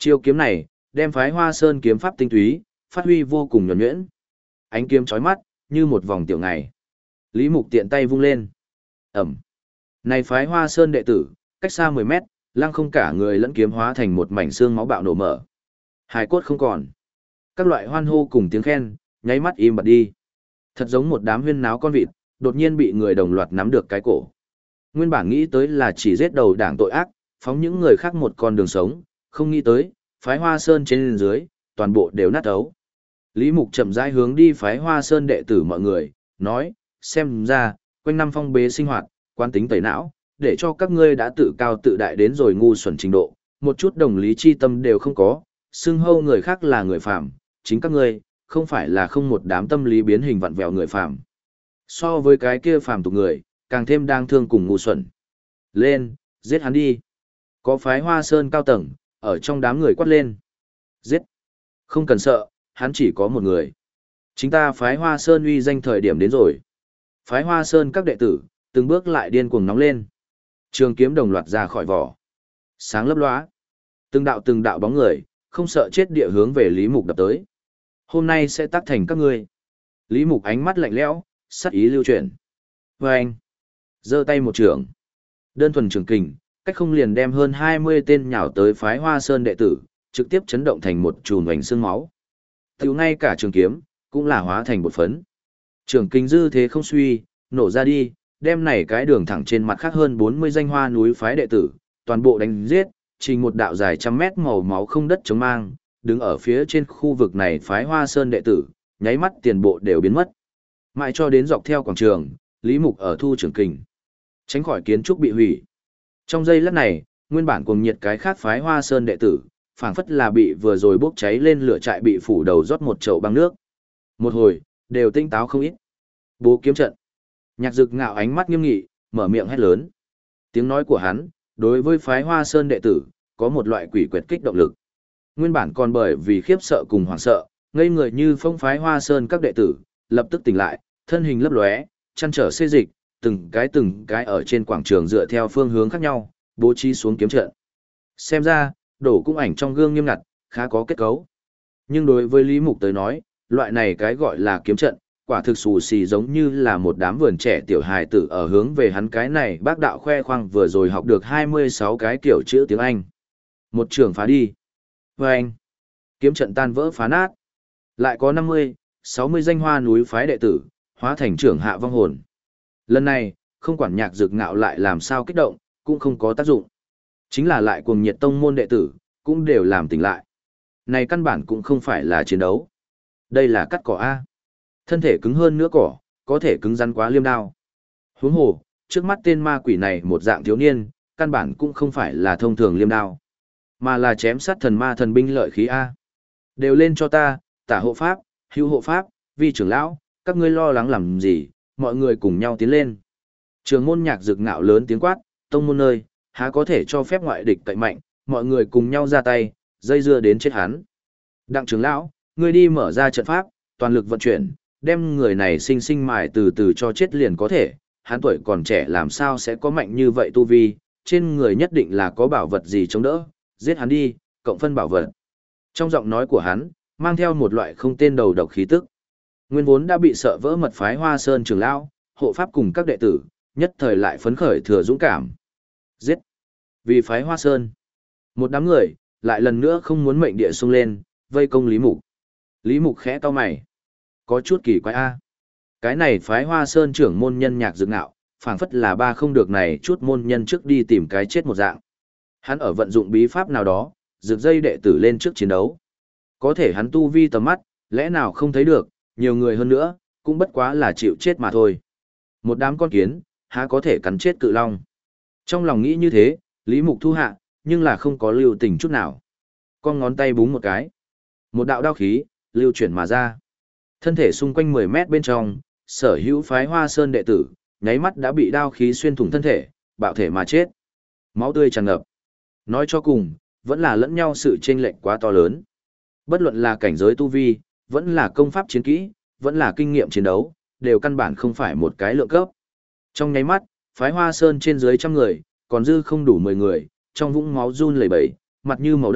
Chiêu kiếm này, đem phái Hoa Sơn kiếm pháp tinh túy, phát huy vô cùng nhuần nhuyễn. Ánh kiếm chói mắt, như một vòng tiểu ngày. Lý Mục tiện tay vung lên. Ẩm. Này phái Hoa Sơn đệ tử, cách xa 10 mét, lăng không cả người lẫn kiếm hóa thành một mảnh xương máu bạo nổ mở. Hài cốt không còn. Các loại hoan hô cùng tiếng khen, nháy mắt im bặt đi. Thật giống một đám huyên náo con vịt, đột nhiên bị người đồng loạt nắm được cái cổ. Nguyên bản nghĩ tới là chỉ giết đầu đảng tội ác, phóng những người khác một con đường sống, không nghĩ tới, phái Hoa Sơn trên dưới, toàn bộ đều nát ấu. Lý Mục chậm rãi hướng đi phái Hoa Sơn đệ tử mọi người, nói, xem ra, quanh năm phong bế sinh hoạt, quán tính tẩy não, để cho các ngươi đã tự cao tự đại đến rồi ngu xuẩn trình độ, một chút đồng lý chi tâm đều không có, xưng hô người khác là người phạm, chính các ngươi, không phải là không một đám tâm lý biến hình vặn vẹo người phạm. So với cái kia phàm tục người, càng thêm đang thương cùng ngu xuẩn. Lên, giết hắn đi. Có phái Hoa Sơn cao tầng, ở trong đám người quát lên. Giết. Không cần sợ, hắn chỉ có một người. Chính ta phái Hoa Sơn uy danh thời điểm đến rồi. Phái Hoa Sơn các đệ tử, từng bước lại điên cuồng nóng lên. Trường kiếm đồng loạt ra khỏi vỏ. Sáng lấp lóa. Từng đạo bóng người, không sợ chết địa hướng về Lý Mục đập tới. Hôm nay sẽ tác thành các ngươi. Lý Mục ánh mắt lạnh lẽo, sắc ý lưu chuyển. Và anh, giơ tay một trường. Đơn thuần trường kình, cách không liền đem hơn 20 tên nhào tới phái Hoa Sơn đệ tử, trực tiếp chấn động thành một chùm hoành xương máu. Tiểu ngay cả trường kiếm, cũng là hóa thành bột phấn. Trường kình dư thế không suy, nổ ra đi, đem này cái đường thẳng trên mặt khác hơn 40 danh hoa núi phái đệ tử, toàn bộ đánh giết, trình một đạo dài trăm mét màu máu không đất chống mang, đứng ở phía trên khu vực này phái Hoa Sơn đệ tử, nháy mắt tiền bộ đều biến mất. Mãi cho đến dọc theo quảng trường, Lý Mục ở thu trường kình, tránh khỏi kiến trúc bị hủy. Trong giây lát này, nguyên bản cuồng nhiệt cái khác phái Hoa Sơn đệ tử, phảng phất là bị vừa rồi bốc cháy lên lửa trại bị phủ đầu rót một chậu băng nước. Một hồi, đều tinh táo không ít. Bố kiếm trận. Nhạc Dực ngạo ánh mắt nghiêm nghị, mở miệng hét lớn. Tiếng nói của hắn, đối với phái Hoa Sơn đệ tử, có một loại quỷ quyệt kích động lực. Nguyên bản còn bởi vì khiếp sợ cùng hoảng sợ, ngây người như phong phái Hoa Sơn các đệ tử, lập tức tỉnh lại, thân hình lấp lóe, chăn trở xê dịch, từng cái ở trên quảng trường dựa theo phương hướng khác nhau, bố trí xuống kiếm trận. Xem ra, đổ cung ảnh trong gương nghiêm ngặt, khá có kết cấu. Nhưng đối với Lý Mục tới nói, loại này cái gọi là kiếm trận, quả thực xù xì giống như là một đám vườn trẻ tiểu hài tử ở hướng về hắn cái này bác đạo khoe khoang vừa rồi học được 26 cái kiểu chữ tiếng Anh. Một trường phá đi. Và anh, kiếm trận tan vỡ phá nát. Lại có 50, 60 danh hoa núi phái đệ tử, hóa thành trưởng hạ vong hồn. Lần này, không quản Nhạc Dực ngạo lại làm sao kích động, cũng không có tác dụng. Chính là lại cuồng nhiệt tông môn đệ tử, cũng đều làm tỉnh lại. Này căn bản cũng không phải là chiến đấu. Đây là cắt cỏ A. Thân thể cứng hơn nữa cỏ, có thể cứng rắn quá liêm đao. Huống hồ, trước mắt tên ma quỷ này một dạng thiếu niên, căn bản cũng không phải là thông thường liêm đao, mà là chém sát thần ma thần binh lợi khí A. Đều lên cho ta, tả hộ pháp, hữu hộ pháp, vi trưởng lão, các ngươi lo lắng làm gì, mọi người cùng nhau tiến lên. Trường môn Nhạc Dực ngạo lớn tiếng quát, tông môn nơi, há có thể cho phép ngoại địch cậy mạnh, mọi người cùng nhau ra tay, dây dưa đến chết hắn. Đặng trưởng lão, ngươi đi mở ra trận pháp, toàn lực vận chuyển, đem người này sinh sinh mài từ từ cho chết liền có thể, hắn tuổi còn trẻ làm sao sẽ có mạnh như vậy tu vi, trên người nhất định là có bảo vật gì chống đỡ, giết hắn đi, cộng phân bảo vật. Trong giọng nói của hắn, mang theo một loại không tên đầu độc khí tức. Nguyên vốn đã bị sợ vỡ mật phái Hoa Sơn trưởng lão, hộ pháp cùng các đệ tử, nhất thời lại phấn khởi thừa dũng cảm. Giết! Vì phái Hoa Sơn. Một đám người, lại lần nữa không muốn mệnh địa xung lên, vây công Lý Mục. Lý Mục khẽ cau mày. Có chút kỳ quái a. Cái này phái Hoa Sơn trưởng môn nhân Nhạc Dực ngạo, phảng phất là ba không được này chút môn nhân trước đi tìm cái chết một dạng. Hắn ở vận dụng bí pháp nào đó, rực dây đệ tử lên trước chiến đấu. Có thể hắn tu vi tầm mắt, lẽ nào không thấy được, nhiều người hơn nữa, cũng bất quá là chịu chết mà thôi. Một đám con kiến, há có thể cắn chết cự long. Trong lòng nghĩ như thế, Lý Mục thu hạ, nhưng là không có lưu tình chút nào. Con ngón tay búng một cái. Một đạo đao khí, lưu chuyển mà ra. Thân thể xung quanh 10 mét bên trong, sở hữu phái Hoa Sơn đệ tử, nháy mắt đã bị đao khí xuyên thủng thân thể, bạo thể mà chết. Máu tươi tràn ngập. Nói cho cùng, vẫn là lẫn nhau sự chênh lệch quá to lớn. Bất luận là cảnh giới tu vi, vẫn là công pháp chiến kỹ, vẫn là kinh nghiệm chiến đấu, đều căn bản không phải một cái lượng cấp. Trong nháy mắt, phái Hoa Sơn trên dưới trăm người, còn dư không đủ 10 người, trong vũng máu run lẩy bẩy, mặt như màu đất,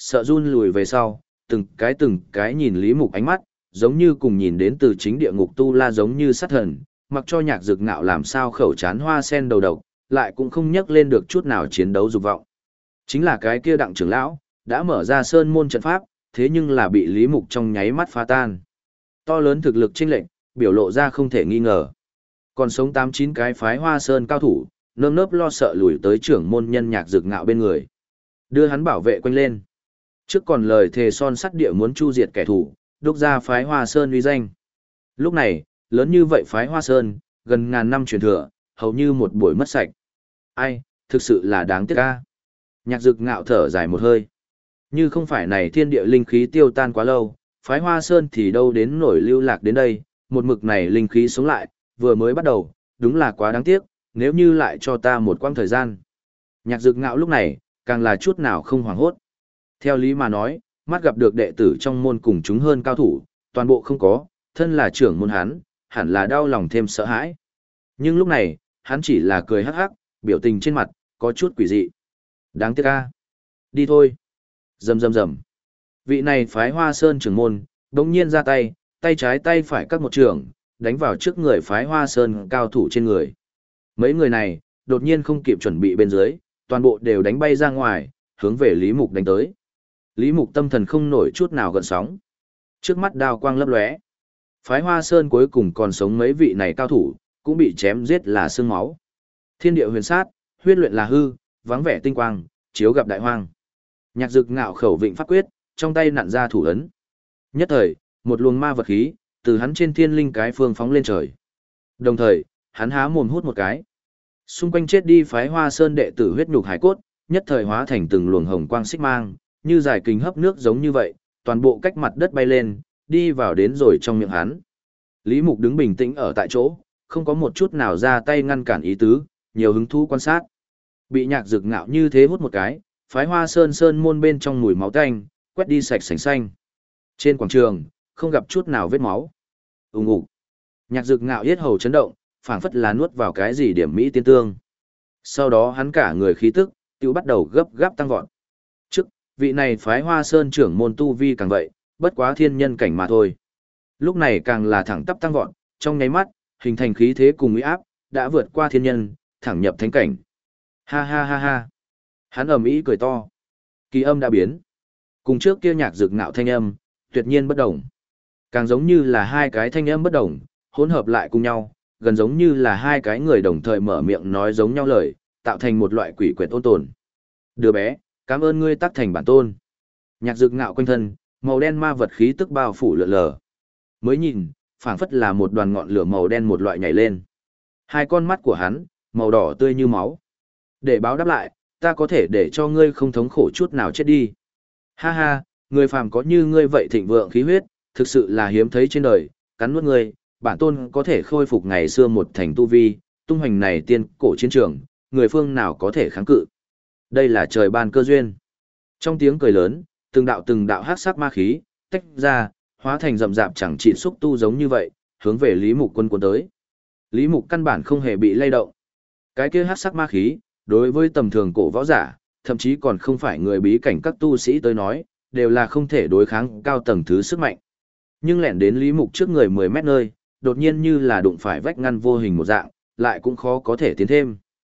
sợ run lùi về sau, từng cái nhìn Lý Mục ánh mắt, giống như cùng nhìn đến từ chính địa ngục tu la giống như sát thần, mặc cho Nhạc Dực Ngạo làm sao khẩu chán hoa sen đầu độc, lại cũng không nhắc lên được chút nào chiến đấu dục vọng. Chính là cái kia Đặng trưởng lão, đã mở ra sơn môn trận pháp, thế nhưng là bị Lý Mục trong nháy mắt phá tan. To lớn thực lực chênh lệnh, biểu lộ ra không thể nghi ngờ. Còn sống 8-9 cái phái Hoa Sơn cao thủ, nơm nớp lo sợ lùi tới trưởng môn nhân Nhạc Dực Ngạo bên người. Đưa hắn bảo vệ quanh lên. Trước còn lời thề son sắt địa muốn chu diệt kẻ thù, đúc ra phái Hoa Sơn uy danh. Lúc này, lớn như vậy phái Hoa Sơn, gần ngàn năm truyền thừa, hầu như một buổi mất sạch. Ai, thực sự là đáng tiếc ca. Nhạc Dực Ngạo thở dài một hơi. Như không phải này thiên địa linh khí tiêu tan quá lâu, phái Hoa Sơn thì đâu đến nổi lưu lạc đến đây, một mực này linh khí sống lại, vừa mới bắt đầu, đúng là quá đáng tiếc, nếu như lại cho ta một quãng thời gian. Nhạc Dực Ngạo lúc này, càng là chút nào không hoảng hốt. Theo lý mà nói, mắt gặp được đệ tử trong môn cùng chúng hơn cao thủ, toàn bộ không có, thân là trưởng môn hắn, hẳn là đau lòng thêm sợ hãi. Nhưng lúc này, hắn chỉ là cười hắc hắc, biểu tình trên mặt, có chút quỷ dị. Đáng tiếc ca. Đi thôi. Rầm rầm rầm. Vị này phái Hoa Sơn trưởng môn, đống nhiên ra tay, tay trái tay phải các một trường, đánh vào trước người phái Hoa Sơn cao thủ trên người. Mấy người này, đột nhiên không kịp chuẩn bị bên dưới, toàn bộ đều đánh bay ra ngoài, hướng về Lý Mục đánh tới. Lý Mục tâm thần không nổi chút nào gợn sóng. Trước mắt đao quang lấp lóe. Phái Hoa Sơn cuối cùng còn sống mấy vị này cao thủ, cũng bị chém giết là xương máu. Thiên địa huyền sát, huyết luyện là hư, vắng vẻ tinh quang, chiếu gặp đại hoang. Nhạc Dực Ngạo khẩu vịnh pháp quyết, trong tay nặn ra thủ ấn. Nhất thời, một luồng ma vật khí, từ hắn trên thiên linh cái phương phóng lên trời. Đồng thời, hắn há mồm hút một cái. Xung quanh chết đi phái Hoa Sơn đệ tử huyết nhục hải cốt, nhất thời hóa thành từng luồng hồng quang xích mang, như dài kính hấp nước giống như vậy, toàn bộ cách mặt đất bay lên, đi vào đến rồi trong miệng hắn. Lý Mục đứng bình tĩnh ở tại chỗ, không có một chút nào ra tay ngăn cản ý tứ, nhiều hứng thú quan sát. Bị Nhạc Dực Ngạo như thế hút một cái, phái Hoa Sơn sơn môn bên trong mùi máu tanh, quét đi sạch sành xanh. Trên quảng trường, không gặp chút nào vết máu. Ùng ục. Nhạc Dực Ngạo yết hầu chấn động, phảng phất là nuốt vào cái gì điểm mỹ tiên tương. Sau đó hắn cả người khí tức, tiêu bắt đầu gấp gáp tăng vọt. Trước, vị này phái Hoa Sơn trưởng môn tu vi càng vậy, bất quá thiên nhân cảnh mà thôi. Lúc này càng là thẳng tắp tăng vọt, trong nháy mắt, hình thành khí thế cùng uy áp, đã vượt qua thiên nhân, thẳng nhập thánh cảnh. Ha ha ha ha. Hắn ầm ĩ cười to. Kỳ âm đã biến. Cùng trước kia Nhạc Dực Ngạo thanh âm, tuyệt nhiên bất đồng. Càng giống như là hai cái thanh âm bất đồng, hỗn hợp lại cùng nhau, gần giống như là hai cái người đồng thời mở miệng nói giống nhau lời, tạo thành một loại quỷ quyệt ôn tồn. Đứa bé, cảm ơn ngươi tác thành bản tôn. Nhạc Dực Ngạo quanh thân, màu đen ma vật khí tức bao phủ lượn lờ. Mới nhìn, phảng phất là một đoàn ngọn lửa màu đen một loại nhảy lên. Hai con mắt của hắn, màu đỏ tươi như máu. Để báo đáp lại, ta có thể để cho ngươi không thống khổ chút nào chết đi. Ha ha, người phàm có như ngươi vậy thịnh vượng khí huyết, thực sự là hiếm thấy trên đời, cắn nuốt ngươi, bản tôn có thể khôi phục ngày xưa một thành tu vi, tung hoành này tiên cổ chiến trường, người phương nào có thể kháng cự. Đây là trời ban cơ duyên. Trong tiếng cười lớn, từng đạo hắc sắc ma khí, tách ra, hóa thành rậm rạp chẳng trị xúc tu giống như vậy, hướng về Lý Mục quân cuốn tới. Lý Mục căn bản không hề bị lay động. Cái kia hắc sắc ma khí, đối với tầm thường cổ võ giả, thậm chí còn không phải người bí cảnh các tu sĩ tới nói, đều là không thể đối kháng cao tầng thứ sức mạnh. Nhưng lẻn đến Lý Mục trước người 10 mét nơi, đột nhiên như là đụng phải vách ngăn vô hình một dạng, lại cũng khó có thể tiến thêm.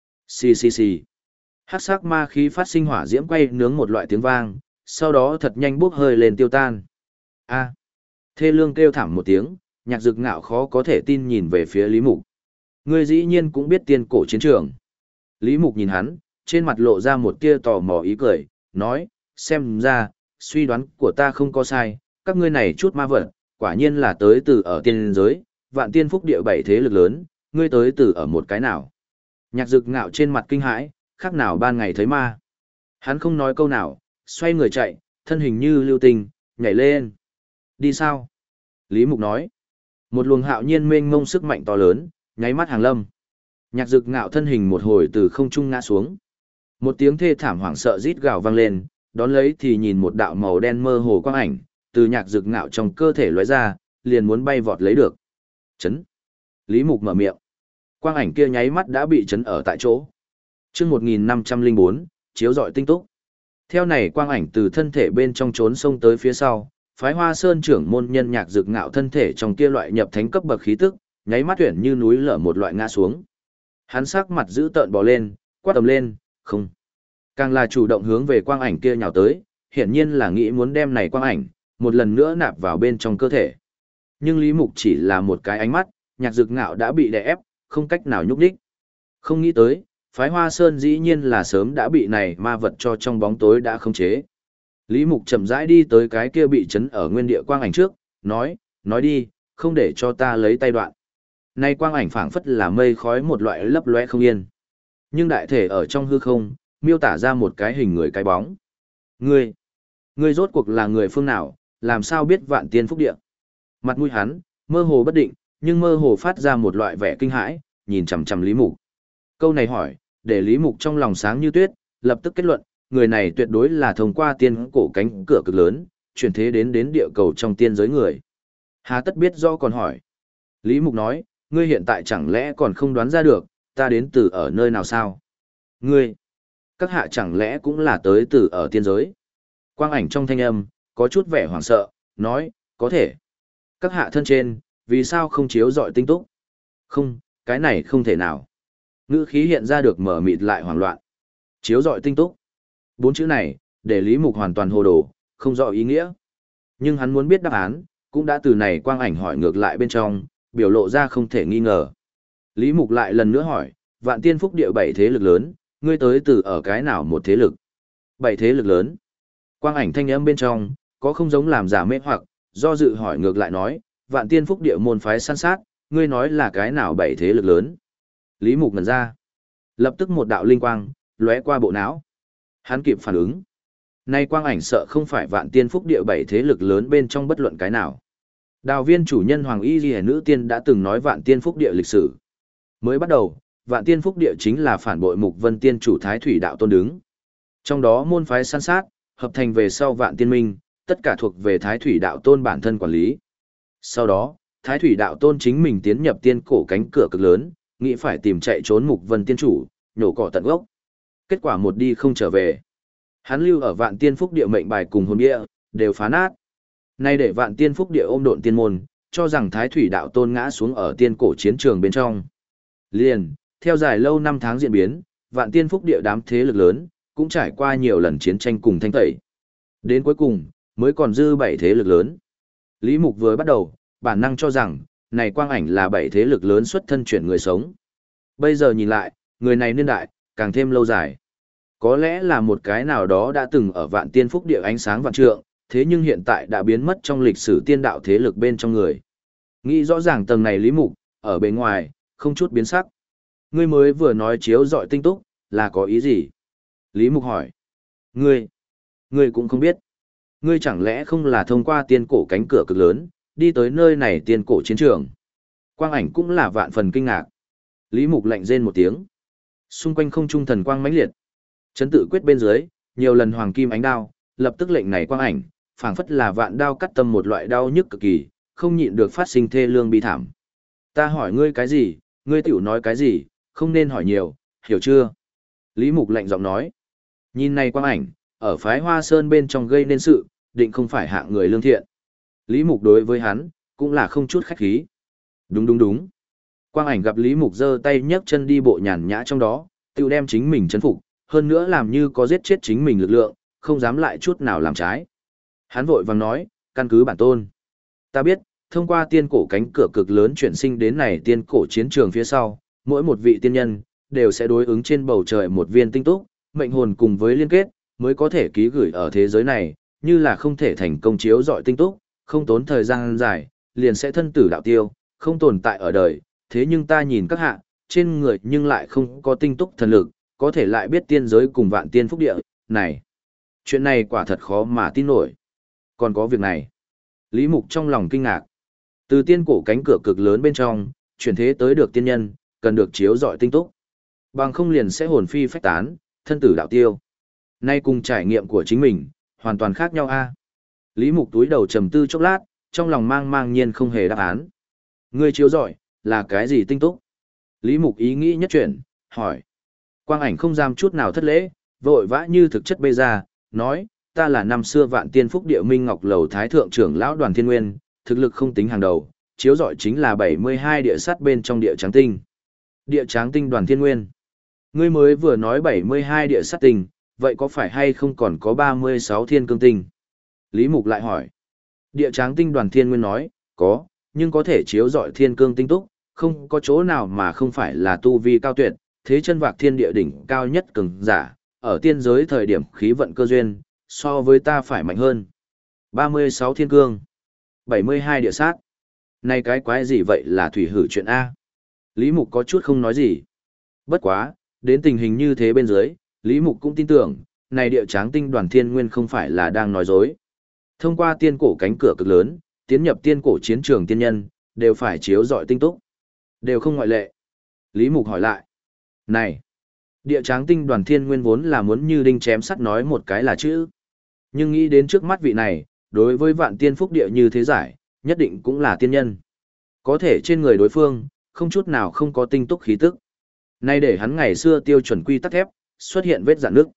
Xì xì xì. Hắc sắc ma khí phát sinh hỏa diễm quay nướng một loại tiếng vang, sau đó thật nhanh bốc hơi lên tiêu tan. A. Thê lương kêu thảm một tiếng, Nhạc Dực Ngạo khó có thể tin nhìn về phía Lý Mục. Ngươi dĩ nhiên cũng biết tiên cổ chiến trường. Lý Mục nhìn hắn, trên mặt lộ ra một tia tò mò ý cười, nói, xem ra, suy đoán của ta không có sai, các ngươi này chút ma vật, quả nhiên là tới từ ở tiên giới, vạn tiên phúc địa bảy thế lực lớn, ngươi tới từ ở một cái nào. Nhạc Dực Ngạo trên mặt kinh hãi, khác nào ban ngày thấy ma. Hắn không nói câu nào, xoay người chạy, thân hình như lưu tình, nhảy lên. Đi sao? Lý Mục nói. Một luồng hạo nhiên mênh mông sức mạnh to lớn, nháy mắt hàng lâm. Nhạc Dực Ngạo thân hình một hồi từ không trung ngã xuống. Một tiếng thê thảm hoảng sợ rít gào vang lên, đón lấy thì nhìn một đạo màu đen mơ hồ quang ảnh, từ Nhạc Dực Ngạo trong cơ thể lóe ra, liền muốn bay vọt lấy được. Chấn. Lý Mục mở miệng. Quang ảnh kia nháy mắt đã bị chấn ở tại chỗ. Chương 1504, chiếu rọi tinh túc. Theo này quang ảnh từ thân thể bên trong trốn xông tới phía sau, phái Hoa Sơn trưởng môn nhân Nhạc Dực Ngạo thân thể trong kia loại nhập thánh cấp bậc khí tức, nháy mắt tuyển như núi lở một loại ngã xuống. Hắn sắc mặt giữ tợn bò lên, quát tầm lên, không. Càng là chủ động hướng về quang ảnh kia nhào tới, hiển nhiên là nghĩ muốn đem này quang ảnh, một lần nữa nạp vào bên trong cơ thể. Nhưng Lý Mục chỉ là một cái ánh mắt, Nhạc Dực Ngạo đã bị đè ép, không cách nào nhúc nhích. Không nghĩ tới, phái Hoa Sơn dĩ nhiên là sớm đã bị này ma vật cho trong bóng tối đã khống chế. Lý Mục chậm rãi đi tới cái kia bị chấn ở nguyên địa quang ảnh trước, nói đi, không để cho ta lấy tay đoạn. Nay quang ảnh phảng phất là mây khói một loại lấp lóe không yên. Nhưng đại thể ở trong hư không, miêu tả ra một cái hình người cái bóng. Ngươi rốt cuộc là người phương nào, làm sao biết vạn tiên phúc địa? Mặt mũi hắn, mơ hồ bất định, nhưng mơ hồ phát ra một loại vẻ kinh hãi, nhìn chằm chằm Lý Mục. Câu này hỏi, để Lý Mục trong lòng sáng như tuyết, lập tức kết luận, người này tuyệt đối là thông qua tiên cổ cánh cửa cực lớn, chuyển thế đến địa cầu trong tiên giới người. Hà tất biết do còn hỏi. Lý Mục nói, ngươi hiện tại chẳng lẽ còn không đoán ra được, ta đến từ ở nơi nào sao? Các hạ chẳng lẽ cũng là tới từ ở tiên giới? Quang ảnh trong thanh âm, có chút vẻ hoảng sợ, nói, có thể. Các hạ thân trên, vì sao không chiếu dọi tinh túc? Không, cái này không thể nào. Ngữ khí hiện ra được mở mịt lại hoảng loạn. Chiếu dọi tinh túc. 4 chữ này, để Lý Mục hoàn toàn hồ đồ, không rõ ý nghĩa. Nhưng hắn muốn biết đáp án, cũng đã từ này quang ảnh hỏi ngược lại bên trong, biểu lộ ra không thể nghi ngờ. Lý Mục lại lần nữa hỏi, vạn tiên phúc địa 7 thế lực lớn, ngươi tới từ ở cái nào một thế lực? 7 thế lực lớn. Quang ảnh thanh âm bên trong, có không giống làm giả mê hoặc, do dự hỏi ngược lại nói, vạn tiên phúc địa môn phái săn sát, ngươi nói là cái nào 7 thế lực lớn? Lý Mục ngẩn ra. Lập tức một đạo linh quang, lóe qua bộ não. Hắn kịp phản ứng. Nay quang ảnh sợ không phải vạn tiên phúc địa 7 thế lực lớn bên trong bất luận cái nào. Đào viên chủ nhân Hoàng Y Ghi Nữ Tiên đã từng nói vạn tiên phúc địa lịch sử. Mới bắt đầu, vạn tiên phúc địa chính là phản bội Mục Vân Tiên chủ Thái Thủy Đạo Tôn đứng. Trong đó môn phái săn sát, hợp thành về sau vạn tiên minh, tất cả thuộc về Thái Thủy Đạo Tôn bản thân quản lý. Sau đó, Thái Thủy Đạo Tôn chính mình tiến nhập tiên cổ cánh cửa cực lớn, nghĩ phải tìm chạy trốn Mục Vân Tiên chủ, nhổ cỏ tận gốc. Kết quả một đi không trở về. Hắn lưu ở vạn tiên phúc địa mệnh bài cùng hồn địa, đều phá nát. Nay để vạn tiên phúc địa ôm độn tiên môn, cho rằng Thái Thủy Đạo Tôn ngã xuống ở tiên cổ chiến trường bên trong. Liền, theo dài lâu năm tháng diễn biến, vạn tiên phúc địa đám thế lực lớn, cũng trải qua nhiều lần chiến tranh cùng thanh tẩy. Đến cuối cùng, mới còn dư 7 thế lực lớn. Lý Mục vừa bắt đầu, bản năng cho rằng, này quang ảnh là 7 thế lực lớn xuất thân chuyển người sống. Bây giờ nhìn lại, người này niên đại, càng thêm lâu dài. Có lẽ là một cái nào đó đã từng ở vạn tiên phúc địa ánh sáng vạn trượng, thế nhưng hiện tại đã biến mất trong lịch sử tiên đạo thế lực bên trong người. Nghĩ rõ ràng tầng này Lý Mục, ở bên ngoài, không chút biến sắc. Ngươi mới vừa nói chiếu dọi tinh túc, là có ý gì? Lý Mục hỏi. Ngươi cũng không biết. Ngươi chẳng lẽ không là thông qua tiên cổ cánh cửa cực lớn, đi tới nơi này tiên cổ chiến trường? Quang ảnh cũng là vạn phần kinh ngạc. Lý Mục lạnh rên một tiếng. Xung quanh không trung thần quang mãnh liệt. Chấn tự quyết bên dưới, nhiều lần hoàng kim ánh đao, lập tức lệnh này quang ảnh, phảng phất là vạn đao cắt tâm một loại đau nhức cực kỳ, không nhịn được phát sinh thê lương bi thảm. Ta hỏi ngươi cái gì, ngươi tiểu nói cái gì, không nên hỏi nhiều, hiểu chưa? Lý Mục lạnh giọng nói. Nhìn này quang ảnh, ở phái Hoa Sơn bên trong gây nên sự, định không phải hạng người lương thiện. Lý Mục đối với hắn, cũng là không chút khách khí. Đúng. Quang ảnh gặp Lý Mục giơ tay nhấc chân đi bộ nhàn nhã trong đó, tự đem chính mình chấn phục, hơn nữa làm như có giết chết chính mình lực lượng, không dám lại chút nào làm trái. Hắn vội vàng nói, căn cứ bản tôn. Ta biết, thông qua tiên cổ cánh cửa cực lớn chuyển sinh đến này tiên cổ chiến trường phía sau, mỗi một vị tiên nhân, đều sẽ đối ứng trên bầu trời một viên tinh túc, mệnh hồn cùng với liên kết, mới có thể ký gửi ở thế giới này, như là không thể thành công chiếu dọi tinh túc, không tốn thời gian dài, liền sẽ thân tử đạo tiêu, không tồn tại ở đời. Thế nhưng ta nhìn các hạ, trên người nhưng lại không có tinh túc thần lực, có thể lại biết tiên giới cùng vạn tiên phúc địa, này. Chuyện này quả thật khó mà tin nổi. Còn có việc này. Lý Mục trong lòng kinh ngạc. Từ tiên cổ cánh cửa cực lớn bên trong, chuyển thế tới được tiên nhân, cần được chiếu dọi tinh túc. Bằng không liền sẽ hồn phi phách tán, thân tử đạo tiêu. Nay cùng trải nghiệm của chính mình, hoàn toàn khác nhau a. Lý Mục túi đầu trầm tư chốc lát, trong lòng mang nhiên không hề đáp án. Ngươi chiếu dọi, là cái gì tinh túc? Lý Mục ý nghĩ nhất chuyển, hỏi. Quang ảnh không dám chút nào thất lễ, vội vã như thực chất bây ra, nói, ta là năm xưa Vạn Tiên Phúc Địa Minh Ngọc Lầu Thái Thượng trưởng lão Đoàn Thiên Nguyên, thực lực không tính hàng đầu, chiếu rọi chính là 72 địa sát bên trong địa tráng tinh. Địa tráng tinh Đoàn Thiên Nguyên. Ngươi mới vừa nói 72 địa sát tinh, vậy có phải hay không còn có 36 thiên cương tinh? Lý Mục lại hỏi. Địa tráng tinh Đoàn Thiên Nguyên nói, có, nhưng có thể chiếu rọi thiên cương tinh túc, không có chỗ nào mà không phải là tu vi cao tuyệt, thế chân vạc thiên địa đỉnh cao nhất cường giả, ở tiên giới thời điểm khí vận cơ duyên, so với ta phải mạnh hơn. 36 thiên cương, 72 địa sát. Này cái quái gì vậy là thủy hử chuyện A? Lý Mục có chút không nói gì. Bất quá, đến tình hình như thế bên dưới, Lý Mục cũng tin tưởng, này địa tráng tinh Đoàn Thiên Nguyên không phải là đang nói dối. Thông qua tiên cổ cánh cửa cực lớn, tiến nhập tiên cổ chiến trường tiên nhân, đều phải chiếu rọi tinh túc. Đều không ngoại lệ. Lý Mục hỏi lại. Này, địa tráng tinh Đoàn Thiên Nguyên vốn là muốn như đinh chém sắt nói một cái là chữ. Nhưng nghĩ đến trước mắt vị này, đối với Vạn Tiên Phúc Địa như thế giải, nhất định cũng là tiên nhân. Có thể trên người đối phương, không chút nào không có tinh túc khí tức. Nay để hắn ngày xưa tiêu chuẩn quy tắc thép, xuất hiện vết rạn nước.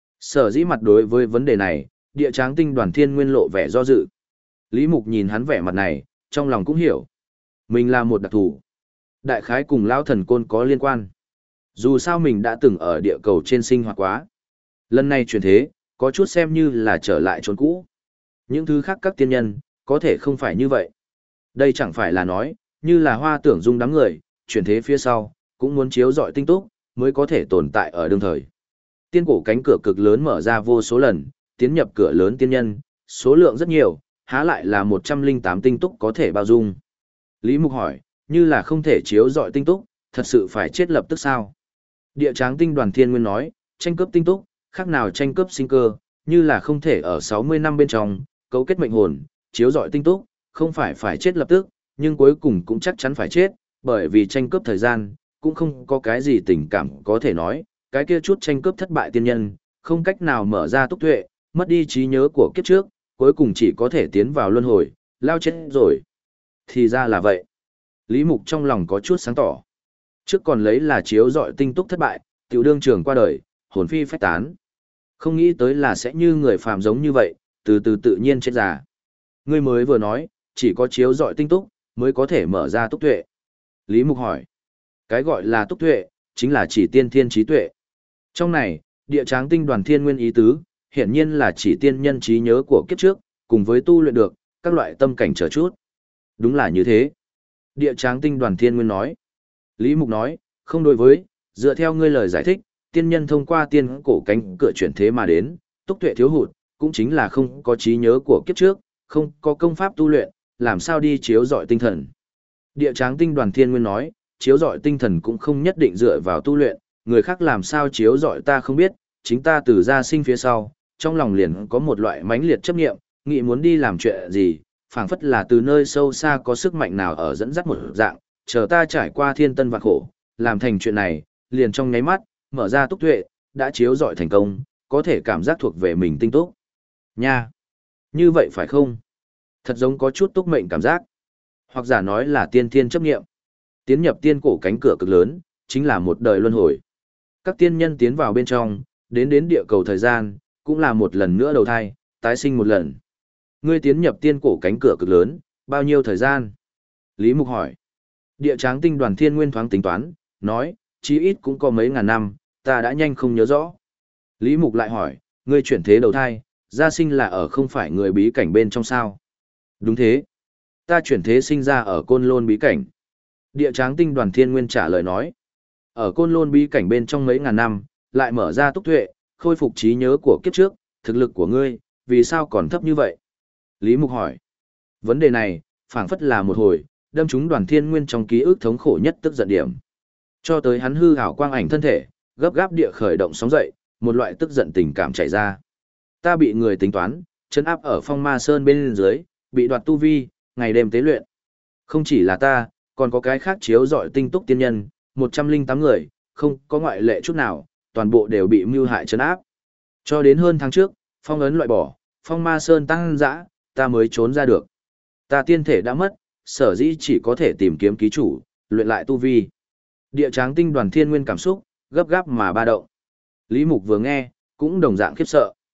Sở dĩ mặt đối với vấn đề này, địa tráng tinh Đoàn Thiên Nguyên lộ vẻ do dự. Lý Mục nhìn hắn vẻ mặt này, trong lòng cũng hiểu. Mình là một đặc thù. Đại khái cùng Lao Thần Côn có liên quan. Dù sao mình đã từng ở địa cầu trên sinh hoạt quá. Lần này chuyển thế, có chút xem như là trở lại chốn cũ. Những thứ khác các tiên nhân, có thể không phải như vậy. Đây chẳng phải là nói, như là Hoa Tưởng Dung đám người, chuyển thế phía sau, cũng muốn chiếu rọi tinh túc, mới có thể tồn tại ở đương thời. Tiên cổ cánh cửa cực lớn mở ra vô số lần, tiến nhập cửa lớn tiên nhân, số lượng rất nhiều, há lại là 108 tinh túc có thể bao dung. Lý Mục hỏi, như là không thể chiếu rọi tinh túc, thật sự phải chết lập tức sao? Địa tráng tinh Đoàn Thiên Nguyên nói, tranh cướp tinh túc, khác nào tranh cướp sinh cơ, như là không thể ở 60 năm bên trong, cấu kết mệnh hồn, chiếu rọi tinh túc, không phải chết lập tức, nhưng cuối cùng cũng chắc chắn phải chết, bởi vì tranh cướp thời gian, cũng không có cái gì tình cảm có thể nói, cái kia chút tranh cướp thất bại tiên nhân, không cách nào mở ra túc tuệ, mất đi trí nhớ của kiếp trước, cuối cùng chỉ có thể tiến vào luân hồi, lao chết rồi. Thì ra là vậy. Lý Mục trong lòng có chút sáng tỏ. Trước còn lấy là chiếu rọi tinh túc thất bại, tiểu đương trường qua đời, hồn phi phách tán. Không nghĩ tới là sẽ như người phàm giống như vậy, từ từ tự nhiên chết già. Ngươi mới vừa nói, chỉ có chiếu rọi tinh túc, mới có thể mở ra túc tuệ. Lý Mục hỏi. Cái gọi là túc tuệ, chính là chỉ tiên thiên trí tuệ. Trong này, địa tráng tinh Đoàn Thiên Nguyên ý tứ, hiển nhiên là chỉ tiên nhân trí nhớ của kiếp trước, cùng với tu luyện được, các loại tâm cảnh trở chút. Đúng là như thế. Địa tráng tinh Đoàn Thiên Nguyên nói. Lý Mục nói, không đối với, dựa theo ngươi lời giải thích, tiên nhân thông qua tiên cổ cánh cửa chuyển thế mà đến, túc tuệ thiếu hụt, cũng chính là không có trí nhớ của kiếp trước, không có công pháp tu luyện, làm sao đi chiếu rọi tinh thần. Địa tráng tinh Đoàn Thiên Nguyên nói, chiếu rọi tinh thần cũng không nhất định dựa vào tu luyện, người khác làm sao chiếu rọi ta không biết, chính ta từ gia sinh phía sau, trong lòng liền có một loại mãnh liệt chấp niệm, nghĩ muốn đi làm chuyện gì, phảng phất là từ nơi sâu xa có sức mạnh nào ở dẫn dắt một dạng, chờ ta trải qua thiên tân vạn khổ, làm thành chuyện này, liền trong nháy mắt, mở ra túc tuệ, đã chiếu rọi thành công, có thể cảm giác thuộc về mình tinh túc. Nha! Như vậy phải không? Thật giống có chút túc mệnh cảm giác. Hoặc giả nói là tiên thiên chấp nghiệm. Tiến nhập tiên cổ cánh cửa cực lớn, chính là một đời luân hồi. Các tiên nhân tiến vào bên trong, đến địa cầu thời gian, cũng là một lần nữa đầu thai, tái sinh một lần. Ngươi tiến nhập tiên cổ cánh cửa cực lớn, bao nhiêu thời gian? Lý Mục hỏi. Địa tráng tinh Đoàn Thiên Nguyên thoáng tính toán, nói, chí ít cũng có mấy ngàn năm, ta đã nhanh không nhớ rõ. Lý Mục lại hỏi, ngươi chuyển thế đầu thai, gia sinh là ở không phải người bí cảnh bên trong sao? Đúng thế. Ta chuyển thế sinh ra ở Côn Lôn bí cảnh. Địa tráng tinh Đoàn Thiên Nguyên trả lời nói. Ở Côn Lôn bí cảnh bên trong mấy ngàn năm, lại mở ra túc tuệ, khôi phục trí nhớ của kiếp trước, thực lực của ngươi, vì sao còn thấp như vậy? Lý Mục hỏi. Vấn đề này, phảng phất là một hồi, đâm trúng Đoàn Thiên Nguyên trong ký ức thống khổ nhất tức giận điểm. Cho tới hắn hư ảo quang ảnh thân thể, gấp gáp địa khởi động sóng dậy, một loại tức giận tình cảm chảy ra. Ta bị người tính toán, trấn áp ở Phong Ma Sơn bên dưới, bị đoạt tu vi, ngày đêm tế luyện. Không chỉ là ta, còn có cái khác chiếu rọi tinh túc tiên nhân, 108 người, không có ngoại lệ chút nào, toàn bộ đều bị mưu hại trấn áp. Cho đến hơn tháng trước, phong ấn loại bỏ, Phong Ma Sơn tăng dã, ta mới trốn ra được. Ta tiên thể đã mất, sở dĩ chỉ có thể tìm kiếm ký chủ, luyện lại tu vi. Địa tráng tinh Đoàn Thiên Nguyên cảm xúc, gấp gáp mà ba động. Lý Mục vừa nghe, cũng đồng dạng khiếp sợ.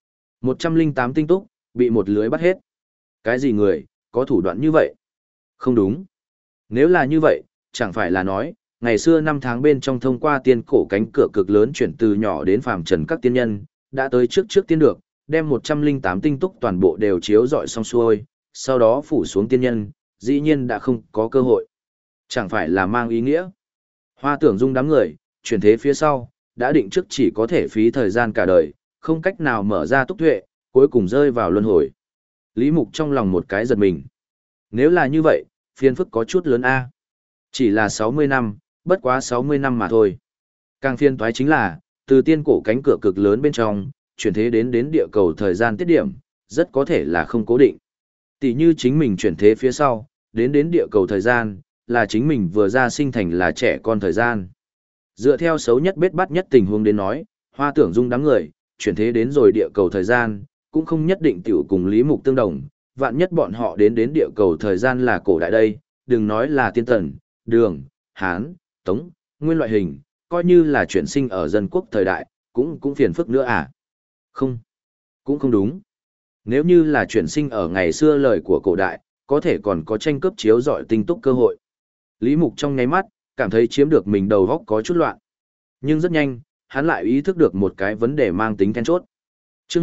108 tinh túc, bị một lưới bắt hết. Cái gì người, có thủ đoạn như vậy? Không đúng. Nếu là như vậy, chẳng phải là nói, ngày xưa năm tháng bên trong thông qua tiên cổ cánh cửa cực lớn chuyển từ nhỏ đến phàm trần các tiên nhân, đã tới trước tiên được, đem 108 tinh túc toàn bộ đều chiếu rọi xong xuôi, sau đó phủ xuống tiên nhân, dĩ nhiên đã không có cơ hội. Chẳng phải là mang ý nghĩa. Hoa Tưởng Dung đám người, chuyển thế phía sau, đã định trước chỉ có thể phí thời gian cả đời, không cách nào mở ra túc tuệ, cuối cùng rơi vào luân hồi. Lý Mục trong lòng một cái giật mình. Nếu là như vậy, phiền phức có chút lớn a. Chỉ là 60 năm, bất quá 60 năm mà thôi. Càng phiền toái chính là, từ tiên cổ cánh cửa cực lớn bên trong, chuyển thế đến địa cầu thời gian tiết điểm, rất có thể là không cố định. Tỷ như chính mình chuyển thế phía sau, đến địa cầu thời gian, là chính mình vừa ra sinh thành là trẻ con thời gian. Dựa theo xấu nhất bết bắt nhất tình huống đến nói, Hoa Tưởng Dung đám người, chuyển thế đến rồi địa cầu thời gian, cũng không nhất định tiểu cùng Lý Mục tương đồng, vạn nhất bọn họ đến địa cầu thời gian là cổ đại đây, đừng nói là tiên tần, đường, Hán, Tống, nguyên loại hình, coi như là chuyển sinh ở dân quốc thời đại, cũng phiền phức nữa à? Không, cũng không đúng. Nếu như là chuyển sinh ở ngày xưa lời của cổ đại, có thể còn có tranh cướp chiếu rọi tinh túc cơ hội. Lý Mục trong nháy mắt, cảm thấy chiếm được mình đầu góc có chút loạn. Nhưng rất nhanh, hắn lại ý thức được một cái vấn đề mang tính then chốt. Trước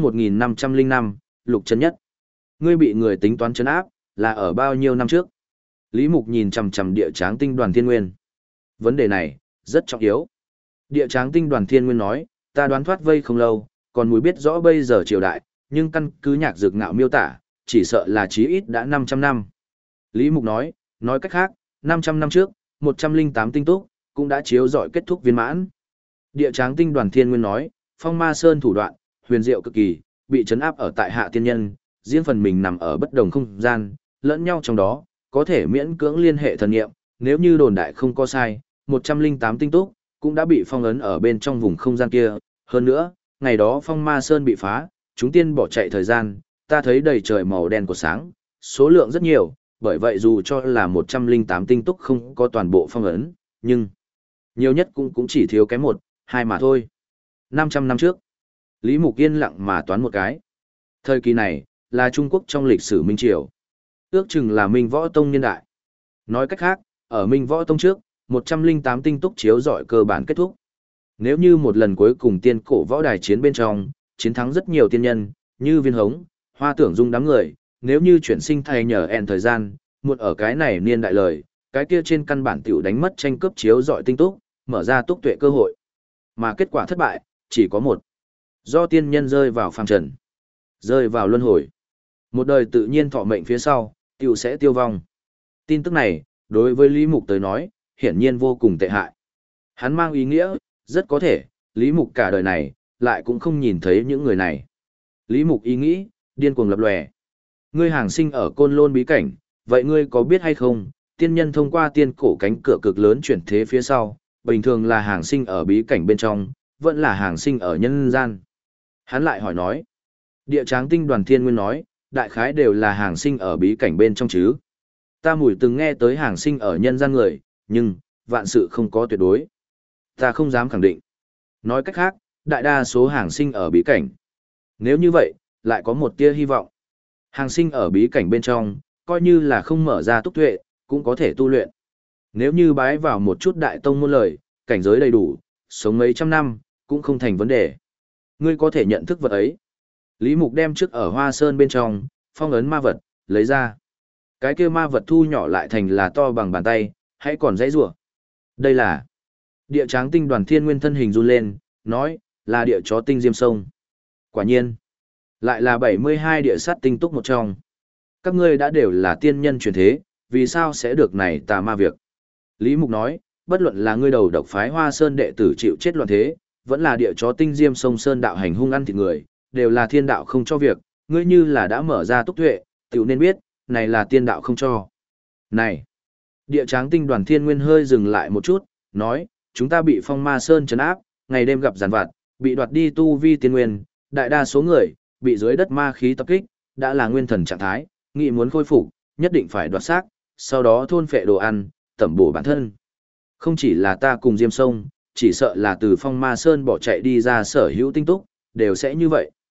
1505, Lục Trấn Nhất. Ngươi bị người tính toán trấn áp, là ở bao nhiêu năm trước? Lý Mục nhìn chằm chằm địa tráng tinh đoàn thiên nguyên. Vấn đề này, rất trọng yếu. Địa tráng tinh đoàn thiên nguyên nói, ta đoán thoát vây không lâu, còn mùi biết rõ bây giờ triều đại, nhưng căn cứ nhạc dược ngạo miêu tả, chỉ sợ là chí ít đã 500 năm. Lý Mục nói cách khác, 500 năm trước, 108 tinh túc, cũng đã chiếu rọi kết thúc viên mãn. Địa tráng tinh đoàn thiên nguyên nói, phong ma sơn thủ đoạn, huyền diệu cực kỳ, bị trấn áp ở tại hạ tiên nhân, riêng phần mình nằm ở bất đồng không gian, lẫn nhau trong đó, có thể miễn cưỡng liên hệ thần nghiệm, nếu như đồn đại không có sai, 108 tinh túc, cũng đã bị phong ấn ở bên trong vùng không gian kia. Hơn nữa, ngày đó phong ma sơn bị phá, chúng tiên bỏ chạy thời gian, ta thấy đầy trời màu đen của sáng, số lượng rất nhiều, bởi vậy dù cho là 108 tinh túc không có toàn bộ phong ấn, nhưng nhiều nhất cũng chỉ thiếu cái 1, 2 mà thôi. 500 năm trước, Lý Mục yên lặng mà toán một cái. Thời kỳ này, là Trung Quốc trong lịch sử Minh Triều. Ước chừng là Minh Võ Tông niên đại. Nói cách khác, ở Minh Võ Tông trước, 108 tinh túc chiếu rọi cơ bản kết thúc. Nếu như một lần cuối cùng tiên cổ võ đài chiến bên trong, chiến thắng rất nhiều tiên nhân, như Viên Hống, Hoa Tưởng Dung đám người, nếu như chuyển sinh thay nhờ en thời gian, một ở cái này niên đại lời, cái kia trên căn bản tiểu đánh mất tranh cướp chiếu rọi tinh túc, mở ra túc tuệ cơ hội. Mà kết quả thất bại, chỉ có một. Do tiên nhân rơi vào phàm trần, rơi vào luân hồi. Một đời tự nhiên thọ mệnh phía sau, tiểu sẽ tiêu vong. Tin tức này, đối với Lý Mục tới nói, hiển nhiên vô cùng tệ hại. Hắn mang ý nghĩa, rất có thể, Lý Mục cả đời này, lại cũng không nhìn thấy những người này. Lý Mục ý nghĩ, điên cuồng lập lòe. Ngươi hàng sinh ở Côn Lôn bí cảnh, vậy ngươi có biết hay không, tiên nhân thông qua tiên cổ cánh cửa cực lớn chuyển thế phía sau, bình thường là hàng sinh ở bí cảnh bên trong, vẫn là hàng sinh ở nhân gian. Hắn lại hỏi nói. Địa tráng tinh đoàn thiên nguyên nói, đại khái đều là hàng sinh ở bí cảnh bên trong chứ. Ta mùi từng nghe tới hàng sinh ở nhân gian người, nhưng, vạn sự không có tuyệt đối. Ta không dám khẳng định. Nói cách khác, đại đa số hàng sinh ở bí cảnh. Nếu như vậy, lại có một tia hy vọng. Hàng sinh ở bí cảnh bên trong, coi như là không mở ra túc tuệ, cũng có thể tu luyện. Nếu như bái vào một chút đại tông môn lời, cảnh giới đầy đủ, sống mấy trăm năm, cũng không thành vấn đề. Ngươi có thể nhận thức vật ấy. Lý Mục đem trước ở Hoa Sơn bên trong, phong ấn ma vật, lấy ra. Cái kia ma vật thu nhỏ lại thành là to bằng bàn tay, hãy còn dãy rủa. Đây là địa tráng tinh đoàn thiên nguyên thân hình run lên, nói, là địa chó tinh diêm sông. Quả nhiên, lại là 72 địa sát tinh túc một trong. Các ngươi đã đều là tiên nhân truyền thế, vì sao sẽ được này tà ma việc? Lý Mục nói, bất luận là ngươi đầu độc phái Hoa Sơn đệ tử chịu chết loạn thế, vẫn là địa chó tinh diêm sông Sơn đạo hành hung ăn thịt người, đều là thiên đạo không cho việc, ngươi như là đã mở ra túc tuệ, tiểu nên biết, này là tiên đạo không cho. Này! Địa tráng tinh đoàn thiên nguyên hơi dừng lại một chút, nói, chúng ta bị phong ma sơn trấn áp, ngày đêm gặp giàn vặt, bị đoạt đi tu vi tiên nguyên, đại đa số người, bị dưới đất ma khí tập kích, đã là nguyên thần trạng thái, nghĩ muốn khôi phục, nhất định phải đoạt xác, sau đó thôn phệ đồ ăn, tẩm bổ bản thân. Không chỉ là ta cùng Diêm Sông, chỉ sợ là từ phong ma sơn bỏ chạy đi ra sở hữu tinh túc, đều sẽ như vậy.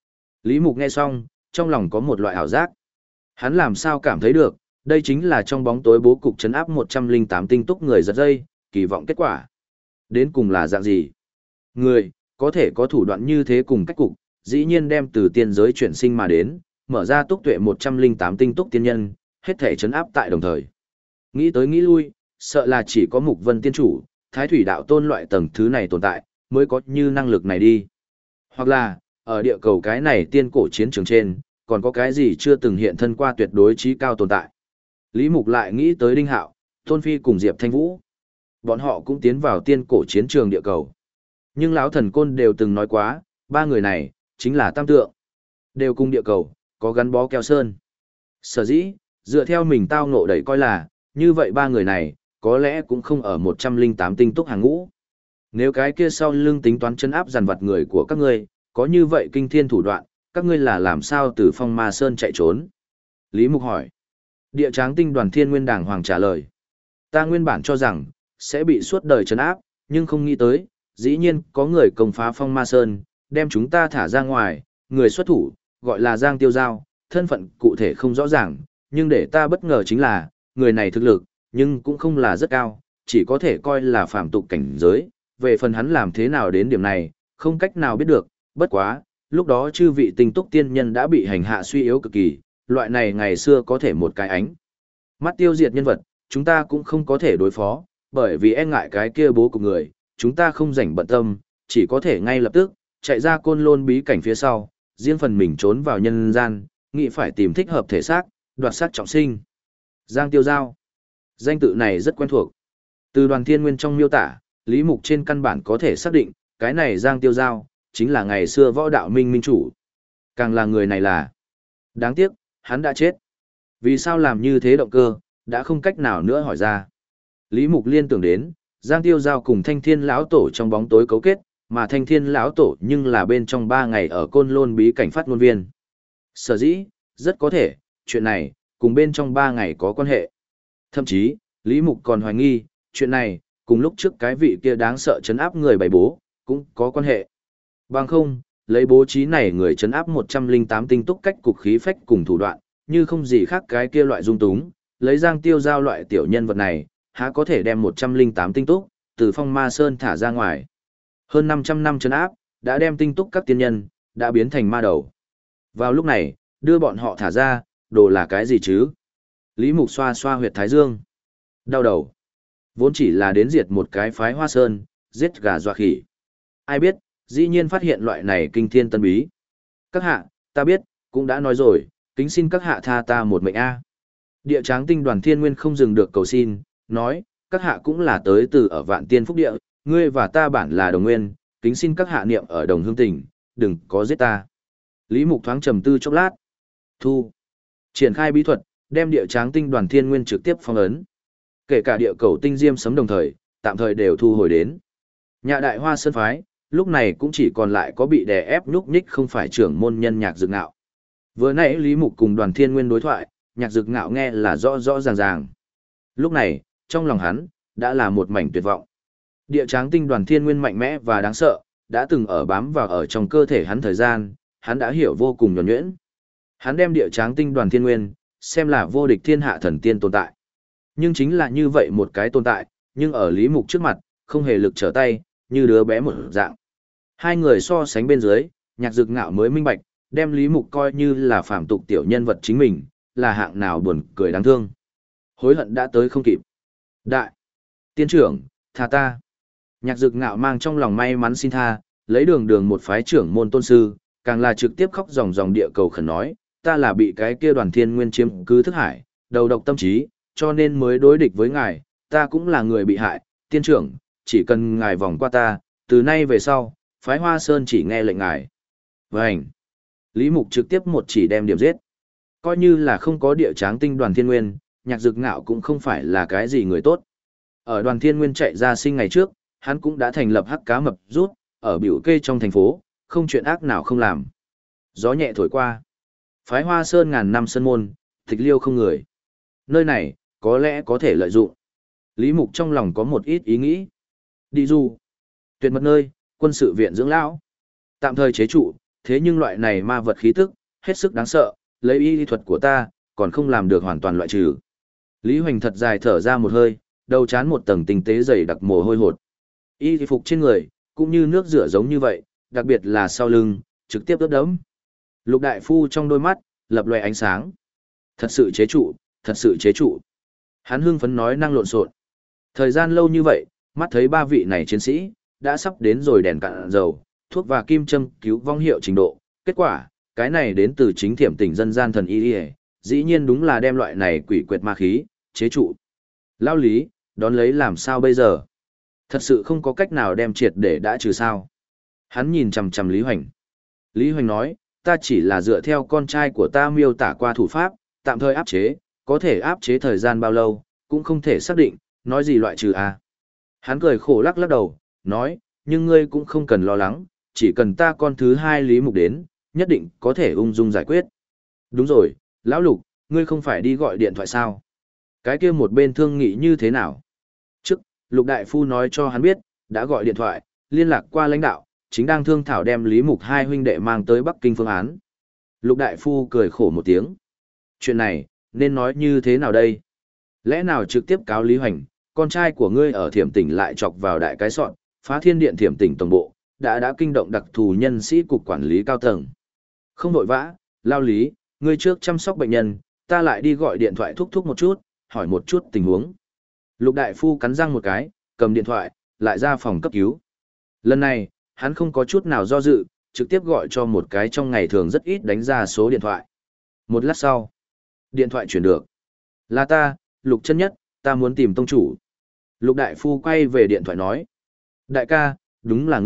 Lý Mục nghe xong, trong lòng có một loại ảo giác. Hắn làm sao cảm thấy được, đây chính là trong bóng tối bố cục trấn áp 108 tinh túc người giật dây, kỳ vọng kết quả. Đến cùng là dạng gì? Người, có thể có thủ đoạn như thế cùng cách cục, dĩ nhiên đem từ tiên giới chuyển sinh mà đến, mở ra túc tuệ 108 tinh túc tiên nhân, hết thể trấn áp tại đồng thời. Nghĩ tới nghĩ lui, sợ là chỉ có Mục Vân tiên chủ, Thái Thủy đạo tôn loại tầng thứ này tồn tại, mới có như năng lực này đi. Hoặc là, ở địa cầu cái này tiên cổ chiến trường trên, còn có cái gì chưa từng hiện thân qua tuyệt đối trí cao tồn tại. Lý Mục lại nghĩ tới Đinh Hạo, Tôn Phi cùng Diệp Thanh Vũ. Bọn họ cũng tiến vào tiên cổ chiến trường địa cầu. Nhưng lão thần côn đều từng nói quá, ba người này, chính là tam tượng. Đều cùng địa cầu, có gắn bó keo sơn. Sở dĩ, dựa theo mình tao ngộ đẩy coi là, như vậy ba người này, có lẽ cũng không ở 108 tinh túc hàng ngũ. Nếu cái kia sau lưng tính toán chân áp dàn vặt người của các ngươi, có như vậy kinh thiên thủ đoạn, các ngươi là làm sao từ phong ma sơn chạy trốn? Lý Mục hỏi. Địa Tráng Tinh Đoàn Thiên Nguyên Đàng Hoàng trả lời. Ta nguyên bản cho rằng, sẽ bị suốt đời trấn áp, nhưng không nghĩ tới, dĩ nhiên có người công phá phong ma sơn, đem chúng ta thả ra ngoài, người xuất thủ, gọi là Giang Tiêu Giao, thân phận cụ thể không rõ ràng, nhưng để ta bất ngờ chính là, người này thực lực, nhưng cũng không là rất cao, chỉ có thể coi là phàm tục cảnh giới, về phần hắn làm thế nào đến điểm này, không cách nào biết được, bất quá, lúc đó chư vị tinh túc tiên nhân đã bị hành hạ suy yếu cực kỳ, loại này ngày xưa có thể một cái ánh mắt tiêu diệt nhân vật, chúng ta cũng không có thể đối phó, bởi vì e ngại cái kia bố cục người, chúng ta không rảnh bận tâm, chỉ có thể ngay lập tức, chạy ra côn lôn bí cảnh phía sau, riêng phần mình trốn vào nhân gian, nghĩ phải tìm thích hợp thể xác, đoạt xác trọng sinh. Giang Tiêu Giao. Danh tự này rất quen thuộc. Từ Đoàn Thiên Nguyên trong miêu tả, Lý Mục trên căn bản có thể xác định, cái này Giang Tiêu Giao, chính là ngày xưa võ đạo minh minh chủ. Càng là người này là. Đáng tiếc, hắn đã chết. Vì sao làm như thế động cơ, đã không cách nào nữa hỏi ra. Lý Mục liên tưởng đến, Giang Tiêu Giao cùng Thanh Thiên lão tổ trong bóng tối cấu kết, mà Thanh Thiên lão tổ nhưng là bên trong 3 ngày ở Côn Lôn bí cảnh phát ngôn viên. Sở dĩ, rất có thể, chuyện này, cùng bên trong 3 ngày có quan hệ. Thậm chí, Lý Mục còn hoài nghi, chuyện này, cùng lúc trước cái vị kia đáng sợ trấn áp người bày bố, cũng có quan hệ. Bằng không, lấy bố trí này người trấn áp 108 tinh túc cách cục khí phách cùng thủ đoạn, như không gì khác cái kia loại dung túng, lấy Giang Tiêu Giao loại tiểu nhân vật này, há có thể đem 108 tinh túc, từ phong ma sơn thả ra ngoài. Hơn 500 năm trấn áp, đã đem tinh túc các tiên nhân, đã biến thành ma đầu. Vào lúc này, đưa bọn họ thả ra, đồ là cái gì chứ? Lý Mục xoa xoa huyệt thái dương. Đau đầu. Vốn chỉ là đến diệt một cái phái hoa sơn, giết gà dọa khỉ. Ai biết, dĩ nhiên phát hiện loại này kinh thiên tân bí. Các hạ, ta biết, cũng đã nói rồi, kính xin các hạ tha ta một mệnh A. Địa Tráng Tinh Đoàn Thiên Nguyên không dừng được cầu xin, nói, các hạ cũng là tới từ ở Vạn Tiên Phúc Địa, ngươi và ta bản là đồng nguyên, kính xin các hạ niệm ở đồng hương tình, đừng có giết ta. Lý Mục thoáng trầm tư chốc lát. Thu. Triển khai bí thuật, đem Địa Tráng Tinh Đoàn Thiên Nguyên trực tiếp phong ấn. Kể cả địa cầu tinh diêm sấm đồng thời, tạm thời đều thu hồi đến. Nhà Đại Hoa Sơn phái, lúc này cũng chỉ còn lại có bị đè ép nhúc nhích không phải trưởng môn nhân Nhạc Dực Ngạo. Vừa nãy Lý Mục cùng Đoàn Thiên Nguyên đối thoại, Nhạc Dực Ngạo nghe là rõ rõ ràng ràng. Lúc này, trong lòng hắn, đã là một mảnh tuyệt vọng. Địa Tráng Tinh Đoàn Thiên Nguyên mạnh mẽ và đáng sợ, đã từng ở bám vào ở trong cơ thể hắn thời gian, hắn đã hiểu vô cùng nhuần nhuyễn. Hắn đem Địa Tráng Tinh Đoàn Thiên Nguyên, xem là vô địch thiên hạ thần tiên tồn tại. Nhưng chính là như vậy một cái tồn tại, nhưng ở Lý Mục trước mặt, không hề lực trở tay, như đứa bé một dạng. Hai người so sánh bên dưới, Nhạc Dực Ngạo mới minh bạch, đem Lý Mục coi như là phàm tục tiểu nhân vật chính mình, là hạng nào buồn cười đáng thương. Hối hận đã tới không kịp. Đại tiên trưởng, tha ta. Nhạc Dực Ngạo mang trong lòng may mắn xin tha, lấy đường một phái trưởng môn tôn sư, càng là trực tiếp khóc ròng ròng địa cầu khẩn nói, ta là bị cái kia Đoàn Thiên Nguyên chiếm cứ thức hải, đầu độc tâm trí, cho nên mới đối địch với ngài, ta cũng là người bị hại, tiên trưởng, chỉ cần ngài vòng qua ta, từ nay về sau, phái Hoa Sơn chỉ nghe lệnh ngài. Vânh! Lý Mục trực tiếp một chỉ đem điểm giết. Coi như là không có Địa Tráng Tinh Đoàn Thiên Nguyên, Nhạc Dực Ngạo cũng không phải là cái gì người tốt. Ở Đoàn Thiên Nguyên chạy ra sinh ngày trước, hắn cũng đã thành lập hắc cá mập rút, ở biểu kê trong thành phố, không chuyện ác nào không làm. Gió nhẹ thổi qua. Phái Hoa Sơn ngàn năm sơn môn, tịch liêu không người. Nơi này, có lẽ có thể lợi dụng. Lý Mục trong lòng có một ít ý nghĩ. Đi du. Tuyệt mật nơi, quân sự viện dưỡng lão. Tạm thời chế trụ, thế nhưng loại này ma vật khí tức, hết sức đáng sợ, lấy y lý thuật của ta, còn không làm được hoàn toàn loại trừ. Lý Hoành thật dài thở ra một hơi, đầu chán một tầng tinh tế dày đặc mồ hôi hột. Y phục trên người, cũng như nước rửa giống như vậy, đặc biệt là sau lưng, trực tiếp ướt đẫm. Lục đại phu trong đôi mắt, lập loè ánh sáng. Thật sự chế trụ, thật sự chế trụ. Hắn hưng phấn nói năng lộn xộn. Thời gian lâu như vậy, mắt thấy ba vị này chiến sĩ, đã sắp đến rồi đèn cạn dầu, thuốc và kim châm cứu vong hiệu trình độ. Kết quả, cái này đến từ chính thiểm tỉnh dân gian thần y, dĩ nhiên đúng là đem loại này quỷ quyệt ma khí, chế trụ. Lao Lý, đón lấy làm sao bây giờ? Thật sự không có cách nào đem triệt để đã trừ sao. Hắn nhìn chằm chằm Lý Hoành. Lý Hoành nói, ta chỉ là dựa theo con trai của ta miêu tả qua thủ pháp, tạm thời áp chế, có thể áp chế thời gian bao lâu, cũng không thể xác định, nói gì loại trừ à. Hắn cười khổ lắc lắc đầu, nói, nhưng ngươi cũng không cần lo lắng, chỉ cần ta con thứ hai Lý Mục đến, nhất định có thể ung dung giải quyết. Đúng rồi, Lão Lục, ngươi không phải đi gọi điện thoại sao? Cái kia một bên thương nghị như thế nào? Trước, Lục Đại Phu nói cho hắn biết, đã gọi điện thoại, liên lạc qua lãnh đạo, chính đang thương thảo đem Lý Mục hai huynh đệ mang tới Bắc Kinh phương án. Lục Đại Phu cười khổ một tiếng. Chuyện này, nên nói như thế nào đây? Lẽ nào trực tiếp cáo Lý Hoành, con trai của ngươi ở Thiểm Tỉnh lại chọc vào đại cái sọn, phá thiên điện Thiểm Tỉnh tổng bộ, đã kinh động đặc thù nhân sĩ cục quản lý cao tầng. Không vội vã, Lao Lý, ngươi trước chăm sóc bệnh nhân, ta lại đi gọi điện thoại thúc thúc một chút, hỏi một chút tình huống. Lục Đại Phu cắn răng một cái, cầm điện thoại, lại ra phòng cấp cứu. Lần này, hắn không có chút nào do dự, trực tiếp gọi cho một cái trong ngày thường rất ít đánh ra số điện thoại. Một lát sau, điện thoại chuyển được. Là ta, Lục Chân Nhất, ta muốn tìm tông chủ. Lục Đại Phu quay về điện thoại nói. Đại ca, đúng là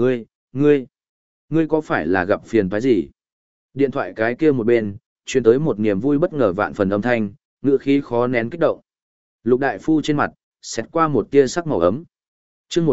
ngươi có phải là gặp phiền toái gì? Điện thoại cái kia một bên, truyền tới một niềm vui bất ngờ vạn phần âm thanh, ngữ khí khó nén kích động. Lục Đại Phu trên mặt, xẹt qua một tia sắc màu ấm. Chương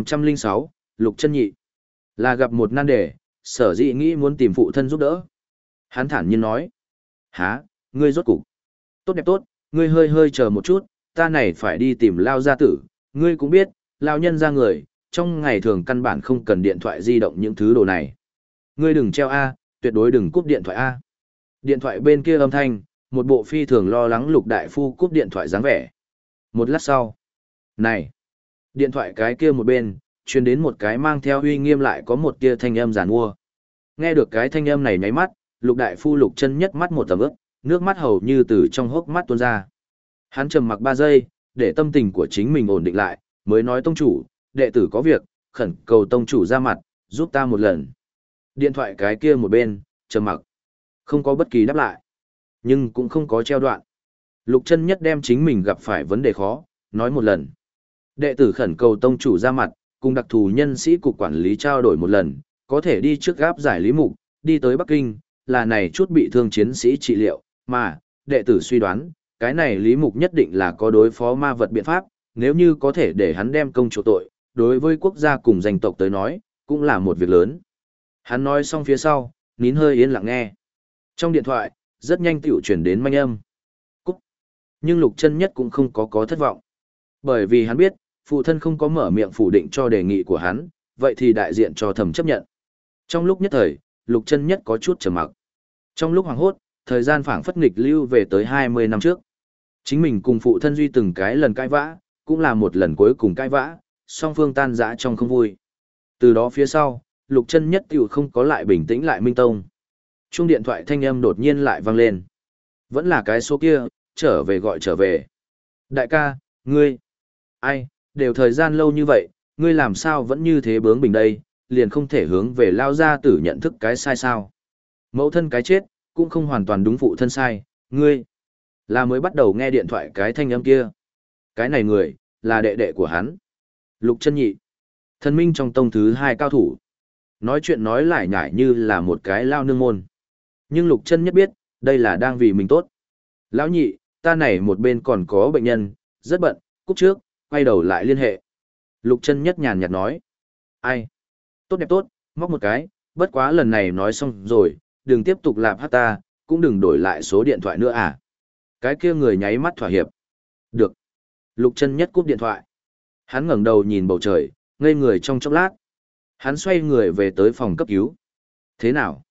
1506, Lục Chân Nhị. Là gặp một nan đề, sở dĩ nghĩ muốn tìm phụ thân giúp đỡ. Hắn thản nhiên nói. Hả, ngươi rốt cục. Tốt đẹp tốt, ngươi hơi chờ một chút, ta này phải đi tìm Lao gia tử. Ngươi cũng biết, Lao nhân ra người, trong ngày thường căn bản không cần điện thoại di động những thứ đồ này. Ngươi đừng treo A, tuyệt đối đừng cúp điện thoại A. Điện thoại bên kia âm thanh, một bộ phi thường lo lắng Lục Đại Phu cúp điện thoại dáng vẻ. Một lát sau. Này! Điện thoại cái kia một bên, truyền đến một cái mang theo uy nghiêm lại có một kia thanh âm giàn mua. Nghe được cái thanh âm này nháy mắt, Lục Đại Phu Lục Chân Nhất mắt một tầm ướp, nước mắt hầu như từ trong hốc mắt tuôn ra. Hắn trầm mặc 3 giây, để tâm tình của chính mình ổn định lại, mới nói tông chủ, đệ tử có việc, khẩn cầu tông chủ ra mặt, giúp ta một lần. Điện thoại cái kia một bên, trầm mặc. Không có bất kỳ đáp lại, nhưng cũng không có treo đoạn. Lục Chân Nhất đem chính mình gặp phải vấn đề khó, nói một lần. Đệ tử khẩn cầu tông chủ ra mặt, cùng đặc thù nhân sĩ cục quản lý trao đổi một lần, có thể đi trước gáp giải Lý Mục, đi tới Bắc Kinh, là này chút bị thương chiến sĩ trị liệu, mà, đệ tử suy đoán, cái này Lý Mục nhất định là có đối phó ma vật biện pháp, nếu như có thể để hắn đem công chỗ tội, đối với quốc gia cùng danh tộc tới nói, cũng là một việc lớn. Hắn nói xong phía sau, nín hơi yên lặng nghe. Trong điện thoại, rất nhanh tiểu chuyển đến manh âm. Cúc. Nhưng Lục Chân Nhất cũng không có thất vọng. Bởi vì hắn biết, phụ thân không có mở miệng phủ định cho đề nghị của hắn, vậy thì đại diện cho thầm chấp nhận. Trong lúc nhất thời, Lục Chân Nhất có chút trầm mặc. Trong lúc hoảng hốt, thời gian phảng phất nghịch lưu về tới 20 năm trước. Chính mình cùng phụ thân duy từng cái lần cãi vã, cũng là một lần cuối cùng cãi vã, song phương tan rã trong không vui. Từ đó phía sau, Lục Chân Nhất tiểu không có lại bình tĩnh lại minh tông. Chuông điện thoại thanh âm đột nhiên lại vang lên. Vẫn là cái số kia, trở về gọi trở về. Đại ca, ngươi. Ai, đều thời gian lâu như vậy, ngươi làm sao vẫn như thế bướng bỉnh đây, liền không thể hướng về Lao gia tử nhận thức cái sai sao. Mẫu thân cái chết, cũng không hoàn toàn đúng phụ thân sai, ngươi. Là mới bắt đầu nghe điện thoại cái thanh âm kia. Cái này người, là đệ đệ của hắn. Lục Chân Nhị. Thần minh trong tông thứ 2 cao thủ. Nói chuyện nói lại nhải như là một cái lao nương môn. Nhưng Lục Chân Nhất biết, đây là đang vì mình tốt. Lão nhị, ta này một bên còn có bệnh nhân, rất bận, cúp trước, quay đầu lại liên hệ. Lục Chân Nhất nhàn nhạt nói. Ai? Tốt đẹp tốt, móc một cái, bất quá lần này nói xong rồi, đừng tiếp tục lạp hát ta, cũng đừng đổi lại số điện thoại nữa à. Cái kia người nháy mắt thỏa hiệp. Được. Lục Chân Nhất cúp điện thoại. Hắn ngẩng đầu nhìn bầu trời, ngây người trong chốc lát. Hắn xoay người về tới phòng cấp cứu. Thế nào?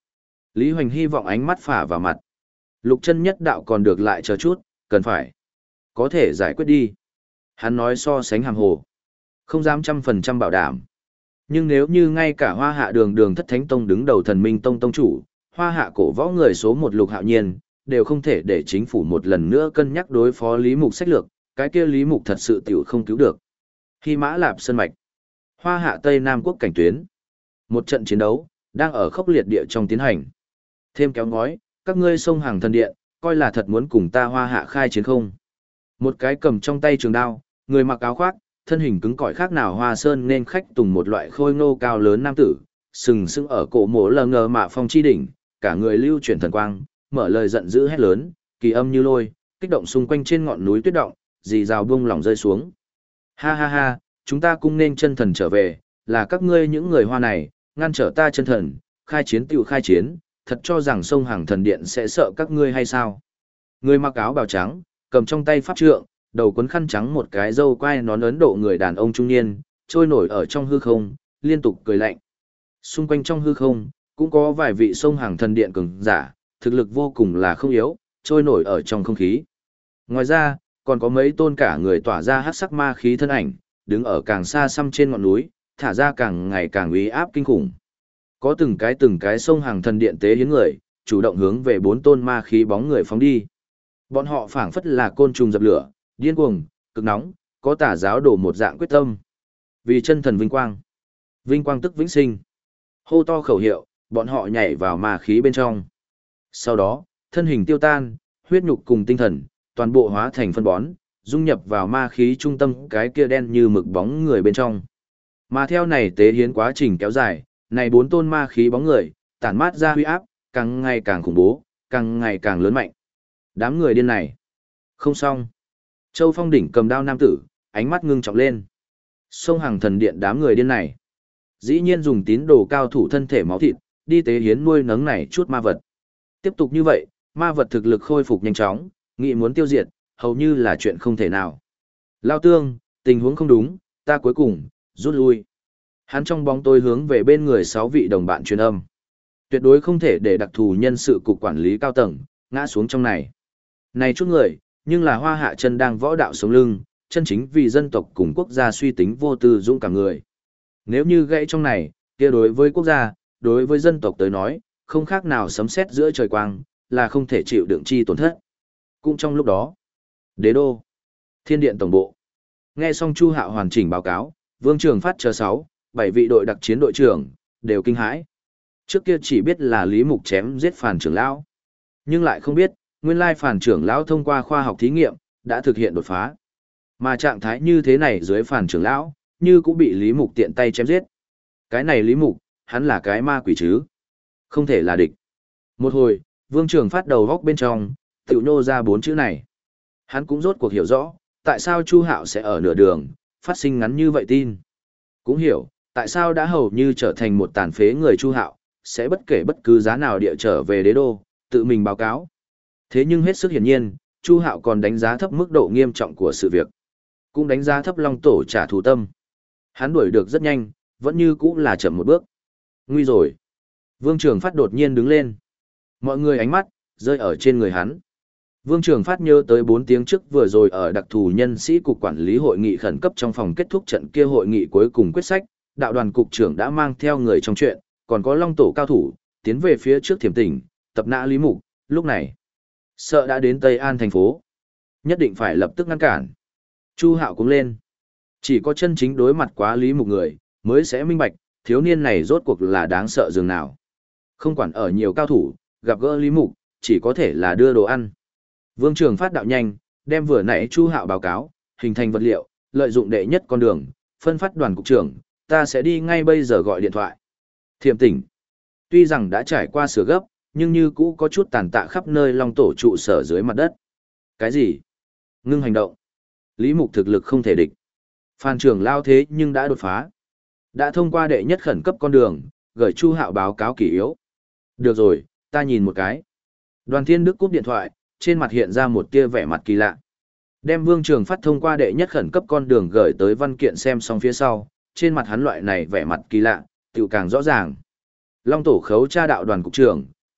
Lý Hoành hy vọng ánh mắt phả vào mặt. Lục chân nhất đạo còn được lại chờ chút, cần phải. Có thể giải quyết đi. Hắn nói so sánh hàm hồ. Không dám 100% bảo đảm. Nhưng nếu như ngay cả Hoa Hạ Đường Thất Thánh Tông đứng đầu Thần Minh Tông tông chủ, Hoa Hạ cổ võ người số một Lục Hạo Nhiên, đều không thể để chính phủ một lần nữa cân nhắc đối phó Lý Mục sách lược, cái kia Lý Mục thật sự tiểu không cứu được. Hy Mã Lạp Sơn Mạch, Hoa Hạ Tây Nam Quốc cảnh tuyến. Một trận chiến đấu, đang ở khốc liệt địa trong tiến hành. Thêm kéo ngói, các ngươi sông hàng thần điện, coi là thật muốn cùng ta Hoa Hạ khai chiến không. Một cái cầm trong tay trường đao, người mặc áo khoác, thân hình cứng cỏi khác nào Hoa Sơn nên khách tùng một loại khôi ngô cao lớn nam tử, sừng sững ở cổ mộ lờ ngờ mạ phong chi đỉnh, cả người lưu chuyển thần quang, mở lời giận dữ hét lớn, kỳ âm như lôi, kích động xung quanh trên ngọn núi tuyết động, dì rào buông lỏng rơi xuống. Ha ha ha, chúng ta cung nên chân thần trở về, là các ngươi những người Hoa này, ngăn trở ta chân thần, khai chiến tiểu khai chiến, thật cho rằng sông hàng thần điện sẽ sợ các ngươi hay sao? Người mặc áo bào trắng, cầm trong tay pháp trượng, đầu quấn khăn trắng một cái râu quai nón Ấn Độ người đàn ông trung niên, trôi nổi ở trong hư không, liên tục cười lạnh. Xung quanh trong hư không, cũng có vài vị sông hàng thần điện cường giả, thực lực vô cùng là không yếu, trôi nổi ở trong không khí. Ngoài ra, còn có mấy tôn cả người tỏa ra hắc sắc ma khí thân ảnh, đứng ở càng xa xăm trên ngọn núi, thả ra càng ngày càng uy áp kinh khủng. Có từng cái sông hàng thần điện tế hiến người, chủ động hướng về bốn tôn ma khí bóng người phóng đi. Bọn họ phảng phất là côn trùng dập lửa, điên cuồng, cực nóng, có tà giáo đổ một dạng quyết tâm. Vì chân thần vinh quang. Vinh quang tức vĩnh sinh. Hô to khẩu hiệu, bọn họ nhảy vào ma khí bên trong. Sau đó, thân hình tiêu tan, huyết nhục cùng tinh thần, toàn bộ hóa thành phân bón, dung nhập vào ma khí trung tâm cái kia đen như mực bóng người bên trong. Mà theo này tế hiến quá trình kéo dài, này bốn tôn ma khí bóng người, tản mát ra huy áp, càng ngày càng khủng bố, càng ngày càng lớn mạnh. Đám người điên này. Không xong. Châu Phong đỉnh cầm đao nam tử, ánh mắt ngưng trọng lên. Sông hàng thần điện đám người điên này. Dĩ nhiên dùng tín đồ cao thủ thân thể máu thịt, đi tế hiến nuôi nấng này chút ma vật. Tiếp tục như vậy, ma vật thực lực khôi phục nhanh chóng, nghị muốn tiêu diệt, hầu như là chuyện không thể nào. Lao Tương, tình huống không đúng, ta cuối cùng, rút lui. Hắn trong bóng tối hướng về bên người 6 vị đồng bạn truyền âm. Tuyệt đối không thể để đặc thù nhân sự cục quản lý cao tầng, ngã xuống trong này. Này chút người, nhưng là Hoa Hạ chân đang võ đạo sống lưng, chân chính vì dân tộc cùng quốc gia suy tính vô tư dũng cả người. Nếu như gãy trong này, kia đối với quốc gia, đối với dân tộc tới nói, không khác nào sấm sét giữa trời quang, là không thể chịu đựng chi tổn thất. Cũng trong lúc đó, Đế đô, Thiên điện tổng bộ. Nghe xong Chu Hạo hoàn chỉnh báo cáo, Vương Trường Phát chờ 7 vị đội đặc chiến đội trưởng đều kinh hãi. Trước kia chỉ biết là Lý Mục chém giết Phàn trưởng lão, nhưng lại không biết, nguyên lai Phàn trưởng lão thông qua khoa học thí nghiệm đã thực hiện đột phá. Mà trạng thái như thế này dưới Phàn trưởng lão, như cũng bị Lý Mục tiện tay chém giết. Cái này Lý Mục, hắn là cái ma quỷ chứ? Không thể là địch. Một hồi, Vương Trường Phát đầu góc bên trong, tiểu nô ra 4 chữ này. Hắn cũng rốt cuộc hiểu rõ, tại sao Chu Hạo sẽ ở nửa đường, phát sinh ngắn như vậy tin. Cũng hiểu, tại sao đã hầu như trở thành một tàn phế người Chu Hạo, sẽ bất kể bất cứ giá nào địa trở về đế đô, tự mình báo cáo. Thế nhưng hết sức hiển nhiên, Chu Hạo còn đánh giá thấp mức độ nghiêm trọng của sự việc. Cũng đánh giá thấp Long Tổ trả thù tâm. Hắn đuổi được rất nhanh, vẫn như cũ là chậm một bước. Nguy rồi. Vương Trường Phát đột nhiên đứng lên. Mọi người ánh mắt, rơi ở trên người hắn. Vương Trường Phát nhớ tới 4 tiếng trước vừa rồi ở đặc thù nhân sĩ cục quản lý hội nghị khẩn cấp trong phòng kết thúc trận kia hội nghị cuối cùng quyết sách, đạo đoàn cục trưởng đã mang theo người trong chuyện, còn có Long Tổ cao thủ, tiến về phía trước Thiểm Tỉnh, tập nã Lý Mục, lúc này. Sợ đã đến Tây An thành phố. Nhất định phải lập tức ngăn cản. Chu Hạo cũng lên. Chỉ có chân chính đối mặt quá Lý Mục người, mới sẽ minh bạch, thiếu niên này rốt cuộc là đáng sợ dường nào. Không quản ở nhiều cao thủ, gặp gỡ Lý Mục, chỉ có thể là đưa đồ ăn. Vương Trường Phát đạo nhanh, đem vừa nãy Chu Hạo báo cáo, hình thành vật liệu, lợi dụng đệ nhất con đường, phân phát đoàn cục trưởng, ta sẽ đi ngay bây giờ gọi điện thoại. Thiểm Tỉnh. Tuy rằng đã trải qua sửa gấp, nhưng như cũ có chút tàn tạ khắp nơi Long Tổ trụ sở dưới mặt đất. Cái gì? Ngưng hành động. Lý Mục thực lực không thể địch. Phan trưởng lao thế nhưng đã đột phá. Đã thông qua đệ nhất khẩn cấp con đường, gửi Chu Hạo báo cáo kỷ yếu. Được rồi, ta nhìn một cái. Đoàn Thiên Đức cúp điện thoại, trên mặt hiện ra một tia vẻ mặt kỳ lạ. Đem Vương Trường Phát thông qua đệ nhất khẩn cấp con đường gửi tới văn kiện xem xong phía sau, trên mặt hắn loại này vẻ mặt kỳ lạ, tiểu càng rõ ràng. Long Tổ khấu tra đạo đoàn cục trưởng,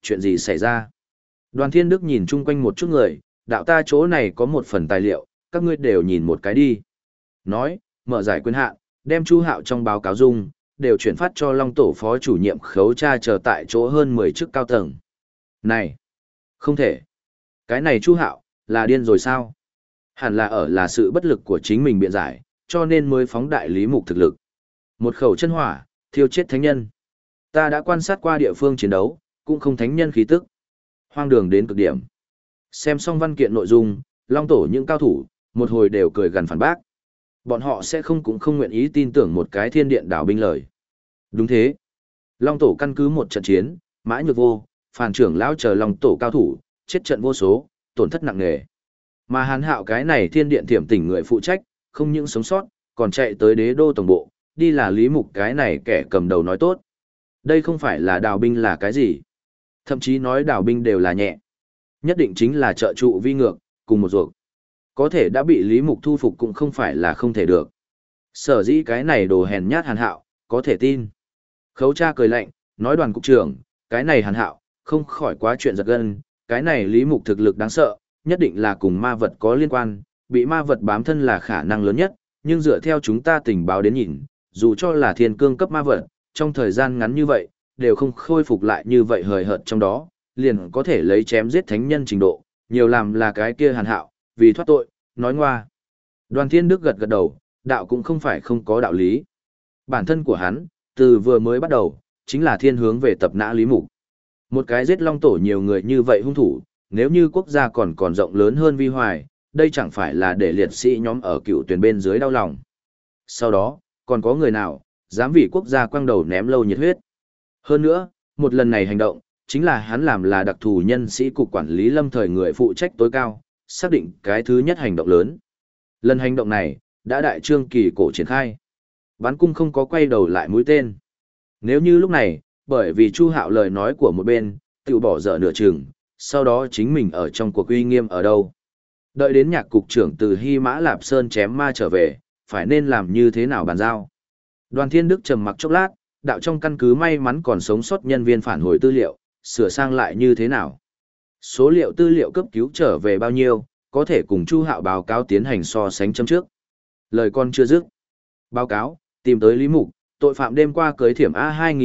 chuyện gì xảy ra? Đoàn Thiên Đức nhìn chung quanh một chút người, đạo ta chỗ này có một phần tài liệu, các ngươi đều nhìn một cái đi. Nói, mở giải quyền hạn, đem Chu Hạo trong báo cáo dung, đều chuyển phát cho Long Tổ phó chủ nhiệm Khấu Tra chờ tại chỗ hơn 10 chức cao tầng. Này, không thể. Cái này Chu Hạo, là điên rồi sao? Hẳn là sự bất lực của chính mình biện giải, cho nên mới phóng đại Lý Mục thực lực. Một khẩu chân hỏa, thiêu chết thánh nhân. Ta đã quan sát qua địa phương chiến đấu, cũng không thánh nhân khí tức. Hoang đường đến cực điểm. Xem xong văn kiện nội dung, Long Tổ những cao thủ, một hồi đều cười gần phản bác. Bọn họ sẽ cũng không nguyện ý tin tưởng một cái thiên điện đảo binh lời. Đúng thế. Long Tổ căn cứ một trận chiến, Mã Nhược Vô, Phàn trưởng lão chờ Long Tổ cao thủ, chết trận vô số, tổn thất nặng nề. Mà Hàn Hạo cái này thiên điện thiểm tỉnh người phụ trách, không những sống sót, còn chạy tới đế đô tổng bộ, đi là Lý Mục cái này kẻ cầm đầu nói tốt. Đây không phải là đào binh là cái gì. Thậm chí nói đào binh đều là nhẹ. Nhất định chính là trợ trụ vi ngược, cùng một ruột. Có thể đã bị Lý Mục thu phục cũng không phải là không thể được. Sở dĩ cái này đồ hèn nhát Hàn Hạo, có thể tin. Khấu Tra cười lạnh, nói Đoàn cục trưởng, cái này Hàn Hạo, không khỏi quá chuyện giật gân, cái này Lý Mục thực lực đáng sợ, nhất định là cùng ma vật có liên quan, bị ma vật bám thân là khả năng lớn nhất, nhưng dựa theo chúng ta tình báo đến nhìn, dù cho là thiên cương cấp ma vật, trong thời gian ngắn như vậy, đều không khôi phục lại như vậy hời hợt trong đó, liền có thể lấy chém giết thánh nhân trình độ, nhiều làm là cái kia Hàn Hạo, vì thoát tội, nói ngoa. Đoàn Thiên Đức gật gật đầu, đạo cũng không phải không có đạo lý. Bản thân của hắn, từ vừa mới bắt đầu, chính là thiên hướng về tập nã Lý Mục. Một cái giết Long Tổ nhiều người như vậy hung thủ, nếu như quốc gia còn rộng lớn hơn vi hoài, đây chẳng phải là để liệt sĩ nhóm ở cựu tuyển bên dưới đau lòng. Sau đó, còn có người nào, dám vì quốc gia quăng đầu ném lâu nhiệt huyết. Hơn nữa, một lần này hành động, chính là hắn làm là đặc thù nhân sĩ cục quản lý lâm thời người phụ trách tối cao, xác định cái thứ nhất hành động lớn. Lần hành động này, đã đại trương kỳ cổ triển khai. Bắn cung không có quay đầu lại mũi tên. Nếu như lúc này, bởi vì Chu Hạo lời nói của một bên, tự bỏ dở nửa chừng, sau đó chính mình ở trong cuộc uy nghiêm ở đâu. Đợi đến nhạc cục trưởng từ Hy Mã Lạp Sơn chém ma trở về, phải nên làm như thế nào bàn giao. Đoàn Thiên Đức trầm mặc chốc lát, đạo trong căn cứ may mắn còn sống sót nhân viên phản hồi tư liệu, sửa sang lại như thế nào. Số liệu tư liệu cấp cứu trở về bao nhiêu, có thể cùng Chu Hạo báo cáo tiến hành so sánh chấm trước. Lời con chưa dứt. Báo cáo, tìm tới Lý Mục, tội phạm đêm qua cưới thiểm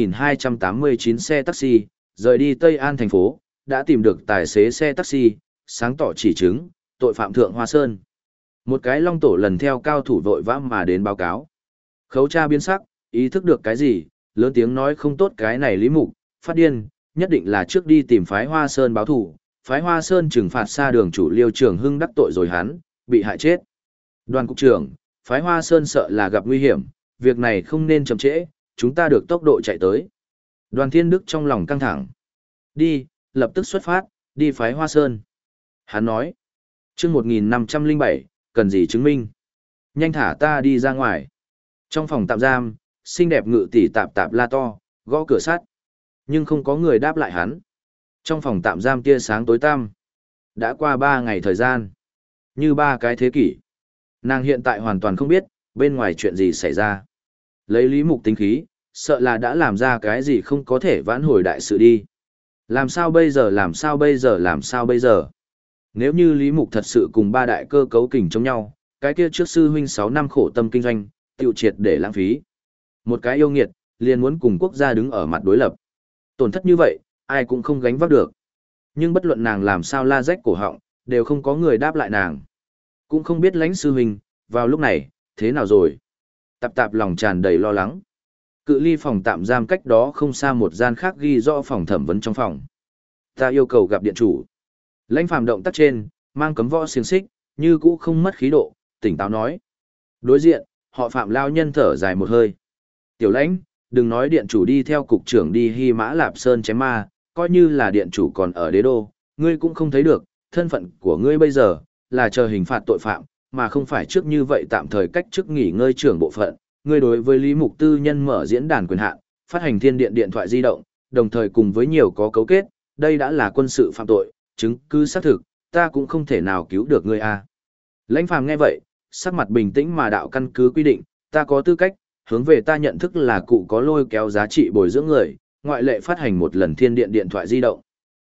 A2289 xe taxi, rời đi Tây An thành phố, đã tìm được tài xế xe taxi, sáng tỏ chỉ chứng, tội phạm Thượng Hoa Sơn. Một cái Long Tổ lần theo cao thủ vội vã mà đến báo cáo. Khấu Tra biến sắc, ý thức được cái gì, lớn tiếng nói không tốt cái này Lý Mục, phát điên, nhất định là trước đi tìm phái Hoa Sơn báo thủ, phái Hoa Sơn trừng phạt xa đường chủ Liêu Trường Hưng đắc tội rồi hắn, bị hại chết. Đoàn cục trưởng, phái Hoa Sơn sợ là gặp nguy hiểm, việc này không nên chậm trễ, chúng ta được tốc độ chạy tới. Đoàn Thiên Đức trong lòng căng thẳng. Đi, lập tức xuất phát, đi phái Hoa Sơn. Hắn nói, chương 1507, cần gì chứng minh? Nhanh thả ta đi ra ngoài. Trong phòng tạm giam, xinh đẹp ngự tỷ tạp tạp la to, gõ cửa sắt. Nhưng không có người đáp lại hắn. Trong phòng tạm giam tia sáng tối tăm. Đã qua 3 ngày thời gian. Như 3 cái thế kỷ. Nàng hiện tại hoàn toàn không biết, bên ngoài chuyện gì xảy ra. Lấy Lý Mục tính khí, sợ là đã làm ra cái gì không có thể vãn hồi đại sự đi. Làm sao bây giờ, làm sao bây giờ, làm sao bây giờ? Nếu như Lý Mục thật sự cùng 3 đại cơ cấu kình chống nhau, cái kia trước sư huynh 6 năm khổ tâm kinh doanh, tiêu triệt để lãng phí. Một cái yêu nghiệt, liền muốn cùng quốc gia đứng ở mặt đối lập. Tổn thất như vậy, ai cũng không gánh vác được. Nhưng bất luận nàng làm sao la rách cổ họng, đều không có người đáp lại nàng. Cũng không biết lãnh sư huynh, vào lúc này, thế nào rồi? Tạp tạp lòng tràn đầy lo lắng. Cự ly phòng tạm giam cách đó không xa một gian khác ghi rõ phòng thẩm vấn trong phòng. Ta yêu cầu gặp điện chủ. Lãnh Phàm động tác trên, mang cấm võ xiềng xích, như cũ không mất khí độ, tỉnh táo nói. Đối diện, họ Phạm lao nhân thở dài một hơi. Tiểu Lãnh, đừng nói điện chủ đi theo cục trưởng đi Hy Mã Lạp Sơn chém ma, coi như là điện chủ còn ở đế đô, ngươi cũng không thấy được, thân phận của ngươi bây giờ, là chờ hình phạt tội phạm, mà không phải trước như vậy tạm thời cách chức nghỉ ngơi trưởng bộ phận. Ngươi đối với Lý Mục tư nhân mở diễn đàn quyền hạn, phát hành thiên điện điện thoại di động, đồng thời cùng với nhiều có cấu kết, đây đã là quân sự phạm tội, chứng cứ xác thực, ta cũng không thể nào cứu được ngươi a. Lãnh Phàm nghe vậy, sắc mặt bình tĩnh mà đạo căn cứ quy định, ta có tư cách, hướng về ta nhận thức là cụ có lôi kéo giá trị bồi dưỡng người, ngoại lệ phát hành một lần thiên điện điện thoại di động.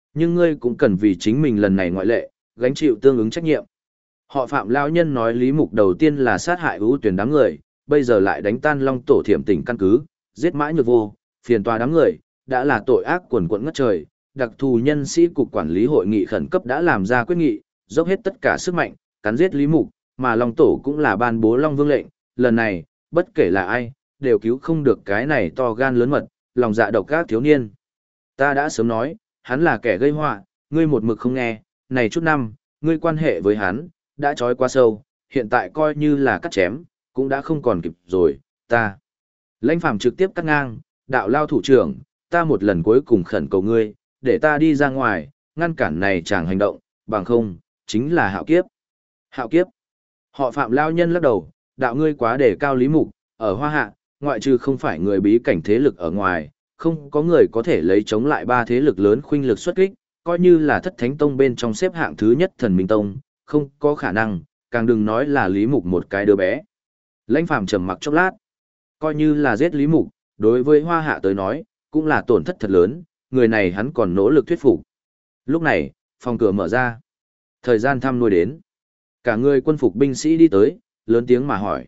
Nhưng ngươi cũng cần vì chính mình lần này ngoại lệ, gánh chịu tương ứng trách nhiệm. Họ Phạm lão nhân nói Lý Mục đầu tiên là sát hại ưu tuyển đám người, bây giờ lại đánh tan Long Tổ Thiểm Tỉnh căn cứ, giết Mã Nhược Vô, phiền toái đám người, đã là tội ác quần quẫn ngất trời. Đặc thù nhân sĩ cục quản lý hội nghị khẩn cấp đã làm ra quyết nghị, dốc hết tất cả sức mạnh, cắn giết Lý Mục, mà Long Tổ cũng là ban bố Long Vương lệnh, lần này, bất kể là ai, đều cứu không được cái này to gan lớn mật, lòng dạ độc ác thiếu niên. Ta đã sớm nói, hắn là kẻ gây họa, ngươi một mực không nghe, này chút năm, ngươi quan hệ với hắn, đã trói quá sâu, hiện tại coi như là cắt chém, cũng đã không còn kịp rồi, ta. Lãnh Phàm trực tiếp cắt ngang, đạo lao thủ trưởng, ta một lần cuối cùng khẩn cầu ngươi, để ta đi ra ngoài, ngăn cản này chẳng hành động, bằng không, chính là hạo kiếp. Hạo kiếp. Họ Phạm lao nhân lắc đầu, đạo ngươi quá đề cao Lý Mục, ở Hoa Hạ, ngoại trừ không phải người bí cảnh thế lực ở ngoài, không có người có thể lấy chống lại ba thế lực lớn khuynh lực xuất kích, coi như là Thất Thánh Tông bên trong xếp hạng thứ nhất Thần Minh Tông, không có khả năng, càng đừng nói là Lý Mục một cái đứa bé. Lãnh Phàm trầm mặc chốc lát, coi như là giết Lý Mục, đối với Hoa Hạ tới nói, cũng là tổn thất thật lớn, người này hắn còn nỗ lực thuyết phục. Lúc này, phòng cửa mở ra. Thời gian thăm nuôi đến. Cả người quân phục binh sĩ đi tới, lớn tiếng mà hỏi.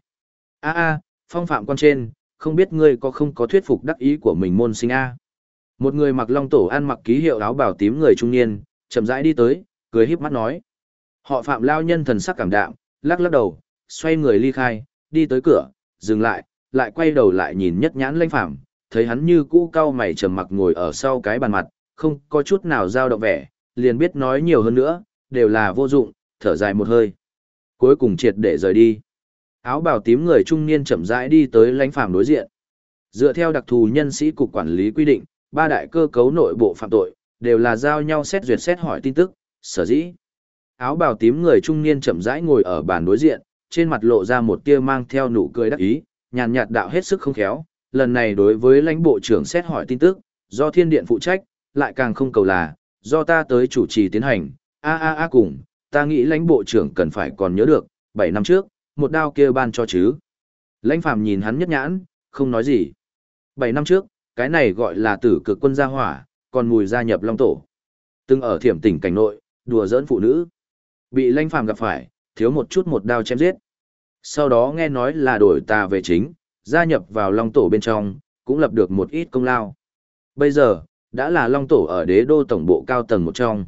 Phong phạm quan trên, không biết ngươi có không có thuyết phục đắc ý của mình môn sinh A. Một người mặc Long Tổ ăn mặc ký hiệu áo bào tím người trung niên, chậm rãi đi tới, cười híp mắt nói. Họ Phạm lao nhân thần sắc cảm đạm, lắc lắc đầu, xoay người ly khai, đi tới cửa, dừng lại, lại quay đầu lại nhìn Nhất Nhãn Lãnh Phàm, thấy hắn như cũ cau mày trầm mặc ngồi ở sau cái bàn mặt, không có chút nào dao động vẻ, liền biết nói nhiều hơn nữa, đều là vô dụng, thở dài một hơi. Cuối cùng triệt để rời đi. Áo bào tím người trung niên chậm rãi đi tới Lãnh Phàm đối diện. Dựa theo đặc thù nhân sĩ cục quản lý quy định, ba đại cơ cấu nội bộ phạm tội đều là giao nhau xét duyệt xét hỏi tin tức, sở dĩ. Áo bào tím người trung niên chậm rãi ngồi ở bàn đối diện, trên mặt lộ ra một tia mang theo nụ cười đắc ý, nhàn nhạt đạo hết sức không khéo, lần này đối với lãnh bộ trưởng xét hỏi tin tức, do Thiên Điện phụ trách, lại càng không cầu là, do ta tới chủ trì tiến hành, cùng, ta nghĩ lãnh bộ trưởng cần phải còn nhớ được, 7 năm trước, một đao kia ban cho chứ. Lãnh Phàm nhìn hắn nhất nhãn, không nói gì. 7 năm trước, cái này gọi là tử cực quân gia hỏa, còn mùi gia nhập Long Tổ. Từng ở Thiểm Tỉnh cảnh nội, đùa giỡn phụ nữ. Bị Lãnh Phàm gặp phải, thiếu một chút một đao chém giết. Sau đó nghe nói là đổi tà về chính, gia nhập vào Long Tổ bên trong, cũng lập được một ít công lao. Bây giờ, đã là Long Tổ ở đế đô tổng bộ cao tầng một trong.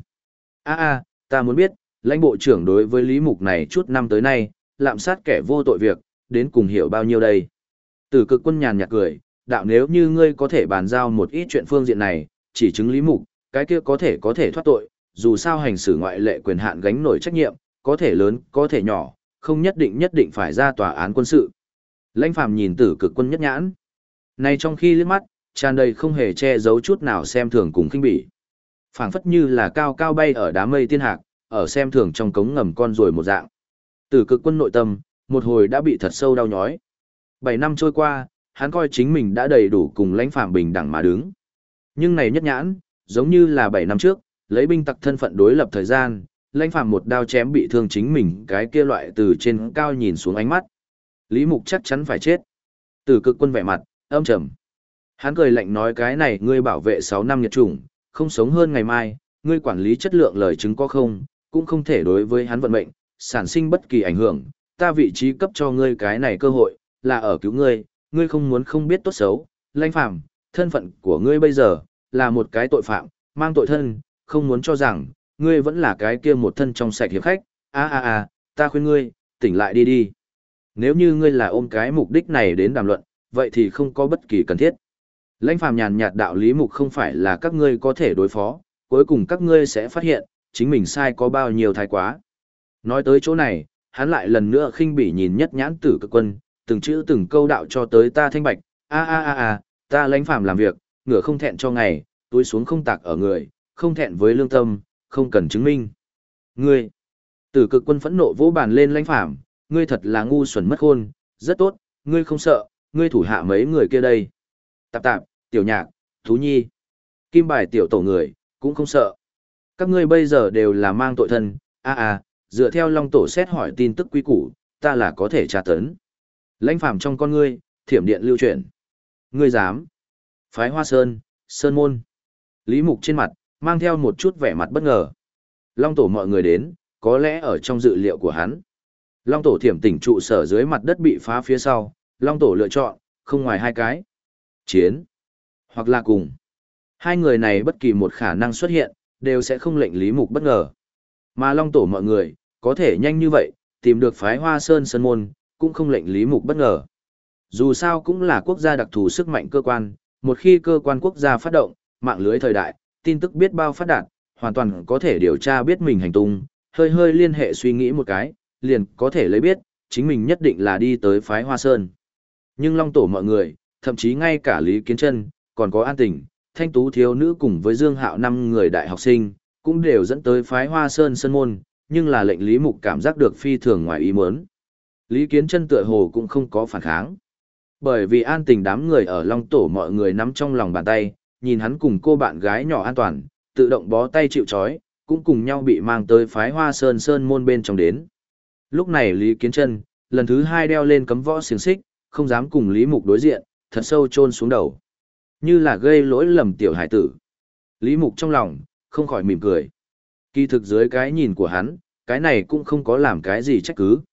Ta muốn biết, lãnh bộ trưởng đối với Lý Mục này chút năm tới nay, lạm sát kẻ vô tội việc, đến cùng hiểu bao nhiêu đây. Tử cực quân nhàn nhạt cười, đạo nếu như ngươi có thể bàn giao một ít chuyện phương diện này, chỉ chứng Lý Mục, cái kia có thể thoát tội, dù sao hành xử ngoại lệ quyền hạn gánh nổi trách nhiệm, có thể lớn, có thể nhỏ, không nhất định phải ra tòa án quân sự. Lãnh Phàm nhìn Tử cực quân nhất nhãn. Này trong khi liếc mắt, tràn đầy không hề che giấu chút nào xem thường cùng khinh bỉ. Phảng phất như là cao cao bay ở đám mây tiên hạc, ở xem thường trong cống ngầm con ruồi một dạng. Tử cực quân nội tâm, một hồi đã bị thật sâu đau nhói. 7 năm trôi qua, hắn coi chính mình đã đầy đủ cùng Lãnh Phàm bình đẳng mà đứng. Nhưng này nhất nhãn, giống như là 7 năm trước, lấy binh tặc thân phận đối lập thời gian, Lãnh Phàm một đao chém bị thương chính mình cái kia loại từ trên cao nhìn xuống ánh mắt. Lý Mục chắc chắn phải chết. Tử cực quân vẻ mặt, âm trầm. Hắn cười lạnh nói cái này ngươi bảo vệ 6 năm nhiệt chủng, không sống hơn ngày mai, ngươi quản lý chất lượng lời chứng có không, cũng không thể đối với hắn vận mệnh, sản sinh bất kỳ ảnh hưởng. Ta vị trí cấp cho ngươi cái này cơ hội, là ở cứu ngươi, ngươi không muốn không biết tốt xấu. Lãnh Phàm, thân phận của ngươi bây giờ, là một cái tội phạm, mang tội thân, không muốn cho rằng, ngươi vẫn là cái kia một thân trong sạch hiệp khách. Ta khuyên ngươi, tỉnh lại đi. Nếu như ngươi là ôm cái mục đích này đến đàm luận, vậy thì không có bất kỳ cần thiết. Lãnh Phàm nhàn nhạt đạo Lý Mục không phải là các ngươi có thể đối phó, cuối cùng các ngươi sẽ phát hiện, chính mình sai có bao nhiêu thái quá. Nói tới chỗ này, hắn lại lần nữa khinh bỉ nhìn nhất nhãn Tử cực quân, từng chữ từng câu đạo cho tới ta thanh bạch, ta Lãnh Phàm làm việc, ngựa không thẹn cho ngày, túi xuống không tạc ở người, không thẹn với lương tâm, không cần chứng minh. Ngươi, Tử cực quân phẫn nộ vỗ bàn lên Lãnh Phàm, ngươi thật là ngu xuẩn mất khôn, rất tốt, ngươi không sợ, ngươi thủ hạ mấy người kia đây. Tạp, Tiểu Nhạc, Thú Nhi, Kim Bài tiểu tổ người, cũng không sợ. Các ngươi bây giờ đều là mang tội thân, dựa theo Long Tổ xét hỏi tin tức quý củ, ta là có thể tra tấn. Lãnh Phàm trong con ngươi, thiểm điện lưu chuyển. Ngươi dám? Phái Hoa Sơn, Sơn Môn. Lý Mục trên mặt, mang theo một chút vẻ mặt bất ngờ. Long tổ mọi người đến, có lẽ ở trong dự liệu của hắn. Long tổ thiểm tỉnh trụ sở dưới mặt đất bị phá phía sau, Long tổ lựa chọn, không ngoài hai cái. Chiến, hoặc là cùng. Hai người này bất kỳ một khả năng xuất hiện, đều sẽ không lệnh Lý Mục bất ngờ. Mà Long tổ mọi người, có thể nhanh như vậy, tìm được phái Hoa Sơn Sơn Môn, cũng không lệnh Lý Mục bất ngờ. Dù sao cũng là quốc gia đặc thù sức mạnh cơ quan, một khi cơ quan quốc gia phát động, mạng lưới thời đại, tin tức biết bao phát đạt, hoàn toàn có thể điều tra biết mình hành tung, hơi hơi liên hệ suy nghĩ một cái, liền có thể lấy biết, chính mình nhất định là đi tới phái Hoa Sơn. Nhưng Long tổ mọi người, thậm chí ngay cả Lý Kiến Chân, còn có An Tình, Thanh Tú thiếu nữ cùng với Dương Hạo 5 người đại học sinh, cũng đều dẫn tới phái Hoa Sơn Sơn Môn, nhưng là lệnh Lý Mục cảm giác được phi thường ngoài ý muốn. Lý Kiến Chân tựa hồ cũng không có phản kháng. Bởi vì An Tình đám người ở Long tổ mọi người nắm trong lòng bàn tay, nhìn hắn cùng cô bạn gái nhỏ an toàn, tự động bó tay chịu trói, cũng cùng nhau bị mang tới phái Hoa Sơn Sơn Môn bên trong đến. Lúc này Lý Kiến Chân lần thứ 2 đeo lên cấm võ xiềng xích, không dám cùng Lý Mục đối diện, thật sâu chôn xuống đầu. Như là gây lỗi lầm tiểu hải tử. Lý Mục trong lòng, không khỏi mỉm cười. Kỳ thực dưới cái nhìn của hắn, cái này cũng không có làm cái gì trách cứ.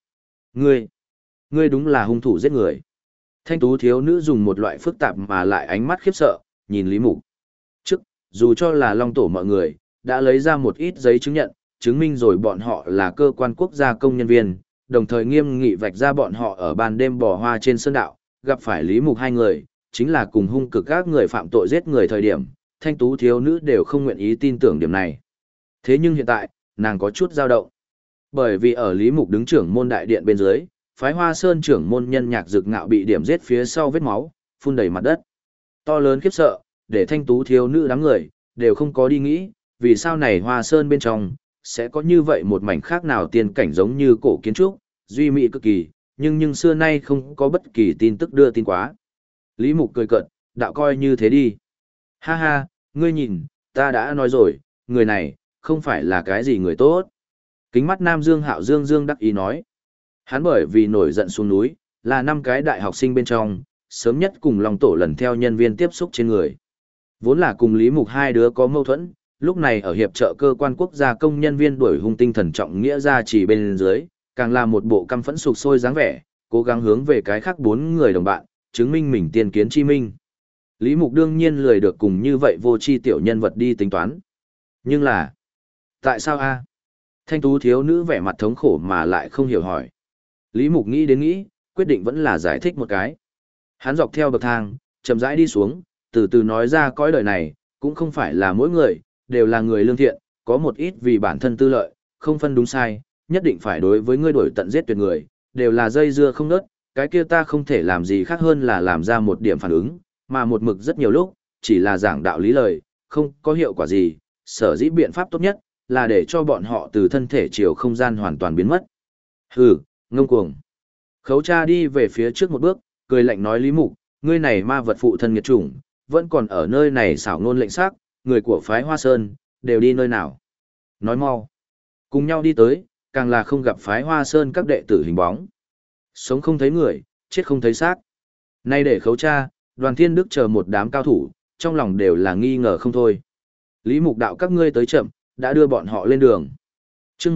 Ngươi đúng là hung thủ giết người. Thanh tú thiếu nữ dùng một loại phức tạp mà lại ánh mắt khiếp sợ, nhìn Lý Mục. Trước, dù cho là Long tổ mọi người, đã lấy ra một ít giấy chứng nhận, chứng minh rồi bọn họ là cơ quan quốc gia công nhân viên, đồng thời nghiêm nghị vạch ra bọn họ ở ban đêm bò hoa trên sơn đạo, gặp phải Lý Mục hai người, chính là cùng hung cực các người phạm tội giết người thời điểm, thanh tú thiếu nữ đều không nguyện ý tin tưởng điểm này. Thế nhưng hiện tại, nàng có chút dao động. Bởi vì ở Lý Mục đứng trưởng môn đại điện bên dưới, phái Hoa Sơn trưởng môn Nhân Nhạc Dực Ngạo bị điểm giết phía sau vết máu, phun đầy mặt đất. To lớn khiếp sợ, để thanh tú thiếu nữ đám người, đều không có đi nghĩ, vì sao này Hoa Sơn bên trong, sẽ có như vậy một mảnh khác nào tiên cảnh giống như cổ kiến trúc, duy mỹ cực kỳ, nhưng xưa nay không có bất kỳ tin tức đưa tin quá. Lý Mục cười cợt, đạo coi như thế đi. Ha ha, ngươi nhìn, ta đã nói rồi, người này, không phải là cái gì người tốt. Kính mắt Nam Dương Hạo Dương đắc ý nói. Hắn bởi vì nổi giận xuống núi, là 5 cái đại học sinh bên trong, sớm nhất cùng Long tổ lần theo nhân viên tiếp xúc trên người. Vốn là cùng Lý Mục hai đứa có mâu thuẫn, lúc này ở hiệp trợ cơ quan quốc gia công nhân viên đuổi hung tinh thần trọng nghĩa ra chỉ bên dưới, càng là một bộ căm phẫn sục sôi dáng vẻ, cố gắng hướng về cái khác 4 người đồng bạn, chứng minh mình tiên kiến chi minh. Lý Mục đương nhiên lười được cùng như vậy vô chi tiểu nhân vật đi tính toán. Nhưng là, tại sao a? Thanh tú thiếu nữ vẻ mặt thống khổ mà lại không hiểu hỏi. Lý Mục nghĩ đến nghĩ, quyết định vẫn là giải thích một cái. Hắn dọc theo bậc thang, chậm rãi đi xuống, từ từ nói ra cõi đời này, cũng không phải là mỗi người, đều là người lương thiện, có một ít vì bản thân tư lợi, không phân đúng sai, nhất định phải đối với ngươi đổi tận giết tuyệt người, đều là dây dưa không nớt, cái kia ta không thể làm gì khác hơn là làm ra một điểm phản ứng, mà một mực rất nhiều lúc, chỉ là giảng đạo lý lời, không có hiệu quả gì, sở dĩ biện pháp tốt nhất, là để cho bọn họ từ thân thể chiều không gian hoàn toàn biến mất. Hừ, ngông cuồng. Khấu cha đi về phía trước một bước, cười lạnh nói Lý Mục, ngươi này ma vật phụ thân nghiệt chủng, vẫn còn ở nơi này xảo ngôn lệnh xác, người của phái Hoa Sơn, đều đi nơi nào. Nói mau. Cùng nhau đi tới, càng là không gặp phái Hoa Sơn các đệ tử hình bóng. Sống không thấy người, chết không thấy xác. Nay để khấu cha, Đoàn Thiên Đức chờ một đám cao thủ, trong lòng đều là nghi ngờ không thôi. Lý Mục đạo các ngươi tới chậm, đã đưa bọn họ lên đường. Chương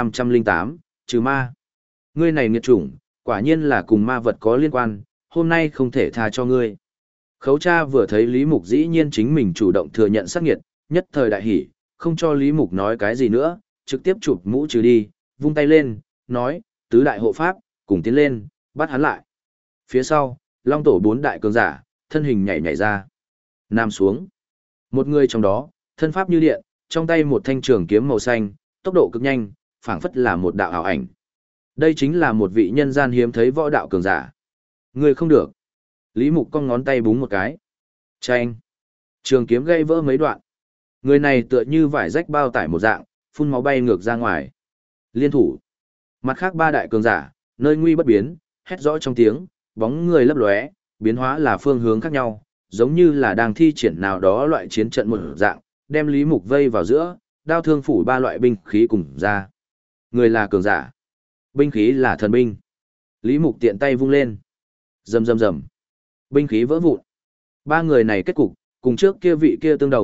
1508, trừ ma. Ngươi này nghiệt chủng, quả nhiên là cùng ma vật có liên quan, hôm nay không thể tha cho ngươi. Khấu cha vừa thấy Lý Mục dĩ nhiên chính mình chủ động thừa nhận sát nghiệt, nhất thời đại hỉ, không cho Lý Mục nói cái gì nữa, trực tiếp chụp mũ trừ đi, vung tay lên, nói, tứ đại hộ pháp, cùng tiến lên, bắt hắn lại. Phía sau, Long tổ 4 đại cường giả, thân hình nhảy nhảy ra. Nam xuống. Một người trong đó, thân pháp như điện, trong tay một thanh trường kiếm màu xanh, tốc độ cực nhanh, phảng phất là một đạo ảo ảnh. Đây chính là một vị nhân gian hiếm thấy võ đạo cường giả. Người không được. Lý Mục cong ngón tay búng một cái. Chanh. Trường kiếm gây vỡ mấy đoạn. Người này tựa như vải rách bao tải một dạng, phun máu bay ngược ra ngoài. Liên thủ. Mặt khác 3 đại cường giả, nơi nguy bất biến, hét rõ trong tiếng, bóng người lấp lóe, biến hóa là phương hướng khác nhau, giống như là đang thi triển nào đó loại chiến trận một dạng, đem Lý Mục vây vào giữa, đao thương phủ 3 loại binh khí cùng ra. Người là cường giả, binh khí là thần binh. Lý Mục tiện tay vung lên. Rầm rầm rầm. Binh khí vỡ vụn. 3 người này kết cục, cùng trước kia vị kia tương đồng,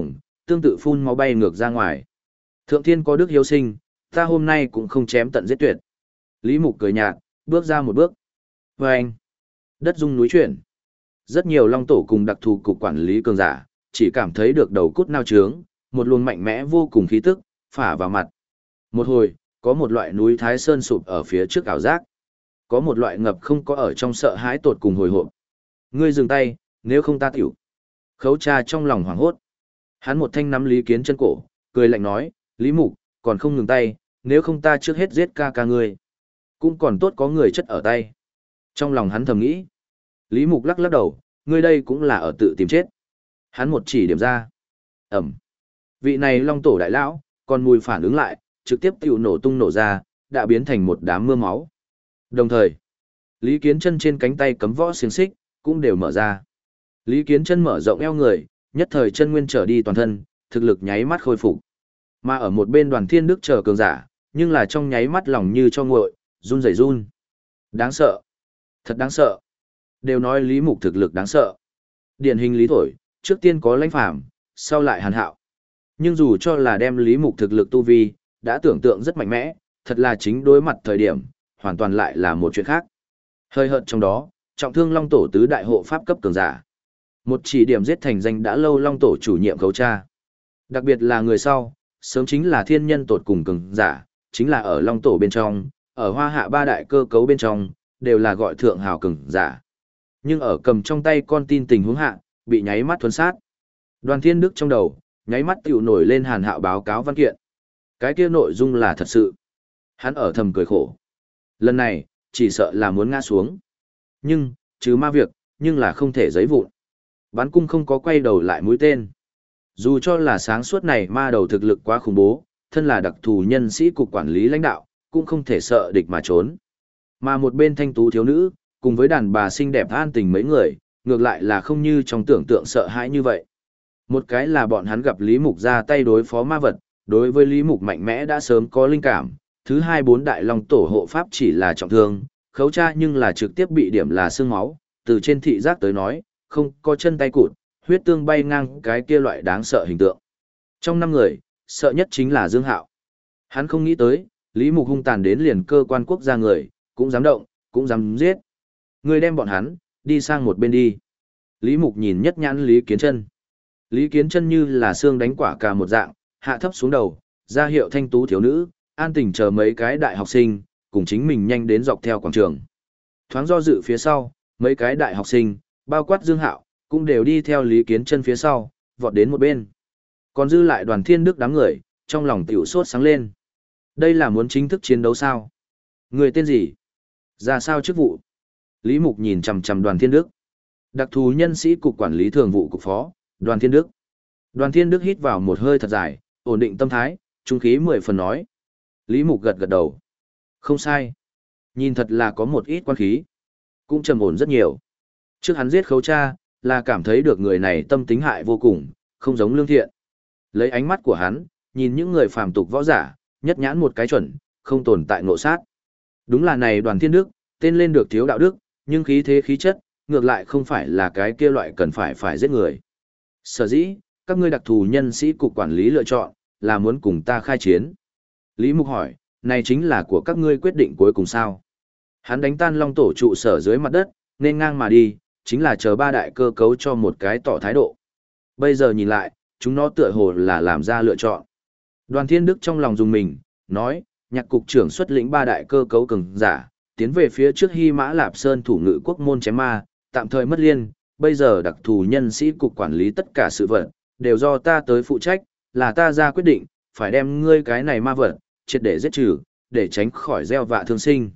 tương tự phun máu bay ngược ra ngoài. Thượng thiên có đức hiếu sinh, ta hôm nay cũng không chém tận giết tuyệt. Lý Mục cười nhạt, bước ra một bước. Vâng! Đất rung núi chuyển. Rất nhiều long tổ cùng đặc thù cục quản lý cường giả, chỉ cảm thấy được đầu cút nao trướng, một luồng mạnh mẽ vô cùng khí tức, phả vào mặt. Một hồi, có một loại núi Thái Sơn sụp ở phía trước ảo giác. Có một loại ngập không có ở trong sợ hãi tột cùng hồi hộp. Ngươi dừng tay, nếu không ta tiểu. Khấu Tra trong lòng hoảng hốt. Hắn một thanh nắm Lý Kiến Chân cổ, cười lạnh nói, Lý Mục, còn không ngừng tay, nếu không ta trước hết giết ca ca ngươi. Cũng còn tốt có người chất ở tay. Trong lòng hắn thầm nghĩ. Lý Mục lắc lắc đầu, ngươi đây cũng là ở tự tìm chết. Hắn một chỉ điểm ra. Ẩm. Vị này long tổ đại lão, còn mùi phản ứng lại, trực tiếp tiểu nổ tung nổ ra, đã biến thành một đám mưa máu. Đồng thời, Lý Kiến Chân trên cánh tay cấm võ xiềng xích, cũng đều mở ra. Lý Kiến Chân mở rộng eo người, nhất thời chân nguyên trở đi toàn thân, thực lực nháy mắt khôi phục. Mà ở một bên Đoàn Thiên Đức chờ cường giả, nhưng là trong nháy mắt lòng như cho nguội, run rẩy run. Đáng sợ. Thật đáng sợ. Đều nói Lý Mục thực lực đáng sợ. Điển hình Lý Thổi, trước tiên có Lãnh Phàm, sau lại Hàn Hạo. Nhưng dù cho là đem Lý Mục thực lực tu vi, đã tưởng tượng rất mạnh mẽ, thật là chính đối mặt thời điểm, hoàn toàn lại là một chuyện khác. Hơi hợt trong đó, trọng thương Long Tổ tứ đại hộ pháp cấp cường giả. Một chỉ điểm giết thành danh đã lâu Long Tổ chủ nhiệm Khấu Tra. Đặc biệt là người sau, sớm chính là thiên nhân tột cùng cường giả, chính là ở Long Tổ bên trong, ở Hoa Hạ ba đại cơ cấu bên trong, đều là gọi thượng hào cường giả. Nhưng ở cầm trong tay con tin tình huống hạ, bị nháy mắt thuần sát. Đoàn Thiên Đức trong đầu, nháy mắt tiểu nổi lên Hàn Hạo báo cáo văn kiện. Cái kia nội dung là thật sự. Hắn ở thầm cười khổ. Lần này, chỉ sợ là muốn ngã xuống. Nhưng, trừ ma việc, nhưng là không thể giấy vụn. Bắn cung không có quay đầu lại mũi tên. Dù cho là sáng suốt này ma đầu thực lực quá khủng bố, thân là đặc thù nhân sĩ cục quản lý lãnh đạo, cũng không thể sợ địch mà trốn. Mà một bên thanh tú thiếu nữ, cùng với đàn bà xinh đẹp an tình mấy người, ngược lại là không như trong tưởng tượng sợ hãi như vậy. Một cái là bọn hắn gặp Lý Mục ra tay đối phó ma vật, đối với Lý Mục mạnh mẽ đã sớm có linh cảm. Thứ hai, bốn đại long tổ hộ pháp chỉ là trọng thương, Khấu Tra nhưng là trực tiếp bị điểm là xương máu, từ trên thị giác tới nói, không có chân tay cụt, huyết tương bay ngang cái kia loại đáng sợ hình tượng. Trong 5 người, sợ nhất chính là Dương Hạo. Hắn không nghĩ tới, Lý Mục hung tàn đến liền cơ quan quốc gia người, cũng dám động, cũng dám giết. Người đem bọn hắn, đi sang một bên đi. Lý Mục nhìn nhất nhãn Lý Kiến Chân. Lý Kiến Chân như là xương đánh quả cà một dạng, hạ thấp xuống đầu, ra hiệu thanh tú thiếu nữ, an tình chờ mấy cái đại học sinh, cùng chính mình nhanh đến dọc theo quảng trường. Thoáng do dự phía sau, mấy cái đại học sinh, bao quát Dương Hạo, cũng đều đi theo Lý Kiến Chân phía sau, vọt đến một bên. Còn dư lại Đoàn Thiên Đức đám người, trong lòng tiểu sốt sáng lên. Đây là muốn chính thức chiến đấu sao? Người tên gì? Ra sao chức vụ? Lý Mục nhìn chằm chằm Đoàn Thiên Đức. Đặc thù nhân sĩ cục quản lý thường vụ cục phó, Đoàn Thiên Đức. Đoàn Thiên Đức hít vào một hơi thật dài, ổn định tâm thái, trung khí 10 phần nói. Lý Mục gật gật đầu. Không sai. Nhìn thật là có một ít quan khí. Cũng trầm ổn rất nhiều. Trước hắn giết Khấu Tra, là cảm thấy được người này tâm tính hại vô cùng, không giống lương thiện. Lấy ánh mắt của hắn, nhìn những người phàm tục võ giả, nhất nhãn một cái chuẩn, không tồn tại ngộ sát. Đúng là này Đoàn Thiên Đức, tên lên được thiếu đạo đức, nhưng khí thế khí chất, ngược lại không phải là cái kia loại cần phải giết người. Sở dĩ, các ngươi đặc thù nhân sĩ cục quản lý lựa chọn, là muốn cùng ta khai chiến. Lý Mục hỏi, này chính là của các ngươi quyết định cuối cùng sao? Hắn đánh tan Long Tổ trụ sở dưới mặt đất, nên ngang mà đi, chính là chờ ba đại cơ cấu cho một cái tỏ thái độ. Bây giờ nhìn lại, chúng nó tựa hồ là làm ra lựa chọn. Đoàn Thiên Đức trong lòng dùng mình, nói, nhạc cục trưởng xuất lĩnh ba đại cơ cấu cường giả, tiến về phía trước Hy Mã Lạp Sơn thủ ngự quốc môn chém ma, tạm thời mất liên, bây giờ đặc thù nhân sĩ cục quản lý tất cả sự vật, đều do ta tới phụ trách, là ta ra quyết định, phải đem ngươi cái này ma vật, triệt để giết trừ, để tránh khỏi gieo vạ thương sinh.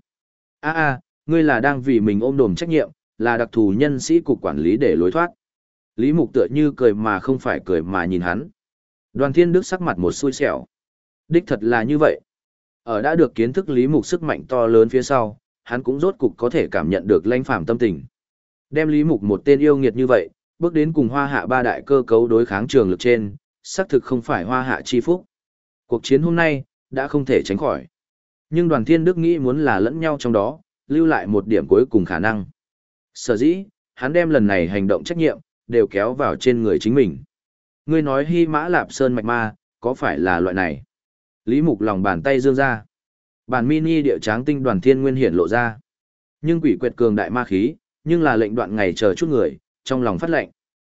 Ngươi là đang vì mình ôm đồm trách nhiệm, là đặc thù nhân sĩ cục quản lý để lối thoát. Lý Mục tựa như cười mà không phải cười mà nhìn hắn. Đoàn Thiên Đức sắc mặt một xui xẻo. Đích thật là như vậy. Ở đã được kiến thức Lý Mục sức mạnh to lớn phía sau, hắn cũng rốt cục có thể cảm nhận được Lãnh Phàm tâm tình. Đem Lý Mục một tên yêu nghiệt như vậy, bước đến cùng Hoa Hạ ba đại cơ cấu đối kháng trường lực trên, xác thực không phải Hoa Hạ chi phúc. Cuộc chiến hôm nay, đã không thể tránh khỏi. Nhưng Đoàn Thiên Đức nghĩ muốn là lẫn nhau trong đó, lưu lại một điểm cuối cùng khả năng. Sở dĩ, hắn đem lần này hành động trách nhiệm, đều kéo vào trên người chính mình. Ngươi nói Hy Mã Lạp Sơn mạch ma, có phải là loại này? Lý Mục lòng bàn tay dương ra. Bản mini địa tráng tinh đoàn thiên nguyên hiển lộ ra. Nhưng quỷ quyệt cường đại ma khí, nhưng là lệnh đoạn ngày chờ chút người, trong lòng phát lệnh.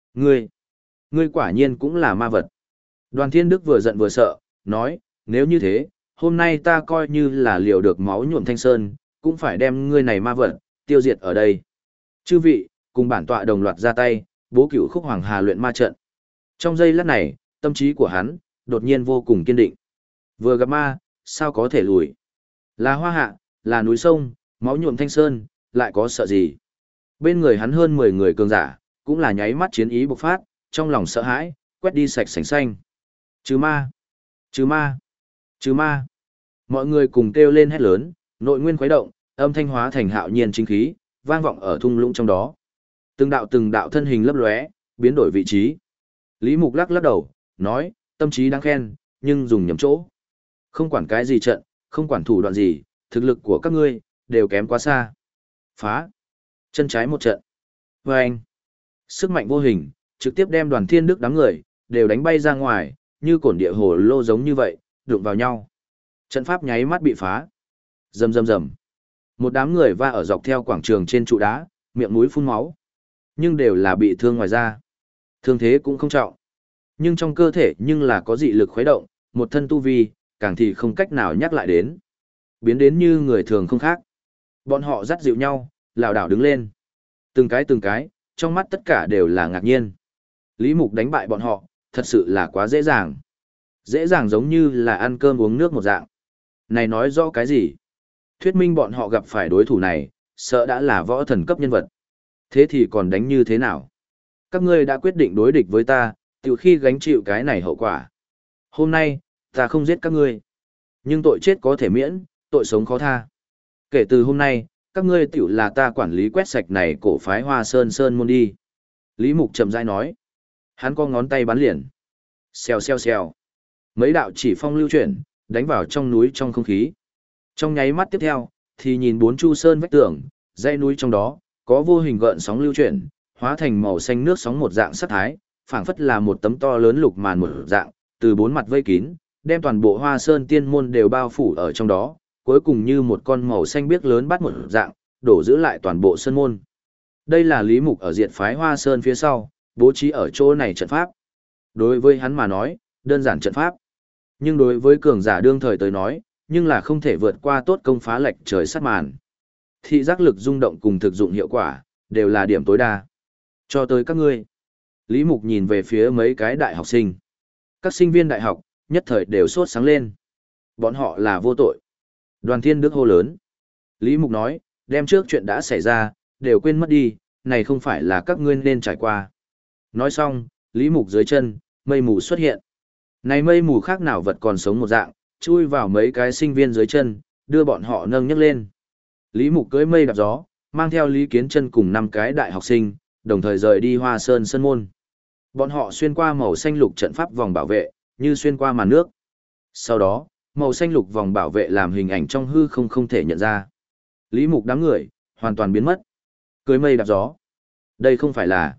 Ngươi quả nhiên cũng là ma vật. Đoàn Thiên Đức vừa giận vừa sợ, nói, nếu như thế, hôm nay ta coi như là liều được máu nhuộm thanh sơn, cũng phải đem ngươi này ma vật, tiêu diệt ở đây. Chư vị, cùng bản tọa đồng loạt ra tay, bố cửu khúc hoàng hà luyện ma trận. Trong giây lát này, tâm trí của hắn, đột nhiên vô cùng kiên định. Vừa gặp ma, sao có thể lùi? Là hoa hạ, là núi sông, máu nhuộm thanh sơn, lại có sợ gì? Bên người hắn hơn 10 người cường giả, cũng là nháy mắt chiến ý bộc phát, trong lòng sợ hãi, quét đi sạch sành xanh. Trừ ma! Trừ ma! Trừ ma! Mọi người cùng kêu lên hét lớn, nội nguyên khuấy động, âm thanh hóa thành hạo nhiên chính khí, vang vọng ở thung lũng trong đó. Từng đạo thân hình lấp lóe, biến đổi vị trí. Lý Mục lắc lắc đầu, nói, tâm trí đáng khen, nhưng dùng nhầm chỗ. Không quản cái gì trận, không quản thủ đoạn gì, thực lực của các ngươi, đều kém quá xa. Phá! Chân trái một trận. Vâng! Sức mạnh vô hình, trực tiếp đem Đoàn Thiên Đức đám người, đều đánh bay ra ngoài, như cổn địa hồ lô giống như vậy, đụng vào nhau. Trận pháp nháy mắt bị phá. Rầm rầm rầm. Một đám người va ở dọc theo quảng trường trên trụ đá, miệng mũi phun máu. Nhưng đều là bị thương ngoài da. Thương thế cũng không trọng. Nhưng trong cơ thể nhưng là có dị lực khuấy động, một thân tu vi, càng thì không cách nào nhắc lại đến. Biến đến như người thường không khác. Bọn họ dắt dịu nhau, lảo đảo đứng lên. Từng cái, trong mắt tất cả đều là ngạc nhiên. Lý Mục đánh bại bọn họ, thật sự là quá dễ dàng. Dễ dàng giống như là ăn cơm uống nước một dạng. Này nói rõ cái gì? Thuyết minh bọn họ gặp phải đối thủ này, sợ đã là võ thần cấp nhân vật. Thế thì còn đánh như thế nào? Các ngươi đã quyết định đối địch với ta, từ khi gánh chịu cái này hậu quả. Hôm nay, ta không giết các ngươi. Nhưng tội chết có thể miễn, tội sống khó tha. Kể từ hôm nay, các ngươi tiểu là ta quản lý quét sạch này cổ phái Hoa Sơn Sơn môn đi. Lý Mục chậm rãi nói. Hắn có ngón tay bắn liền. Xèo xèo xèo. Mấy đạo chỉ phong lưu chuyển, đánh vào trong núi trong không khí. Trong nháy mắt tiếp theo, thì nhìn 4 chu sơn vách tường, dãy núi trong đó, có vô hình gợn sóng lưu chuyển, hóa thành màu xanh nước sóng một dạng sắc thái, phảng phất là một tấm to lớn lục màn một dạng, từ 4 mặt vây kín, đem toàn bộ Hoa Sơn tiên môn đều bao phủ ở trong đó, cuối cùng như một con màu xanh biếc lớn bắt một dạng, đổ giữ lại toàn bộ sơn môn. Đây là Lý Mục ở diệt phái Hoa Sơn phía sau, bố trí ở chỗ này trận pháp. Đối với hắn mà nói, đơn giản trận pháp. Nhưng đối với cường giả đương thời tới nói, nhưng là không thể vượt qua tốt công phá lệch trời sát màn. Thị giác lực rung động cùng thực dụng hiệu quả, đều là điểm tối đa. Cho tới các ngươi. Lý Mục nhìn về phía mấy cái đại học sinh. Các sinh viên đại học, nhất thời đều sốt sáng lên. Bọn họ là vô tội. Đoàn Thiên Đức hô lớn. Lý Mục nói, đem trước chuyện đã xảy ra, đều quên mất đi, này không phải là các ngươi nên trải qua. Nói xong, Lý Mục dưới chân, mây mù xuất hiện. Này mây mù khác nào vật còn sống một dạng, chui vào mấy cái sinh viên dưới chân, đưa bọn họ nâng nhấc lên. Lý Mục cưỡi mây đạp gió, mang theo Lý Kiến Chân cùng 5 cái đại học sinh, đồng thời rời đi Hoa Sơn Sơn môn. Bọn họ xuyên qua màu xanh lục trận pháp vòng bảo vệ, như xuyên qua màn nước. Sau đó, màu xanh lục vòng bảo vệ làm hình ảnh trong hư không thể nhận ra. Lý Mục đám người, hoàn toàn biến mất. Cưỡi mây đạp gió. Đây không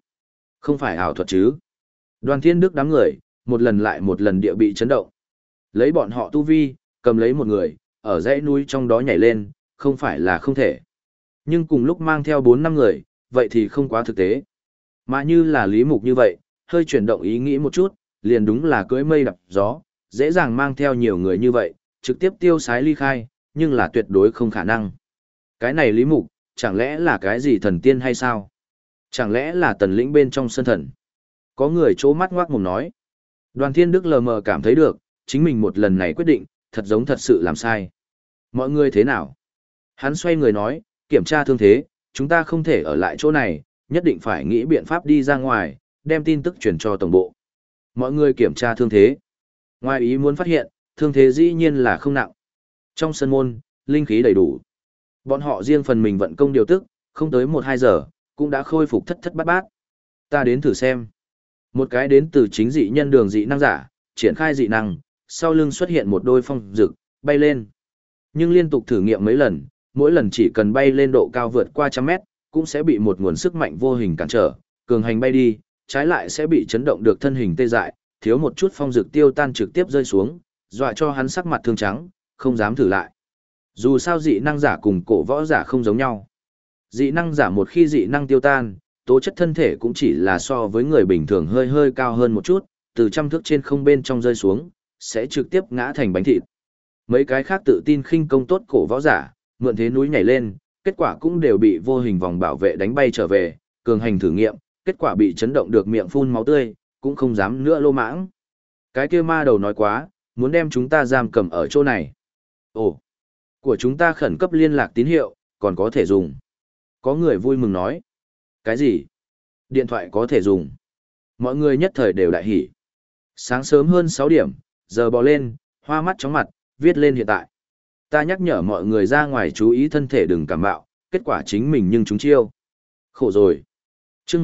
phải ảo thuật chứ. Đoàn Thiên Đức đám người, một lần lại một lần địa bị chấn động. Lấy bọn họ tu vi, cầm lấy một người, ở dãy núi trong đó nhảy lên, không phải là không thể. Nhưng cùng lúc mang theo 4-5 người, vậy thì không quá thực tế. Mà như là Lý Mục như vậy, hơi chuyển động ý nghĩ một chút, liền đúng là cưỡi mây đạp gió, dễ dàng mang theo nhiều người như vậy, trực tiếp tiêu sái ly khai, nhưng là tuyệt đối không khả năng. Cái này Lý Mục, chẳng lẽ là cái gì thần tiên hay sao? Chẳng lẽ là tần lĩnh bên trong sân thần? Có người chố mắt ngoác mồm nói. Đoàn Thiên Đức lờ mờ cảm thấy được, chính mình một lần này quyết định, thật giống thật sự làm sai. Mọi người thế nào? Hắn xoay người nói, kiểm tra thương thế, chúng ta không thể ở lại chỗ này, nhất định phải nghĩ biện pháp đi ra ngoài, đem tin tức truyền cho tổng bộ. Mọi người kiểm tra thương thế. Ngoài ý muốn phát hiện, thương thế dĩ nhiên là không nặng. Trong sân môn, linh khí đầy đủ. Bọn họ riêng phần mình vận công điều tức, không tới 1-2 giờ, cũng đã khôi phục thất thất bát bát. Ta đến thử xem. Một cái đến từ chính dị nhân đường dị năng giả, triển khai dị năng, sau lưng xuất hiện một đôi phong rực, bay lên. Nhưng liên tục thử nghiệm mấy lần, mỗi lần chỉ cần bay lên độ cao vượt qua 100 mét, cũng sẽ bị một nguồn sức mạnh vô hình cản trở, cường hành bay đi, trái lại sẽ bị chấn động được thân hình tê dại, thiếu một chút phong dược tiêu tan trực tiếp rơi xuống, dọa cho hắn sắc mặt thương trắng, không dám thử lại. Dù sao dị năng giả cùng cổ võ giả không giống nhau. Dị năng giả một khi dị năng tiêu tan, tố chất thân thể cũng chỉ là so với người bình thường hơi hơi cao hơn một chút, từ trăm thước trên không bên trong rơi xuống, sẽ trực tiếp ngã thành bánh thịt. Mấy cái khác tự tin khinh công tốt cổ võ giả, mượn thế núi nhảy lên, kết quả cũng đều bị vô hình vòng bảo vệ đánh bay trở về, cường hành thử nghiệm, kết quả bị chấn động được miệng phun máu tươi, cũng không dám nữa lô mãng. Cái kia ma đầu nói quá, muốn đem chúng ta giam cầm ở chỗ này. Ồ, của chúng ta khẩn cấp liên lạc tín hiệu, còn có thể dùng. Có người vui mừng nói. Cái gì? Điện thoại có thể dùng. Mọi người nhất thời đều đại hỉ. Sáng sớm hơn 6 điểm, giờ bò lên, hoa mắt chóng mặt, viết lên hiện tại. Ta nhắc nhở mọi người ra ngoài chú ý thân thể đừng cảm bạo, kết quả chính mình nhưng chúng chiêu. Khổ rồi. Chương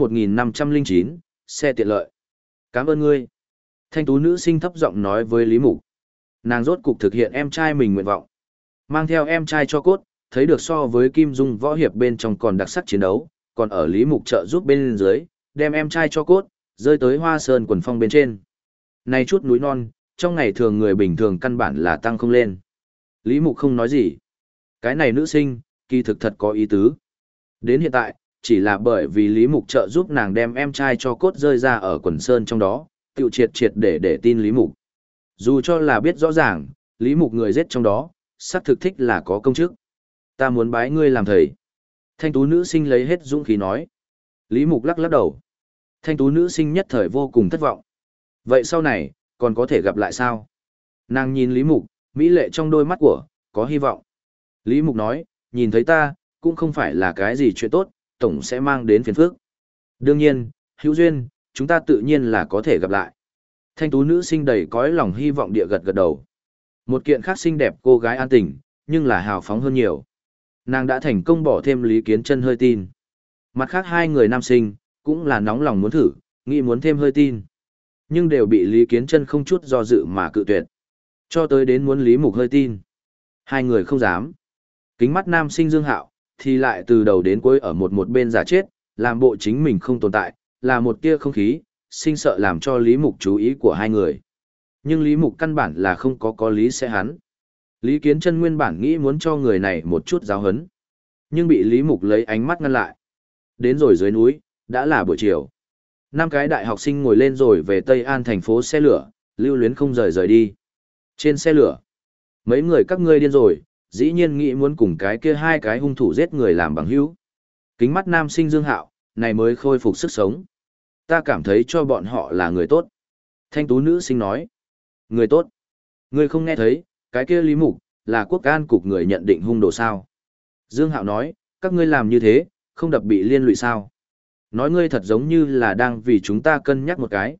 1509, xe tiện lợi. Cảm ơn ngươi. Thanh tú nữ sinh thấp giọng nói với Lý Mục. Nàng rốt cục thực hiện em trai mình nguyện vọng. Mang theo em trai cho cốt, thấy được so với Kim Dung võ hiệp bên trong còn đặc sắc chiến đấu, còn ở Lý Mục trợ giúp bên dưới, đem em trai cho cốt, rơi tới Hoa Sơn quần phong bên trên. Này chút núi non, trong ngày thường người bình thường căn bản là tăng không lên. Lý Mục không nói gì. Cái này nữ sinh, kỳ thực thật có ý tứ. Đến hiện tại, chỉ là bởi vì Lý Mục trợ giúp nàng đem em trai cho cốt rơi ra ở quần sơn trong đó, tiêu triệt triệt để tin Lý Mục. Dù cho là biết rõ ràng, Lý Mục người giết trong đó, xác thực thích là có công chức. Ta muốn bái ngươi làm thầy. Thanh tú nữ sinh lấy hết dũng khí nói. Lý Mục lắc lắc đầu. Thanh tú nữ sinh nhất thời vô cùng thất vọng. Vậy sau này, còn có thể gặp lại sao? Nàng nhìn Lý Mục, mỹ lệ trong đôi mắt của, có hy vọng. Lý Mục nói, nhìn thấy ta, cũng không phải là cái gì chuyện tốt, tổng sẽ mang đến phiền phức. Đương nhiên, hữu duyên, chúng ta tự nhiên là có thể gặp lại. Thanh tú nữ sinh đầy cõi lòng hy vọng địa gật gật đầu. Một kiện khác xinh đẹp cô gái an tình, nhưng là hào phóng hơn nhiều. Nàng đã thành công bỏ thêm Lý Kiến Chân hơi tin. Mặt khác hai người nam sinh, cũng là nóng lòng muốn thử, nghĩ muốn thêm hơi tin. Nhưng đều bị Lý Kiến Chân không chút do dự mà cự tuyệt. Cho tới đến muốn Lý Mục hơi tin. Hai người không dám. Kính mắt nam sinh Dương Hạo, thì lại từ đầu đến cuối ở một bên giả chết, làm bộ chính mình không tồn tại, là một tia không khí, sinh sợ làm cho Lý Mục chú ý của hai người. Nhưng Lý Mục căn bản là không có lý sẽ hắn. Lý Kiến Chân nguyên bản nghĩ muốn cho người này một chút giáo huấn, nhưng bị Lý Mục lấy ánh mắt ngăn lại. Đến rồi dưới núi, đã là buổi chiều. 5 cái đại học sinh ngồi lên rồi về Tây An thành phố xe lửa, lưu luyến không rời đi. Trên xe lửa, mấy người các ngươi điên rồi, dĩ nhiên nghĩ muốn cùng cái kia hai cái hung thủ giết người làm bằng hữu. Kính mắt nam sinh Dương Hạo, này mới khôi phục sức sống. Ta cảm thấy cho bọn họ là người tốt. Thanh tú nữ sinh nói. Người tốt. Ngươi không nghe thấy, cái kia Lý Mục, là quốc an cục người nhận định hung đồ sao. Dương Hạo nói, các ngươi làm như thế, không đập bị liên lụy sao. Nói ngươi thật giống như là đang vì chúng ta cân nhắc một cái,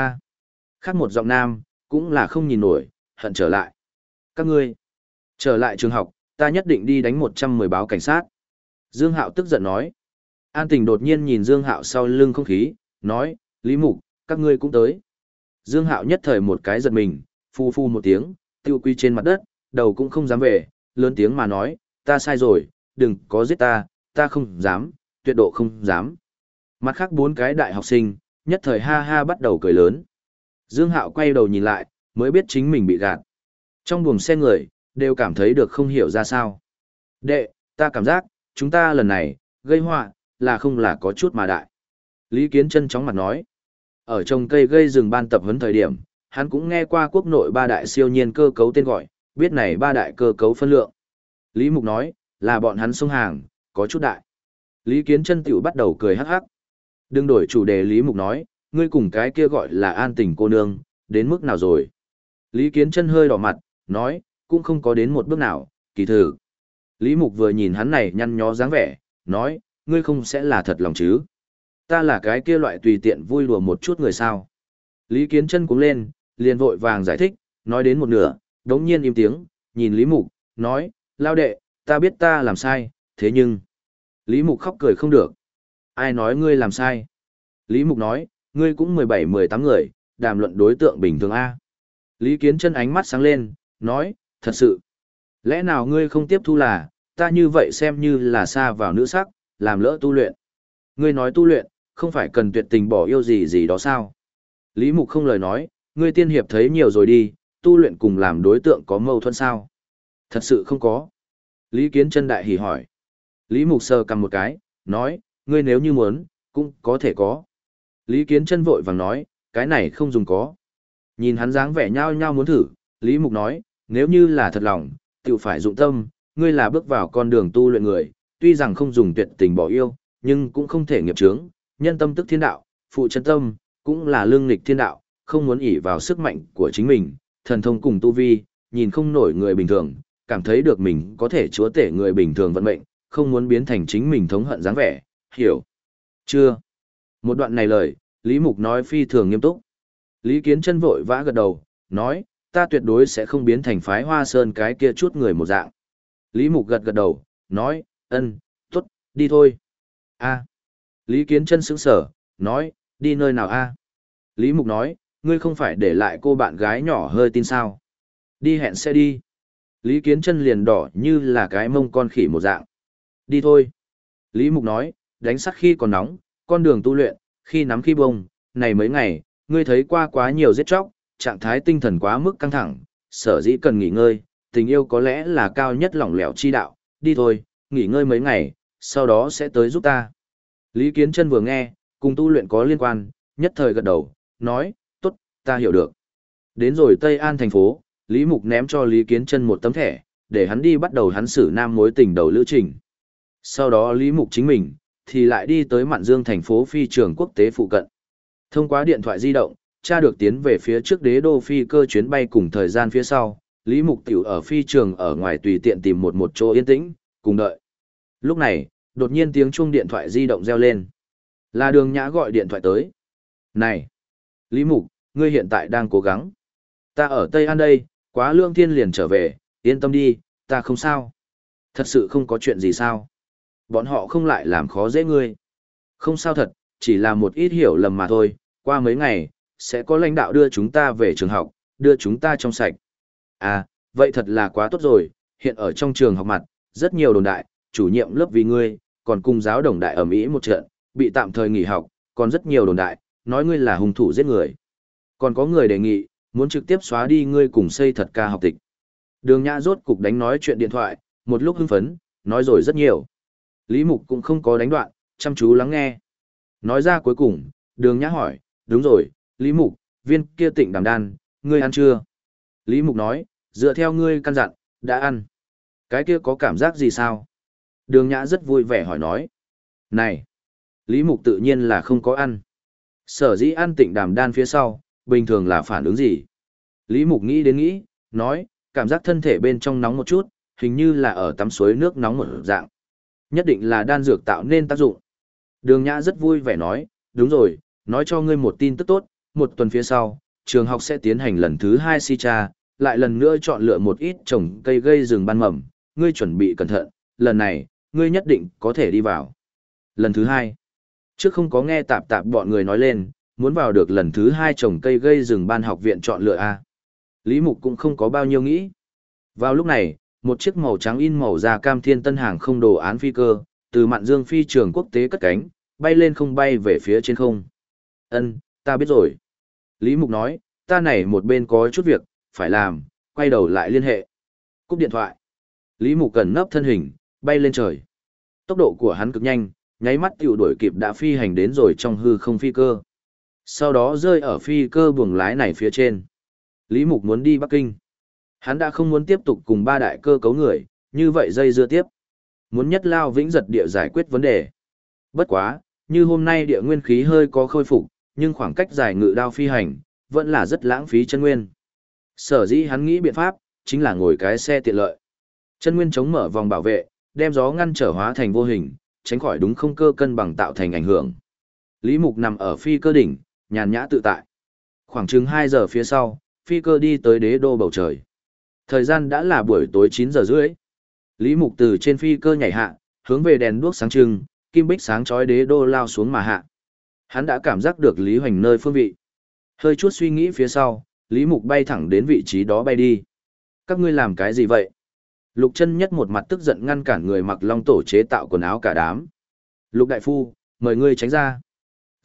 Khác một giọng nam, cũng là không nhìn nổi, hận trở lại. Các ngươi, trở lại trường học, ta nhất định đi đánh 110 báo cảnh sát. Dương Hạo tức giận nói. An Tình đột nhiên nhìn Dương Hạo sau lưng không khí, nói, Lý Mục, các ngươi cũng tới. Dương Hạo nhất thời một cái giật mình, phu phu một tiếng, tiêu quy trên mặt đất, đầu cũng không dám về, lớn tiếng mà nói, ta sai rồi, đừng có giết ta, ta không dám, tuyệt độ không dám. Mặt khác 4 cái đại học sinh, nhất thời ha ha bắt đầu cười lớn. Dương Hạo quay đầu nhìn lại, mới biết chính mình bị gạt. Trong buồng xe người, đều cảm thấy được không hiểu ra sao. Đệ, ta cảm giác, chúng ta lần này, gây họa là không là có chút mà đại. Lý Kiến Chân chóng mặt nói. Ở trồng cây gây rừng ban tập huấn thời điểm, hắn cũng nghe qua quốc nội 3 đại siêu nhiên cơ cấu tên gọi, biết này 3 đại cơ cấu phân lượng. Lý Mục nói, là bọn hắn sông hàng, có chút đại. Lý Kiến Chân tiểu bắt đầu cười hắc hắc. Đừng đổi chủ đề. Lý Mục nói, ngươi cùng cái kia gọi là An Tình cô nương, đến mức nào rồi? Lý Kiến Chân hơi đỏ mặt, nói, cũng không có đến một bước nào, kỳ thử. Lý Mục vừa nhìn hắn này nhăn nhó dáng vẻ, nói, ngươi không sẽ là thật lòng chứ? Ta là cái kia loại tùy tiện vui đùa một chút người sao? Lý Kiến Chân cũng lên, liền vội vàng giải thích, nói đến một nửa, đống nhiên im tiếng, nhìn Lý Mục, nói, lao đệ, ta biết ta làm sai, thế nhưng... Lý Mục khóc cười không được. Ai nói ngươi làm sai? Lý Mục nói, ngươi cũng 17-18 người, đàm luận đối tượng bình thường A. Lý Kiến Chân ánh mắt sáng lên, nói, thật sự. Lẽ nào ngươi không tiếp thu là, ta như vậy xem như là xa vào nữ sắc, làm lỡ tu luyện. Ngươi nói tu luyện, không phải cần tuyệt tình bỏ yêu gì gì đó sao? Lý Mục không lời nói, ngươi tiên hiệp thấy nhiều rồi đi, tu luyện cùng làm đối tượng có mâu thuẫn sao? Thật sự không có. Lý Kiến Chân đại hỉ hỏi. Lý Mục sờ cầm một cái, nói, ngươi nếu như muốn, cũng có thể có. Lý Kiến Chân vội vàng nói, cái này không dùng có. Nhìn hắn dáng vẻ nhao nhao muốn thử, Lý Mục nói, nếu như là thật lòng, tự phải dụng tâm, ngươi là bước vào con đường tu luyện người, tuy rằng không dùng tuyệt tình bỏ yêu, nhưng cũng không thể nghiệp chướng, nhân tâm tức thiên đạo, phụ chân tâm, cũng là lương nghịch thiên đạo, không muốn ỷ vào sức mạnh của chính mình, thần thông cùng tu vi, nhìn không nổi người bình thường, cảm thấy được mình có thể chúa tể người bình thường vận mệnh, không muốn biến thành chính mình thống hận dáng vẻ, hiểu chưa? Một đoạn này lời, Lý Mục nói phi thường nghiêm túc. Lý Kiến Chân vội vã gật đầu, nói, ta tuyệt đối sẽ không biến thành phái Hoa Sơn cái kia chút người một dạng. Lý Mục gật gật đầu, nói, tốt, đi thôi. A. Lý Kiến Chân sững sờ, nói, đi nơi nào a? Lý Mục nói, ngươi không phải để lại cô bạn gái nhỏ hơi tin sao? Đi hẹn xe đi. Lý Kiến Chân liền đỏ như là cái mông con khỉ một dạng. Đi thôi. Lý Mục nói, đánh sắt khi còn nóng, con đường tu luyện, khi nắm khi bông, này mấy ngày, ngươi thấy qua quá nhiều giết chóc, trạng thái tinh thần quá mức căng thẳng, sở dĩ cần nghỉ ngơi, tình yêu có lẽ là cao nhất lỏng lẻo chi đạo, đi thôi, nghỉ ngơi mấy ngày, sau đó sẽ tới giúp ta. Lý Kiến Chân vừa nghe, cùng tu luyện có liên quan, nhất thời gật đầu, nói, tốt, ta hiểu được. Đến rồi Tây An thành phố, Lý Mục ném cho Lý Kiến Chân một tấm thẻ, để hắn đi bắt đầu hắn xử nam mối tình đầu lữ trình. Sau đó Lý Mục chính mình, thì lại đi tới Mạn Dương thành phố phi trường quốc tế phụ cận. Thông qua điện thoại di động, tra được tiến về phía trước đế đô phi cơ chuyến bay cùng thời gian phía sau, Lý Mục tiểu ở phi trường ở ngoài tùy tiện tìm một chỗ yên tĩnh, cùng đợi. Lúc này, đột nhiên tiếng chuông điện thoại di động reo lên. Là Đường Nhã gọi điện thoại tới. Này! Lý Mục, ngươi hiện tại đang cố gắng. Ta ở Tây An đây, quá lương thiên liền trở về, yên tâm đi, ta không sao. Thật sự không có chuyện gì sao. Bọn họ không lại làm khó dễ ngươi. Không sao thật, chỉ là một ít hiểu lầm mà thôi, qua mấy ngày, sẽ có lãnh đạo đưa chúng ta về trường học, đưa chúng ta trong sạch. À, vậy thật là quá tốt rồi, hiện ở trong trường học mặt, rất nhiều đồn đại, chủ nhiệm lớp vì ngươi, còn cùng giáo đồng đại ầm ĩ một trận, bị tạm thời nghỉ học, còn rất nhiều đồn đại, nói ngươi là hung thủ giết người. Còn có người đề nghị, muốn trực tiếp xóa đi ngươi cùng xây thật ca học tịch. Đường Nhã rốt cục đánh nói chuyện điện thoại, một lúc hưng phấn, nói rồi rất nhiều. Lý Mục cũng không có đánh đoạn, chăm chú lắng nghe. Nói ra cuối cùng, Đường Nhã hỏi, đúng rồi, Lý Mục, viên kia tịnh đàm đan, ngươi ăn chưa? Lý Mục nói, dựa theo ngươi căn dặn, đã ăn. Cái kia có cảm giác gì sao? Đường Nhã rất vui vẻ hỏi nói. Này! Lý Mục tự nhiên là không có ăn. Sở dĩ ăn tịnh đàm đan phía sau, bình thường là phản ứng gì? Lý Mục nghĩ đến nghĩ, nói, cảm giác thân thể bên trong nóng một chút, hình như là ở tắm suối nước nóng một dạng. Nhất định là đan dược tạo nên tác dụng. Đường Nhã rất vui vẻ nói, đúng rồi, nói cho ngươi một tin tức tốt, một tuần phía sau, trường học sẽ tiến hành lần thứ 2 si tra, lại lần nữa chọn lựa một ít trồng cây gây rừng ban mầm, ngươi chuẩn bị cẩn thận, lần này, ngươi nhất định có thể đi vào. Lần thứ 2, trước không có nghe tạp tạp bọn người nói lên, muốn vào được lần thứ 2 trồng cây gây rừng ban học viện chọn lựa A. Lý Mục cũng không có bao nhiêu nghĩ. Vào lúc này, một chiếc màu trắng in màu da cam thiên tân hàng không đồ án phi cơ, từ Mạn Dương phi trường quốc tế cất cánh, bay lên không bay về phía trên không. Ta biết rồi. Lý Mục nói, ta này một bên có chút việc, phải làm, quay đầu lại liên hệ. Cúp điện thoại. Lý Mục cần nấp thân hình, bay lên trời. Tốc độ của hắn cực nhanh, nháy mắt tiểu đuổi kịp đã phi hành đến rồi trong hư không phi cơ. Sau đó rơi ở phi cơ buồng lái này phía trên. Lý Mục muốn đi Bắc Kinh. Hắn đã không muốn tiếp tục cùng ba đại cơ cấu người, như vậy dây dưa tiếp. Muốn nhất lao vĩnh giật địa giải quyết vấn đề. Bất quá, như hôm nay địa nguyên khí hơi có khôi phục, nhưng khoảng cách giải ngự đao phi hành, vẫn là rất lãng phí chân nguyên. Sở dĩ hắn nghĩ biện pháp, chính là ngồi cái xe tiện lợi. Chân nguyên chống mở vòng bảo vệ, đem gió ngăn trở hóa thành vô hình, tránh khỏi đúng không cơ cân bằng tạo thành ảnh hưởng. Lý Mục nằm ở phi cơ đỉnh, nhàn nhã tự tại. Khoảng chừng 2 giờ phía sau, phi cơ đi tới đế đô bầu trời. Thời gian đã là buổi tối 9 giờ rưỡi. Lý Mục từ trên phi cơ nhảy hạ, hướng về đèn đuốc sáng trưng, kim bích sáng chói đế đô lao xuống mà hạ. Hắn đã cảm giác được Lý Hoành nơi phương vị. Hơi chút suy nghĩ phía sau, Lý Mục bay thẳng đến vị trí đó bay đi. Các ngươi làm cái gì vậy? Lục Chân Nhất một mặt tức giận ngăn cản người mặc long tổ chế tạo quần áo cả đám. Lục đại phu, mời ngươi tránh ra.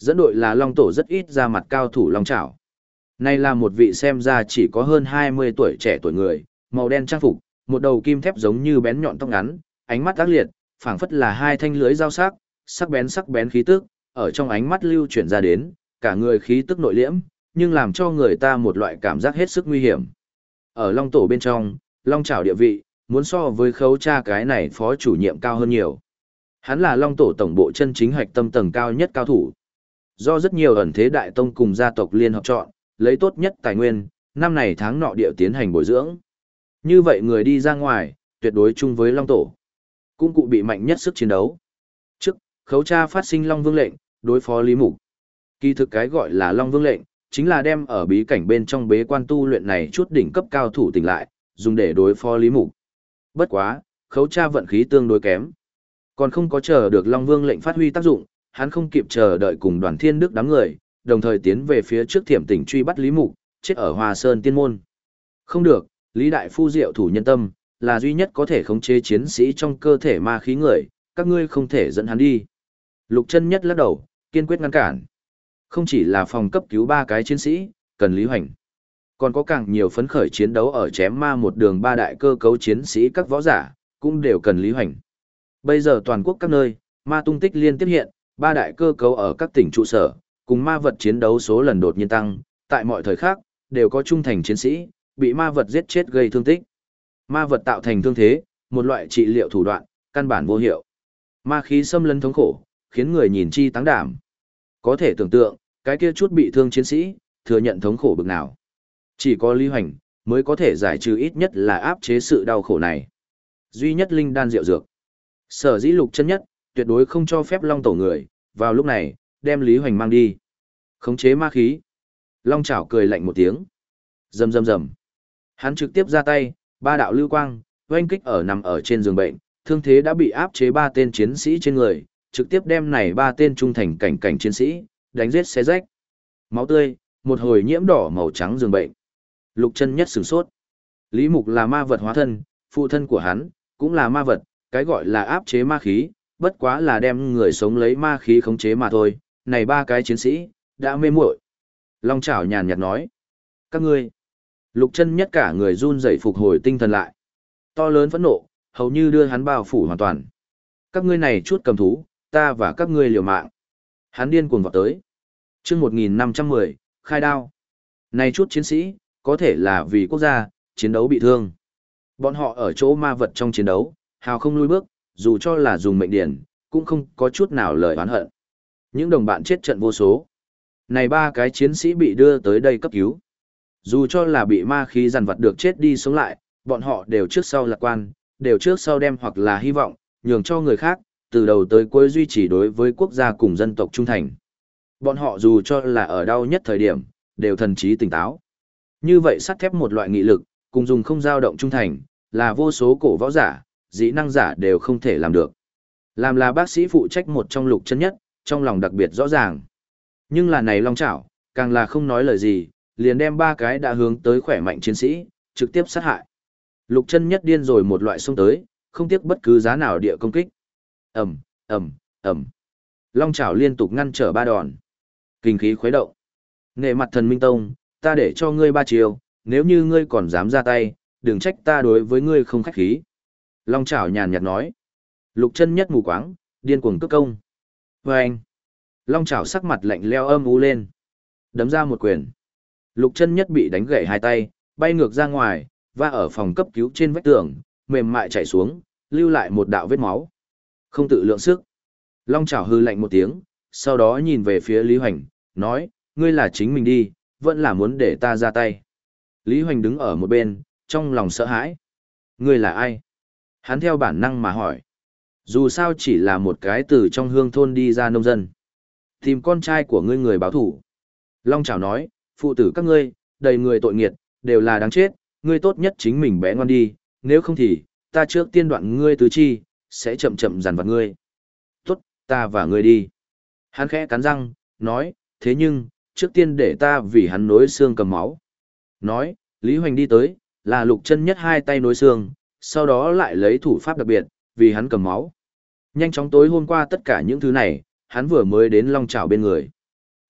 Dẫn đội là Long Tổ rất ít ra mặt cao thủ Long Chảo. Này là một vị xem ra chỉ có hơn 20 tuổi trẻ tuổi người, màu đen trang phục, một đầu kim thép giống như bén nhọn tóc ngắn, ánh mắt ác liệt, phảng phất là hai thanh lưới dao sắc bén khí tức, ở trong ánh mắt lưu chuyển ra đến, cả người khí tức nội liễm, nhưng làm cho người ta một loại cảm giác hết sức nguy hiểm. Ở Long Tổ bên trong, Long Chảo địa vị, muốn so với Khấu Tra cái này phó chủ nhiệm cao hơn nhiều. Hắn là Long Tổ tổng bộ chân chính hạch tâm tầng cao nhất cao thủ. Do rất nhiều ẩn thế đại tông cùng gia tộc liên hợp chọn, lấy tốt nhất tài nguyên, năm này tháng nọ địa tiến hành bồi dưỡng. Như vậy người đi ra ngoài, tuyệt đối chung với Long Tổ. Cũng cụ bị mạnh nhất sức chiến đấu. Trước, Khấu Tra phát sinh Long Vương lệnh, đối phó Lý Mục. Kỳ thực cái gọi là Long Vương lệnh, chính là đem ở bí cảnh bên trong bế quan tu luyện này chút đỉnh cấp cao thủ tỉnh lại, dùng để đối phó Lý Mục. Bất quá, Khấu Tra vận khí tương đối kém. Còn không có chờ được Long Vương lệnh phát huy tác dụng, hắn không kịp chờ đợi cùng Đoàn Thiên Đức đám người, đồng thời tiến về phía trước Thiểm Tỉnh truy bắt Lý Mục, chết ở Hoa Sơn Tiên Môn. Không được, Lý Đại Phu diệu thủ nhân tâm, là duy nhất có thể khống chế chiến sĩ trong cơ thể ma khí người, các ngươi không thể dẫn hắn đi. Lục Chân Nhất lắc đầu, kiên quyết ngăn cản. Không chỉ là phòng cấp cứu 3 cái chiến sĩ, cần Lý Hoành. Còn có càng nhiều phấn khởi chiến đấu ở chém ma một đường 3 đại cơ cấu chiến sĩ các võ giả, cũng đều cần Lý Hoành. Bây giờ toàn quốc các nơi, ma tung tích liên tiếp hiện, 3 đại cơ cấu ở các tỉnh trụ sở, cùng ma vật chiến đấu số lần đột nhiên tăng, tại mọi thời khắc, đều có trung thành chiến sĩ, bị ma vật giết chết gây thương tích. Ma vật tạo thành thương thế, một loại trị liệu thủ đoạn, căn bản vô hiệu. Ma khí xâm lấn thống khổ, khiến người nhìn chi táng đảm. Có thể tưởng tượng, cái kia chút bị thương chiến sĩ, thừa nhận thống khổ bực nào. Chỉ có Lý Hoành, mới có thể giải trừ ít nhất là áp chế sự đau khổ này. Duy nhất linh đan diệu dược. Sở dĩ Lục Chân Nhất, tuyệt đối không cho phép Long Tổ người, vào lúc này, đem Lý Hoành mang đi. Khống chế ma khí. Long Chảo cười lạnh một tiếng. Rầm rầm rầm. Hắn trực tiếp ra tay, 3 đạo lưu quang, oanh kích ở nằm ở trên giường bệnh, thương thế đã bị áp chế 3 tên chiến sĩ trên người, trực tiếp đem này 3 tên trung thành cảnh chiến sĩ, đánh giết xé rách. Máu tươi, một hồi nhiễm đỏ màu trắng giường bệnh. Lục Chân Nhất sửng sốt. Lý Mục là ma vật hóa thân, phụ thân của hắn, cũng là ma vật, cái gọi là áp chế ma khí, bất quá là đem người sống lấy ma khí khống chế mà thôi, này 3 cái chiến sĩ, đã mê muội. Long Chảo nhàn nhạt nói. Các ngươi. Lục Chân Nhất cả người run rẩy phục hồi tinh thần lại. To lớn phẫn nộ, hầu như đưa hắn bao phủ hoàn toàn. Các ngươi này chút cầm thú, ta và các ngươi liều mạng. Hắn điên cuồng vọt tới. Chương 1510, khai đao. Này chút chiến sĩ, có thể là vì quốc gia, chiến đấu bị thương. Bọn họ ở chỗ ma vật trong chiến đấu, hào không lùi bước, dù cho là dùng mệnh điển, cũng không có chút nào lời oán hận. Những đồng bạn chết trận vô số. Này 3 cái chiến sĩ bị đưa tới đây cấp cứu. Dù cho là bị ma khí dằn vặt được chết đi sống lại, bọn họ đều trước sau lạc quan, đều trước sau đem hoặc là hy vọng, nhường cho người khác, từ đầu tới cuối duy trì đối với quốc gia cùng dân tộc trung thành. Bọn họ dù cho là ở đau nhất thời điểm, đều thần trí tỉnh táo. Như vậy sắt thép một loại nghị lực, cùng dùng không dao động trung thành, là vô số cổ võ giả, dĩ năng giả đều không thể làm được. Làm là bác sĩ phụ trách một trong Lục Chân Nhất, trong lòng đặc biệt rõ ràng. Nhưng là này Long Chảo, càng là không nói lời gì, liền đem 3 cái đã hướng tới khỏe mạnh chiến sĩ, trực tiếp sát hại. Lục Chân Nhất điên rồi một loại xông tới, không tiếc bất cứ giá nào địa công kích. Ầm, ầm, ầm. Long Chảo liên tục ngăn trở 3 đòn. Kinh khí khuấy động. Nể mặt Thần Minh Tông, ta để cho ngươi 3 chiều, nếu như ngươi còn dám ra tay, đừng trách ta đối với ngươi không khách khí. Long Chảo nhàn nhạt nói. Lục Chân Nhất mù quáng, điên cuồng cướp công. Vâng. Long Chảo sắc mặt lạnh leo âm u lên. Đấm ra một quyền. Lục Chân Nhất bị đánh gãy 2 tay, bay ngược ra ngoài, và ở phòng cấp cứu trên vách tường, mềm mại chảy xuống, lưu lại một đạo vết máu. Không tự lượng sức. Long Chảo hư lạnh một tiếng, sau đó nhìn về phía Lý Hoành, nói, ngươi là chính mình đi, vẫn là muốn để ta ra tay. Lý Hoành đứng ở một bên, trong lòng sợ hãi. Ngươi là ai? Hắn theo bản năng mà hỏi. Dù sao chỉ là một cái từ trong hương thôn đi ra nông dân. Tìm con trai của ngươi người báo thủ. Long Chảo nói, phụ tử các ngươi, đầy người tội nghiệt, đều là đáng chết, ngươi tốt nhất chính mình bé ngoan đi, nếu không thì, ta trước tiên đoạn ngươi tứ chi, sẽ chậm chậm dằn vặt ngươi. Tốt, ta và ngươi đi. Hắn khẽ cắn răng, nói, thế nhưng, trước tiên để ta vì hắn nối xương cầm máu. Nói, Lý Hoành đi tới, là Lục Chân Nhất 2 tay nối xương, sau đó lại lấy thủ pháp đặc biệt, vì hắn cầm máu. Nhanh chóng tối hôm qua tất cả những thứ này, hắn vừa mới đến Long Chảo bên người.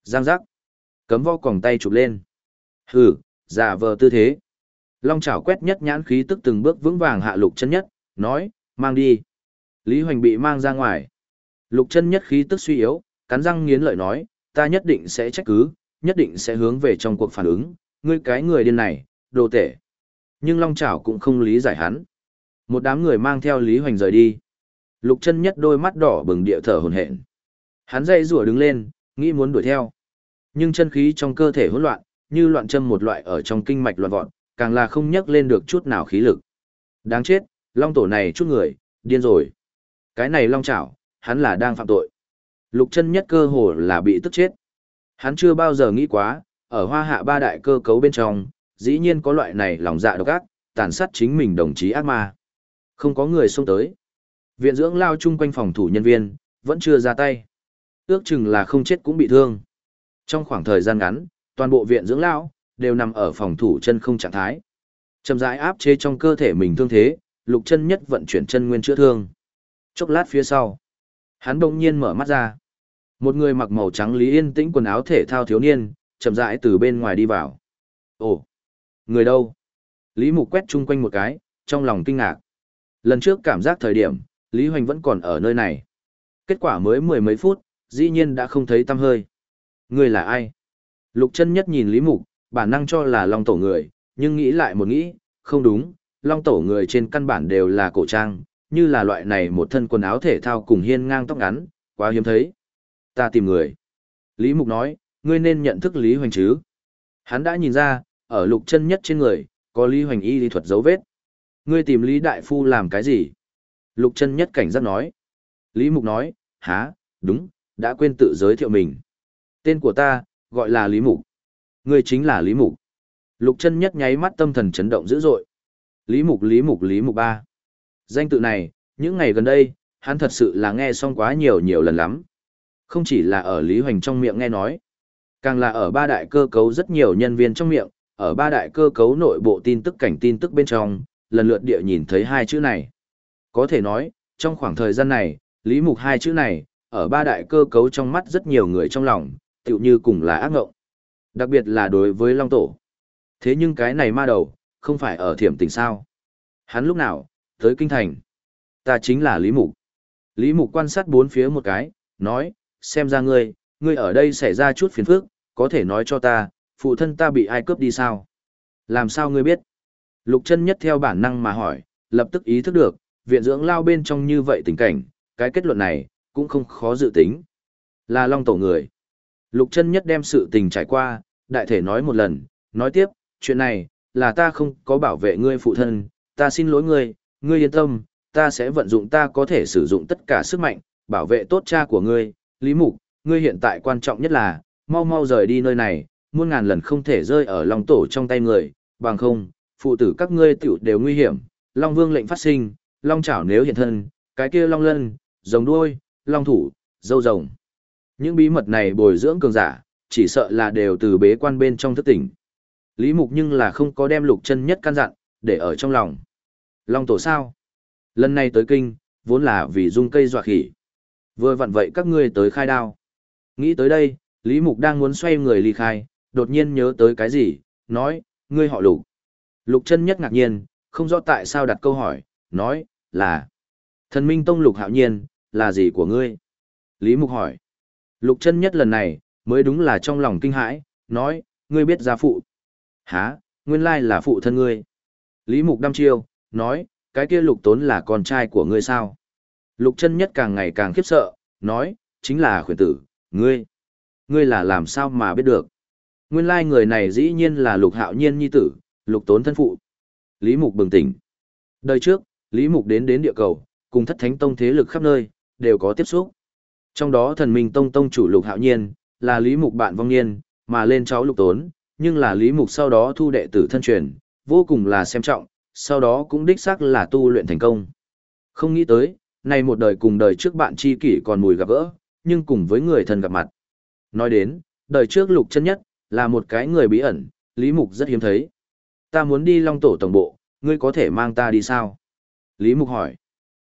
Giang giác. Cấm võ còng tay chụp lên. Hừ, giả vờ tư thế. Long chảo quét nhất nhãn khí tức từng bước vững vàng hạ Lục Chân Nhất, nói, mang đi. Lý Hoành bị mang ra ngoài. Lục Chân Nhất khí tức suy yếu, cắn răng nghiến lợi nói, ta nhất định sẽ trách cứ, nhất định sẽ hướng về trong cuộc phản ứng, ngươi cái người điên này, đồ tể. Nhưng Long chảo cũng không lý giải hắn. Một đám người mang theo Lý Hoành rời đi. Lục Chân Nhất đôi mắt đỏ bừng địa thở hổn hển. Hắn dây rủa đứng lên, nghĩ muốn đuổi theo. Nhưng chân khí trong cơ thể hỗn loạn, như loạn châm một loại ở trong kinh mạch loạn vọt, càng là không nhấc lên được chút nào khí lực. Đáng chết, Long tổ này chút người, điên rồi. Cái này Long chảo, hắn là đang phạm tội. Lục Chân Nhất cơ hồ là bị tức chết. Hắn chưa bao giờ nghĩ quá, ở Hoa Hạ ba đại cơ cấu bên trong, dĩ nhiên có loại này lòng dạ độc ác, tàn sát chính mình đồng chí ác ma. Không có người xông tới. Viện dưỡng lao chung quanh phòng thủ nhân viên, vẫn chưa ra tay. Ước chừng là không chết cũng bị thương. Trong khoảng thời gian ngắn, toàn bộ viện dưỡng lao đều nằm ở phòng thủ chân không trạng thái. Chậm rãi áp chế trong cơ thể mình thương thế, Lục Chân Nhất vận chuyển chân nguyên chữa thương. Chốc lát phía sau, hắn đột nhiên mở mắt ra. Một người mặc màu trắng Lý Yên Tĩnh quần áo thể thao thiếu niên, chậm rãi từ bên ngoài đi vào. Ồ, người đâu? Lý Mục quét chung quanh một cái, trong lòng kinh ngạc. Lần trước cảm giác thời điểm, Lý Hoành vẫn còn ở nơi này. Kết quả mới mười mấy phút, dĩ nhiên đã không thấy tăm hơi. Người là ai? Lục Chân Nhất nhìn Lý Mục, bản năng cho là Long tổ người, nhưng nghĩ lại một nghĩ, không đúng, Long tổ người trên căn bản đều là cổ trang, như là loại này một thân quần áo thể thao cùng hiên ngang tóc ngắn, quá hiếm thấy. Ta tìm người. Lý Mục nói, ngươi nên nhận thức Lý Hoành chứ. Hắn đã nhìn ra, ở Lục Chân Nhất trên người, có Lý Hoành y lý thuật dấu vết. Ngươi tìm Lý Đại Phu làm cái gì? Lục Chân Nhất cảnh giác nói. Lý Mục nói, há, đúng, đã quên tự giới thiệu mình. Tên của ta, gọi là Lý Mục. Ngươi chính là Lý Mục. Lục Chân Nhất nháy mắt tâm thần chấn động dữ dội. Lý Mục Lý Mục Lý Mục ba. Danh tự này, những ngày gần đây, hắn thật sự là nghe xong quá nhiều lần lắm. Không chỉ là ở Lý Hoành trong miệng nghe nói, càng là ở ba đại cơ cấu rất nhiều nhân viên trong miệng, ở ba đại cơ cấu nội bộ tin tức cảnh tin tức bên trong, lần lượt địa nhìn thấy hai chữ này. Có thể nói, trong khoảng thời gian này, Lý Mục hai chữ này, ở ba đại cơ cấu trong mắt rất nhiều người trong lòng, tựu như cùng là ác ngộng. Đặc biệt là đối với Long Tổ. Thế nhưng cái này ma đầu, không phải ở Thiểm Tỉnh sao? Hắn lúc nào, tới Kinh Thành. Ta chính là Lý Mục. Lý Mục quan sát bốn phía một cái, nói, xem ra ngươi ở đây xảy ra chút phiền phức, có thể nói cho ta, phụ thân ta bị ai cướp đi sao? Làm sao ngươi biết? Lục Chân Nhất theo bản năng mà hỏi, lập tức ý thức được, viện dưỡng lao bên trong như vậy tình cảnh, cái kết luận này, cũng không khó dự tính. Là Long tổ người. Lục Chân Nhất đem sự tình trải qua, đại thể nói một lần, nói tiếp, chuyện này, là ta không có bảo vệ ngươi phụ thân, ta xin lỗi ngươi yên tâm, ta sẽ vận dụng ta có thể sử dụng tất cả sức mạnh, bảo vệ tốt cha của ngươi, Lý Mục, ngươi hiện tại quan trọng nhất là, mau mau rời đi nơi này, muôn ngàn lần không thể rơi ở Long tổ trong tay người, bằng không, phụ tử các ngươi tiểu đều nguy hiểm, Long Vương lệnh phát sinh, Long chảo nếu hiện thân, cái kia Long lân, rồng đuôi, Long thủ, dâu rồng. Những bí mật này bồi dưỡng cường giả, chỉ sợ là đều từ bế quan bên trong thức tỉnh. Lý Mục nhưng là không có đem Lục Chân Nhất căn dặn, để ở trong lòng. Long tổ sao? Lần này tới kinh, vốn là vì dung cây dọa khỉ. Vừa vặn vậy các ngươi tới khai đao. Nghĩ tới đây, Lý Mục đang muốn xoay người ly khai, đột nhiên nhớ tới cái gì, nói, ngươi họ Lục. Lục Chân Nhất ngạc nhiên, không rõ tại sao đặt câu hỏi, nói, là Thần Minh Tông Lục Hạo Nhiên, là gì của ngươi? Lý Mục hỏi. Lục Chân Nhất lần này, mới đúng là trong lòng kinh hãi, nói, ngươi biết gia phụ. Hả, nguyên lai là phụ thân ngươi. Lý Mục đăm chiêu, nói, cái kia Lục Tốn là con trai của ngươi sao? Lục Chân Nhất càng ngày càng khiếp sợ, nói, chính là khuyển tử, ngươi. Ngươi là làm sao mà biết được? Nguyên lai người này dĩ nhiên là Lục Hạo Nhiên nhi tử, Lục Tốn thân phụ. Lý Mục bừng tỉnh. Đời trước, Lý Mục đến địa cầu, cùng Thất Thánh Tông thế lực khắp nơi, đều có tiếp xúc. Trong đó Thần Minh Tông tông chủ Lục Hạo Nhiên, là Lý Mục bạn vong niên, mà lên cháu Lục Tốn, nhưng là Lý Mục sau đó thu đệ tử thân truyền, vô cùng là xem trọng, sau đó cũng đích xác là tu luyện thành công. Không nghĩ tới, này một đời cùng đời trước bạn tri kỷ còn mùi gặp gỡ, nhưng cùng với người thân gặp mặt. Nói đến, đời trước Lục Chân Nhất, là một cái người bí ẩn, Lý Mục rất hiếm thấy. Ta muốn đi Long Tổ tổng bộ, ngươi có thể mang ta đi sao? Lý Mục hỏi.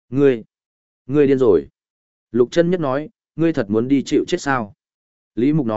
Ngươi điên rồi. Lục Chân Nhất nói, ngươi thật muốn đi chịu chết sao? Lý Mục nói,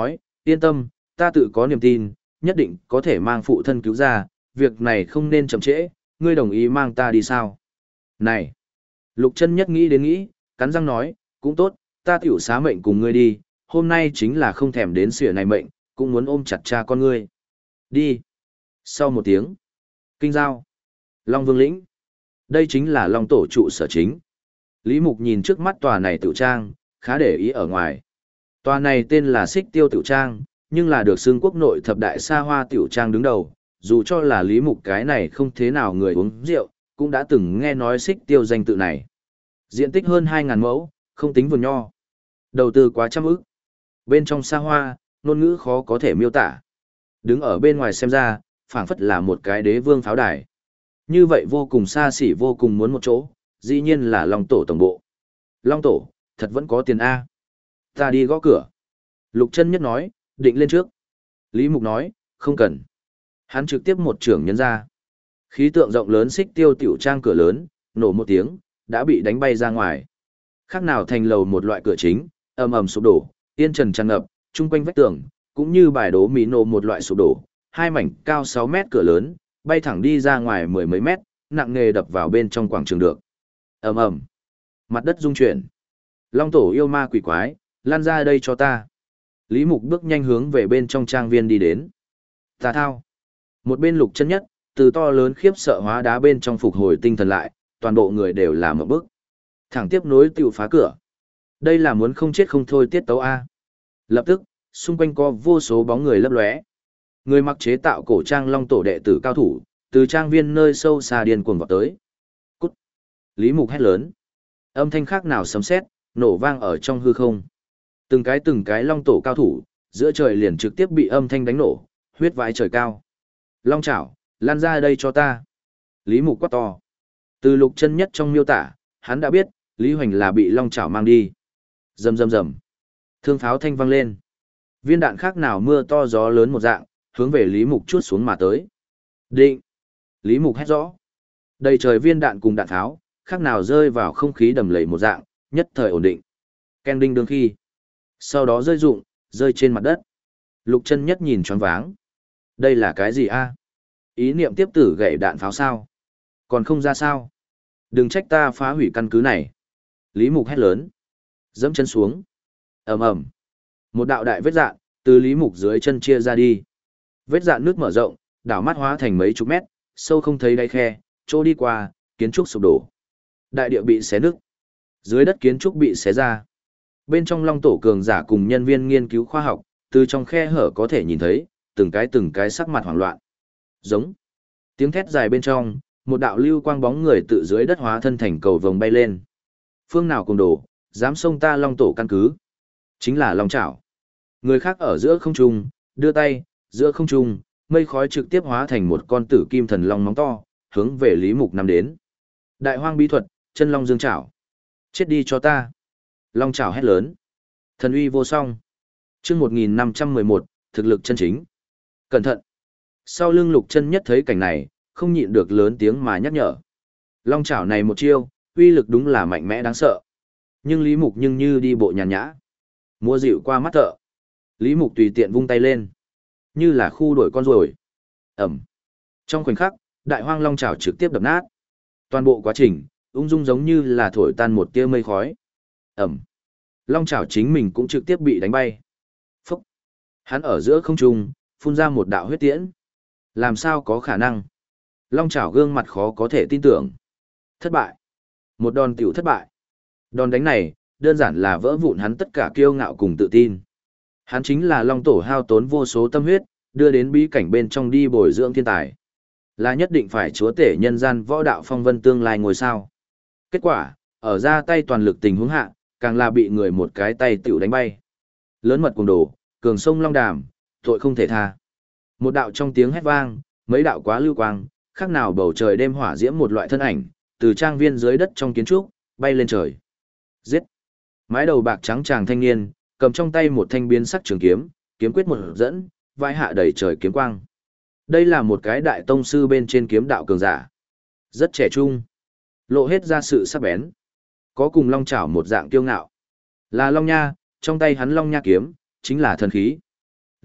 Yên tâm, ta tự có niềm tin, nhất định có thể mang phụ thân cứu ra, việc này không nên chậm trễ, ngươi đồng ý mang ta đi sao? Này! Lục chân nhất nghĩ đến nghĩ, cắn răng nói, cũng tốt, ta tiểu xá mệnh cùng ngươi đi, hôm nay chính là không thèm đến xỉa này mệnh, cũng muốn ôm chặt cha con ngươi. Đi! Sau một tiếng, kinh giao, Long Vương lĩnh. Đây chính là Long tổ trụ sở chính. Lý Mục nhìn trước mắt tòa này tiểu trang, khá để ý ở ngoài. Tòa này tên là Xích Tiêu tiểu trang, nhưng là được xưng quốc nội thập đại xa hoa tiểu trang đứng đầu, dù cho là Lý Mục cái này không thế nào người uống rượu, cũng đã từng nghe nói Xích Tiêu danh tự này. Diện tích hơn 2.000 mẫu, không tính vườn nho. Đầu tư quá trăm ức. Bên trong xa hoa, ngôn ngữ khó có thể miêu tả. Đứng ở bên ngoài xem ra, phảng phất là một cái đế vương pháo đài. Như vậy vô cùng xa xỉ, vô cùng muốn một chỗ, dĩ nhiên là Long tổ tổng bộ. Long tổ, thật vẫn có tiền A. Ta đi gõ cửa. Lục chân nhất nói, định lên trước. Lý Mục nói, không cần. Hắn trực tiếp một trưởng nhấn ra. Khí tượng rộng lớn Xích Tiêu tiểu trang cửa lớn, nổ một tiếng, đã bị đánh bay ra ngoài. Khác nào thành lầu một loại cửa chính, ầm ầm sụp đổ, yên trần tràn ngập, chung quanh vách tường, cũng như bài đố mì nổ một loại sụp đổ, hai mảnh cao 6 mét cửa lớn, bay thẳng đi ra ngoài mười mấy mét, nặng nề đập vào bên trong quảng trường được. Ầm ầm, mặt đất rung chuyển. Long tổ yêu ma quỷ quái, lan ra đây cho ta. Lý Mục bước nhanh hướng về bên trong trang viên đi đến. Tà thao. Một bên Lục chân nhất, từ to lớn khiếp sợ hóa đá bên trong phục hồi tinh thần lại, toàn bộ người đều là một bước. Thẳng tiếp nối tiểu phá cửa. Đây là muốn không chết không thôi tiết tấu A. Lập tức, xung quanh có vô số bóng người lấp lóe. Người mặc chế tạo cổ trang Long tổ đệ tử cao thủ, từ trang viên nơi sâu xa điên cuồng vọt tới. Cút! Lý Mục hét lớn. Âm thanh khác nào sấm sét, nổ vang ở trong hư không. Từng cái Long tổ cao thủ, giữa trời liền trực tiếp bị âm thanh đánh nổ, huyết vãi trời cao. Long chảo, lan ra đây cho ta. Lý Mục quát to. Từ Lục chân nhất trong miêu tả, hắn đã biết, Lý Hoành là bị Long chảo mang đi. Rầm rầm rầm. Thương pháo thanh vang lên. Viên đạn khác nào mưa to gió lớn một dạng, hướng về Lý Mục chuốt xuống mà tới. Định. Lý Mục hét rõ. Đầy trời viên đạn cùng đạn tháo, khác nào rơi vào không khí đầm lầy một dạng, nhất thời ổn định. Ken đinh đương khi. Sau đó rơi rụng, rơi trên mặt đất. Lục chân nhất nhìn choáng váng. Đây là cái gì a? Ý niệm tiếp tử gậy đạn pháo sao? Còn không ra sao? Đừng trách ta phá hủy căn cứ này. Lý Mục hét lớn. Dẫm chân xuống. Ầm ầm. Một đạo đại vết dạn, từ Lý Mục dưới chân chia ra đi. Vết dạn nước mở rộng, đảo mắt hóa thành mấy chục mét, sâu không thấy đáy khe, chỗ đi qua, kiến trúc sụp đổ. Đại địa bị xé nứt. Dưới đất kiến trúc bị xé ra. Bên trong Long tổ cường giả cùng nhân viên nghiên cứu khoa học, từ trong khe hở có thể nhìn thấy, từng cái sắc mặt hoảng loạn. Giống. Tiếng thét dài bên trong, một đạo lưu quang bóng người tự dưới đất hóa thân thành cầu vồng bay lên. Phương nào cùng đồ, dám xông ta Long tổ căn cứ. Chính là Long chảo. Người khác ở giữa không trung, đưa tay, giữa không trung, mây khói trực tiếp hóa thành một con tử kim thần long móng to, hướng về Lý Mục năm đến. Đại hoang bí thuật, chân long dương chảo. Chết đi cho ta. Long chảo hét lớn. Thần uy vô song. Chương 1511, thực lực chân chính. Cẩn thận. Sau lưng Lục chân nhất thấy cảnh này, không nhịn được lớn tiếng mà nhắc nhở. Long chảo này một chiêu, uy lực đúng là mạnh mẽ đáng sợ. Nhưng Lý Mục nhưng như đi bộ nhàn nhã. Mua dịu qua mắt thợ. Lý Mục tùy tiện vung tay lên. Như là khu đuổi con ruồi. Ẩm. Trong khoảnh khắc, đại hoang long chảo trực tiếp đập nát. Toàn bộ quá trình, ung dung giống như là thổi tan một tia mây khói. Ẩm. Long chảo chính mình cũng trực tiếp bị đánh bay. Phúc. Hắn ở giữa không trung, phun ra một đạo huyết tiễn. Làm sao có khả năng? Long chảo gương mặt khó có thể tin tưởng. Thất bại. Một đòn tiểu thất bại. Đòn đánh này, đơn giản là vỡ vụn hắn tất cả kiêu ngạo cùng tự tin. Hắn chính là Long tổ hao tốn vô số tâm huyết, đưa đến bí cảnh bên trong đi bồi dưỡng thiên tài. Là nhất định phải chúa tể nhân gian võ đạo phong vân tương lai ngôi sao. Kết quả, ở ra tay toàn lực tình huống hạ, càng là bị người một cái tay tiểu đánh bay. Lớn mật cùng đồ, cường sông long đàm, tội không thể tha. Một đạo trong tiếng hét vang, mấy đạo quá lưu quang, khác nào bầu trời đêm hỏa diễm một loại thân ảnh, từ trang viên dưới đất trong kiến trúc, bay lên trời. Giết! Mái đầu bạc trắng chàng thanh niên, cầm trong tay một thanh biến sắc trường kiếm, kiếm quyết một dẫn, vai hạ đầy trời kiếm quang. Đây là một cái đại tông sư bên trên kiếm đạo cường giả. Rất trẻ trung, lộ hết ra sự sắc bén. Có cùng long chảo một dạng kiêu ngạo. Là long nha, trong tay hắn long nha kiếm, chính là thần khí.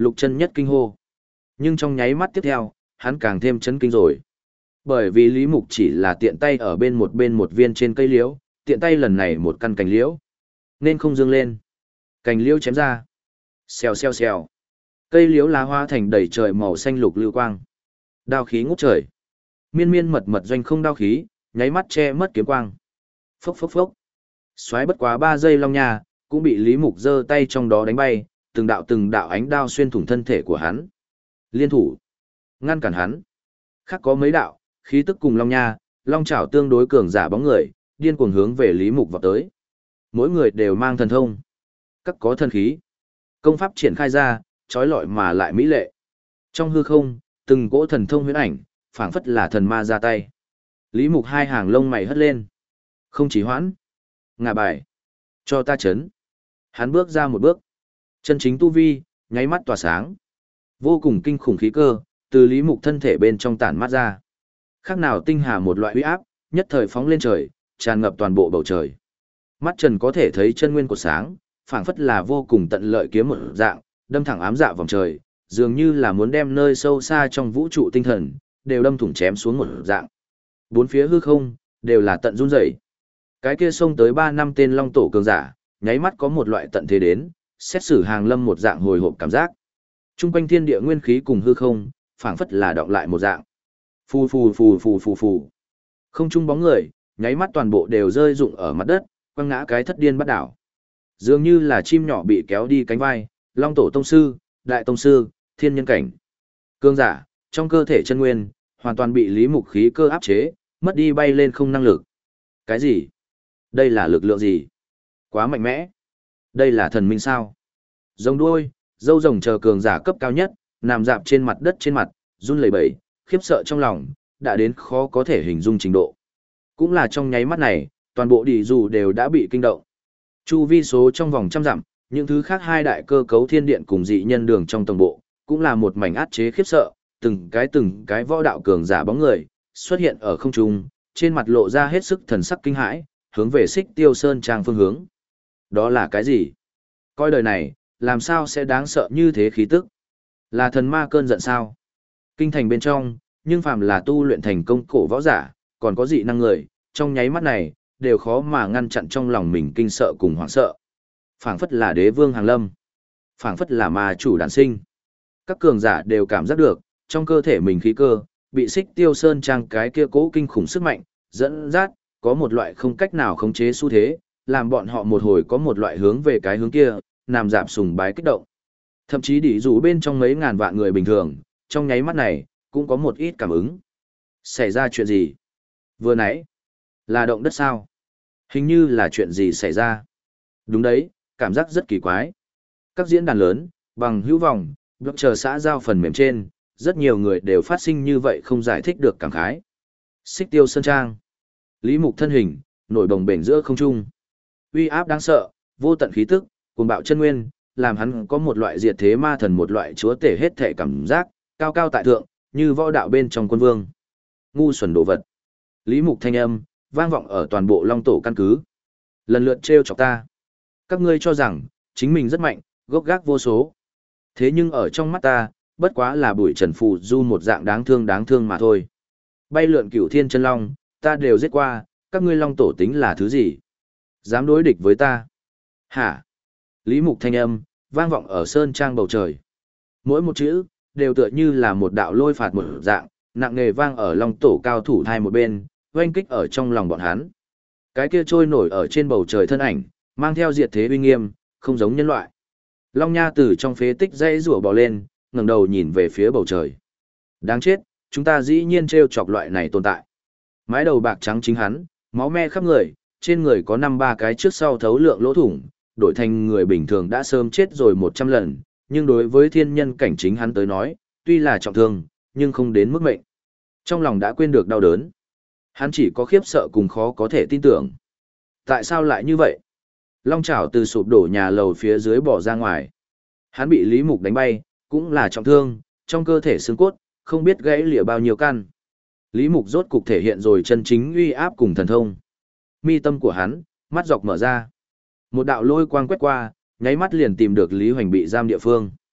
Lục Chân Nhất kinh hô. Nhưng trong nháy mắt tiếp theo, hắn càng thêm chấn kinh rồi. Bởi vì Lý Mục chỉ là tiện tay ở bên một viên trên cây liễu, tiện tay lần này một căn cành liễu, nên không dương lên. Cành liễu chém ra. Xèo xèo xèo. Cây liễu lá hoa thành đầy trời màu xanh lục lưu quang. Đao khí ngút trời. Miên miên mật mật doanh không đao khí, nháy mắt che mất kiếm quang. Phốc phốc phốc. Xoáy bất quá 3 giây long nha, cũng bị Lý Mục giơ tay trong đó đánh bay, từng đạo ánh đao xuyên thủng thân thể của hắn. Liên thủ, ngăn cản hắn. Khác có mấy đạo, khí tức cùng long nha, long chảo tương đối cường giả bóng người, điên cuồng hướng về Lý Mục vọt tới. Mỗi người đều mang thần thông, các có thần khí. Công pháp triển khai ra, trói lọi mà lại mỹ lệ. Trong hư không, từng cỗ thần thông huyễn ảnh, phảng phất là thần ma ra tay. Lý Mục hai hàng lông mày hất lên. Không chỉ hoãn. Ngả bài. Cho ta chấn. Hắn bước ra một bước. Chân chính tu vi, nháy mắt tỏa sáng. Vô cùng kinh khủng khí cơ, từ Lý Mục thân thể bên trong tản mát ra. Khác nào tinh hà một loại uy áp, nhất thời phóng lên trời, tràn ngập toàn bộ bầu trời. Mắt Trần có thể thấy chân nguyên của sáng, phảng phất là vô cùng tận lợi kiếm một dạng, đâm thẳng ám dạ vòng trời, dường như là muốn đem nơi sâu xa trong vũ trụ tinh thần, đều đâm thủng chém xuống một dạng. Bốn phía hư không, đều là tận run rẩy. Cái kia xông tới 3 năm tên long tổ cường giả, nháy mắt có một loại tận thế đến, xét xử hàng lâm một dạng hồi hộp cảm giác. Trung quanh thiên địa nguyên khí cùng hư không, phảng phất là đọng lại một dạng. Phù phù phù phù phù phù. Không trung bóng người, nháy mắt toàn bộ đều rơi rụng ở mặt đất, quăng ngã cái thất điên bắt đảo. Dường như là chim nhỏ bị kéo đi cánh vai, long tổ tông sư, đại tông sư, thiên nhân cảnh. Cương giả, trong cơ thể chân nguyên, hoàn toàn bị Lý Mục khí cơ áp chế, mất đi bay lên không năng lực. Cái gì? Đây là lực lượng gì? Quá mạnh mẽ. Đây là thần minh sao? Rồng đuôi, dâu rồng chờ cường giả cấp cao nhất, nằm dạp trên mặt đất trên mặt, run lẩy bẩy, khiếp sợ trong lòng, đã đến khó có thể hình dung trình độ. Cũng là trong nháy mắt này, toàn bộ đỉ dù đều đã bị kinh động. Chu vi số trong vòng trăm dặm, những thứ khác hai đại cơ cấu thiên điện cùng dị nhân đường trong tổng bộ, cũng là một mảnh át chế khiếp sợ, từng cái võ đạo cường giả bóng người, xuất hiện ở không trung, trên mặt lộ ra hết sức thần sắc kinh hãi, hướng về Xích Tiêu Sơn trang phương hướng. Đó là cái gì? Coi đời này, làm sao sẽ đáng sợ như thế khí tức? Là thần ma cơn giận sao? Kinh thành bên trong, nhưng phàm là tu luyện thành công cổ võ giả, còn có dị năng người, trong nháy mắt này, đều khó mà ngăn chặn trong lòng mình kinh sợ cùng hoảng sợ. Phảng phất là đế vương hàng lâm, phảng phất là ma chủ đản sinh. Các cường giả đều cảm giác được, trong cơ thể mình khí cơ, bị Xích Tiêu Sơn trang cái kia cố kinh khủng sức mạnh, dẫn dắt, có một loại không cách nào khống chế xu thế, làm bọn họ một hồi có một loại hướng về cái hướng kia, nằm dạp sùng bái kích động. Thậm chí đỉ dù bên trong mấy ngàn vạn người bình thường, trong nháy mắt này, cũng có một ít cảm ứng. Xảy ra chuyện gì? Vừa nãy, là động đất sao? Hình như là chuyện gì xảy ra? Đúng đấy, cảm giác rất kỳ quái. Các diễn đàn lớn, bằng hữu vòng, blog chờ xã giao phần mềm trên, rất nhiều người đều phát sinh như vậy không giải thích được cảm khái. Xích Tiêu Sơn Trang. Lý Mục thân hình, nổi bồng bềnh giữa không trung. Uy áp đáng sợ, vô tận khí tức, cuồng bạo chân nguyên, làm hắn có một loại diệt thế ma thần một loại chúa tể hết thể cảm giác, cao cao tại thượng, như võ đạo bên trong quân vương. Ngu xuẩn đồ vật. Lý Mục thanh âm, vang vọng ở toàn bộ Long Tổ căn cứ. Lần lượt trêu chọc ta. Các ngươi cho rằng, chính mình rất mạnh, gốc gác vô số. Thế nhưng ở trong mắt ta, bất quá là bụi trần phù du một dạng đáng thương mà thôi. Bay lượn cửu thiên chân long, ta đều giết qua, các ngươi Long Tổ tính là thứ gì? Dám đối địch với ta? Hả? Lý Mục thanh âm, vang vọng ở sơn trang bầu trời. Mỗi một chữ, đều tựa như là một đạo lôi phạt một dạng, nặng nề vang ở Long Tổ cao thủ hai một bên, oanh kích ở trong lòng bọn hắn. Cái kia trôi nổi ở trên bầu trời thân ảnh, mang theo diệt thế uy nghiêm, không giống nhân loại. Long Nha từ trong phế tích dãy rủa bò lên, ngẩng đầu nhìn về phía bầu trời. Đáng chết, chúng ta dĩ nhiên trêu chọc loại này tồn tại. Mái đầu bạc trắng chính hắn, máu me khắp người, trên người có 5-3 cái trước sau thấu lượng lỗ thủng, đổi thành người bình thường đã sớm chết rồi 100 lần, nhưng đối với thiên nhân cảnh chính hắn tới nói, tuy là trọng thương, nhưng không đến mức mệnh. Trong lòng đã quên được đau đớn. Hắn chỉ có khiếp sợ cùng khó có thể tin tưởng. Tại sao lại như vậy? Long chảo từ sụp đổ nhà lầu phía dưới bỏ ra ngoài. Hắn bị Lý Mục đánh bay, cũng là trọng thương, trong cơ thể xương cốt, không biết gãy lìa bao nhiêu căn. Lý Mục rốt cục thể hiện rồi chân chính uy áp cùng thần thông. Mi tâm của hắn, mắt dọc mở ra. Một đạo lôi quang quét qua, nháy mắt liền tìm được Lý Hoành bị giam địa phương.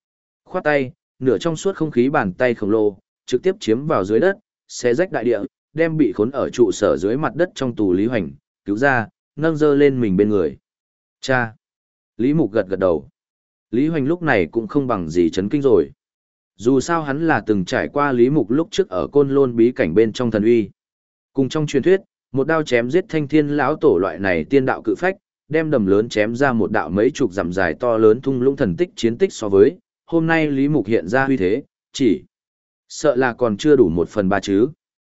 Khoát tay, nửa trong suốt không khí bàn tay khổng lồ, trực tiếp chiếm vào dưới đất, xé rách đại địa, đem bị khốn ở trụ sở dưới mặt đất trong tù Lý Hoành, cứu ra, nâng dơ lên mình bên người. Cha! Lý Mục gật gật đầu. Lý Hoành lúc này cũng không bằng gì chấn kinh rồi. Dù sao hắn là từng trải qua Lý Mục lúc trước ở Côn Lôn bí cảnh bên trong thần uy. Cùng trong truyền thuyết, một đao chém giết thanh thiên lão tổ loại này tiên đạo cự phách, đem đầm lớn chém ra một đạo mấy chục dặm dài to lớn thung lũng thần tích chiến tích so với, hôm nay Lý Mục hiện ra huy thế, chỉ sợ là còn chưa đủ 1/3 chứ.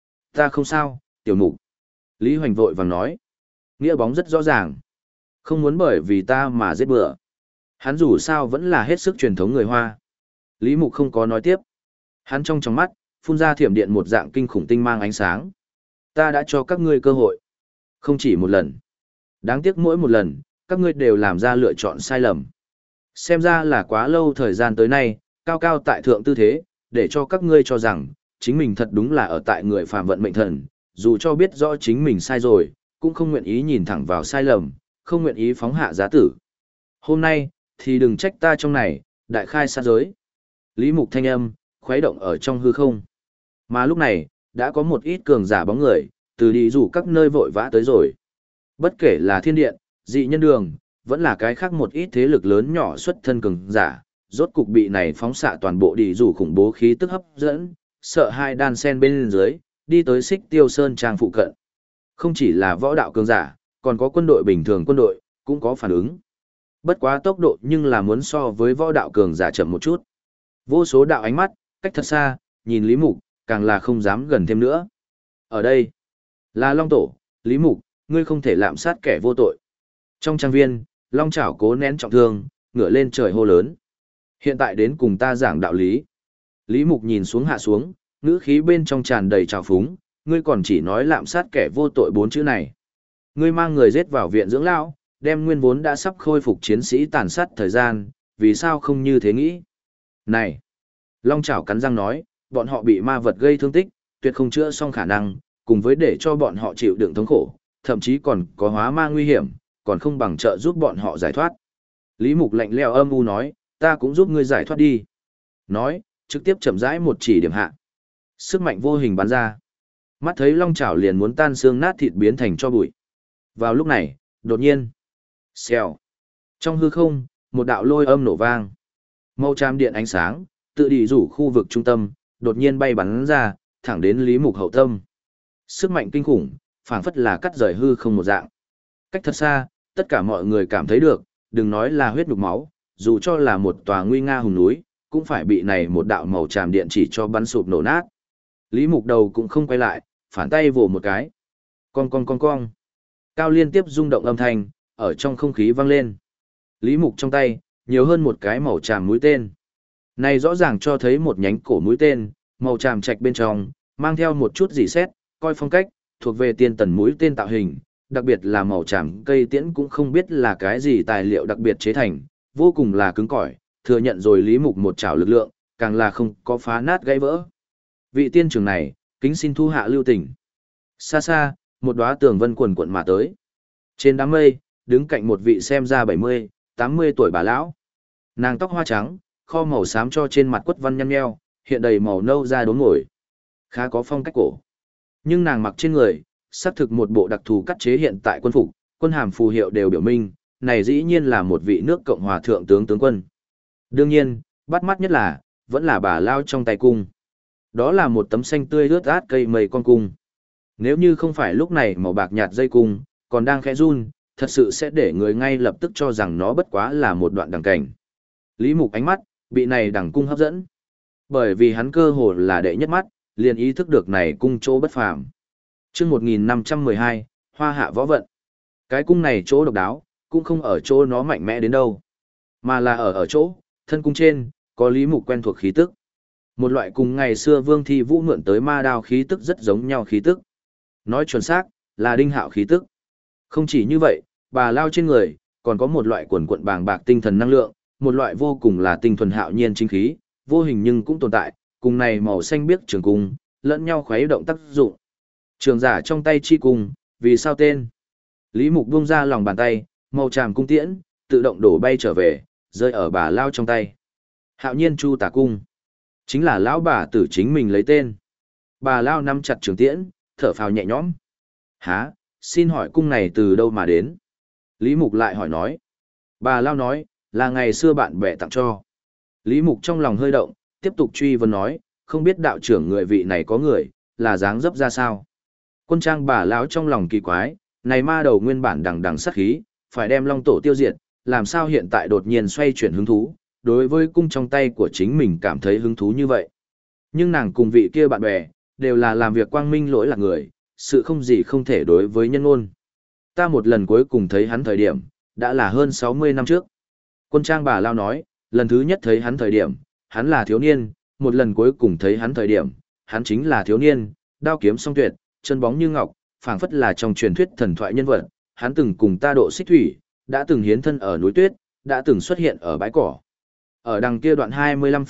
Ta không sao, tiểu mục. Lý Hoành vội vàng nói. Nghĩa bóng rất rõ ràng. Không muốn bởi vì ta mà giết bừa. Hắn dù sao vẫn là hết sức truyền thống người Hoa. Lý Mục không có nói tiếp. Hắn trong mắt, phun ra thiểm điện một dạng kinh khủng tinh mang ánh sáng. Ta đã cho các ngươi cơ hội. Không chỉ một lần. Đáng tiếc mỗi một lần, các ngươi đều làm ra lựa chọn sai lầm. Xem ra là quá lâu thời gian tới nay, cao cao tại thượng tư thế, để cho các ngươi cho rằng, chính mình thật đúng là ở tại người phàm vận mệnh thần, dù cho biết rõ chính mình sai rồi, cũng không nguyện ý nhìn thẳng vào sai lầm, không nguyện ý phóng hạ giá tử. Hôm nay, thì đừng trách ta trong này, đại khai sát giới. Lý Mục thanh âm, khuấy động ở trong hư không. Mà lúc này, đã có một ít cường giả bóng người, từ đi rủ các nơi vội vã tới rồi. Bất kể là thiên điện, dị nhân đường, vẫn là cái khác một ít thế lực lớn nhỏ xuất thân cường giả, rốt cục bị này phóng xạ toàn bộ đi rủ khủng bố khí tức hấp dẫn, sợ hai đan sen bên dưới, đi tới Xích Tiêu Sơn trang phụ cận. Không chỉ là võ đạo cường giả, còn có quân đội bình thường quân đội, cũng có phản ứng. Bất quá tốc độ nhưng là muốn so với võ đạo cường giả chậm một chút. Vô số đạo ánh mắt, cách thật xa, nhìn Lý Mục, càng là không dám gần thêm nữa. Ở đây, là Long Tổ, Lý Mục, ngươi không thể lạm sát kẻ vô tội. Trong trang viên, Long Chảo cố nén trọng thương, ngửa lên trời hô lớn. Hiện tại đến cùng ta giảng đạo lý. Lý Mục nhìn xuống hạ xuống, ngữ khí bên trong tràn đầy trào phúng, ngươi còn chỉ nói lạm sát kẻ vô tội 4 chữ này. Ngươi mang người giết vào viện dưỡng lão, đem nguyên vốn đã sắp khôi phục chiến sĩ tàn sát thời gian, vì sao không như thế nghĩ? Này! Long Chảo cắn răng nói, bọn họ bị ma vật gây thương tích, tuyệt không chữa xong khả năng, cùng với để cho bọn họ chịu đựng thống khổ, thậm chí còn có hóa ma nguy hiểm, còn không bằng trợ giúp bọn họ giải thoát. Lý Mục lạnh lẽo âm u nói, ta cũng giúp ngươi giải thoát đi. Nói, trực tiếp chậm rãi một chỉ điểm hạ. Sức mạnh vô hình bắn ra. Mắt thấy Long Chảo liền muốn tan xương nát thịt biến thành cho bụi. Vào lúc này, đột nhiên, xèo. Trong hư không, một đạo lôi âm nổ vang. Màu tràm điện ánh sáng, tự đi rủ khu vực trung tâm, đột nhiên bay bắn ra, thẳng đến Lý Mục hậu tâm. Sức mạnh kinh khủng, phảng phất là cắt rời hư không một dạng. Cách thật xa, tất cả mọi người cảm thấy được, đừng nói là huyết nhục máu, dù cho là một tòa nguy nga hùng núi, cũng phải bị này một đạo màu tràm điện chỉ cho bắn sụp nổ nát. Lý Mục đầu cũng không quay lại, phản tay vồ một cái. Cong. Cao liên tiếp rung động âm thanh, ở trong không khí vang lên. Lý Mục trong tay, nhiều hơn một cái màu tràm mũi tên. Này rõ ràng cho thấy một nhánh cổ mũi tên, màu tràm trạch bên trong, mang theo một chút dỉ sét, coi phong cách, thuộc về tiên tần mũi tên tạo hình, đặc biệt là màu tràm cây tiễn cũng không biết là cái gì tài liệu đặc biệt chế thành, vô cùng là cứng cỏi, thừa nhận rồi Lý Mục một chảo lực lượng, càng là không có phá nát gãy vỡ. Vị tiên trưởng này, kính xin thu hạ lưu tình. Xa xa, một đóa tường vân quần quận mà tới. Trên đám mây, đứng cạnh một vị xem ra 70, 80 tuổi bà lão. Nàng tóc hoa trắng, kho màu xám cho trên mặt quất văn nhăn nheo, hiện đầy màu nâu da đốm ngồi. Khá có phong cách cổ. Nhưng nàng mặc trên người, xác thực một bộ đặc thù cắt chế hiện tại quân phục, quân hàm phù hiệu đều biểu minh, này dĩ nhiên là một vị nước Cộng hòa thượng tướng tướng quân. Đương nhiên, bắt mắt nhất là, vẫn là bà lao trong tay cung. Đó là một tấm xanh tươi ướt át cây mây con cung. Nếu như không phải lúc này màu bạc nhạt dây cung, còn đang khẽ run, thật sự sẽ để người ngay lập tức cho rằng nó bất quá là một đoạn đằng cảnh. Lý Mục ánh mắt, bị này đằng cung hấp dẫn. Bởi vì hắn cơ hồ là đệ nhất mắt, liền ý thức được này cung chỗ bất phàm. Chương 1512, Hoa hạ võ vận. Cái cung này chỗ độc đáo, cũng không ở chỗ nó mạnh mẽ đến đâu, mà là ở chỗ, thân cung trên, có Lý Mục quen thuộc khí tức. Một loại cùng ngày xưa Vương Thi Vũ mượn tới ma đao khí tức rất giống nhau khí tức. Nói chuẩn xác, là Đinh Hạo khí tức. Không chỉ như vậy, bà lao trên người, còn có một loại quần quận bàng bạc tinh thần năng lượng, một loại vô cùng là tinh thuần hạo nhiên chính khí, vô hình nhưng cũng tồn tại, cùng này màu xanh biếc trường cung, lẫn nhau khuấy động tác dụng. Trường giả trong tay chi cung, vì sao tên? Lý Mục buông ra lòng bàn tay, màu tràm cung tiễn, tự động đổ bay trở về, rơi ở bà lao trong tay. Hạo nhiên chu tả cung. Chính là lão bà tử chính mình lấy tên. Bà Lao nắm chặt trường tiễn, thở phào nhẹ nhõm. Hả, xin hỏi cung này từ đâu mà đến? Lý Mục lại hỏi nói. Bà Lao nói, là ngày xưa bạn bè tặng cho. Lý Mục trong lòng hơi động, tiếp tục truy vấn nói, không biết đạo trưởng người vị này có người, là dáng dấp ra sao? Quân trang bà lão trong lòng kỳ quái, này ma đầu nguyên bản đằng đằng sát khí, phải đem Long Tổ tiêu diệt, làm sao hiện tại đột nhiên xoay chuyển hứng thú, đối với cung trong tay của chính mình cảm thấy hứng thú như vậy. Nhưng nàng cùng vị kia bạn bè, đều là làm việc quang minh lỗi lạc người, sự không gì không thể đối với nhân ôn. Ta một lần cuối cùng thấy hắn thời điểm, đã là hơn 60 năm trước. Quân trang bà Lao nói, lần thứ nhất thấy hắn thời điểm, hắn là thiếu niên, một lần cuối cùng thấy hắn thời điểm, hắn chính là thiếu niên, đao kiếm song tuyệt, chân bóng như ngọc, phảng phất là trong truyền thuyết thần thoại nhân vật, hắn từng cùng ta độ xích thủy, đã từng hiến thân ở núi tuyết, đã từng xuất hiện ở bãi cỏ. Ở đằng kia đoạn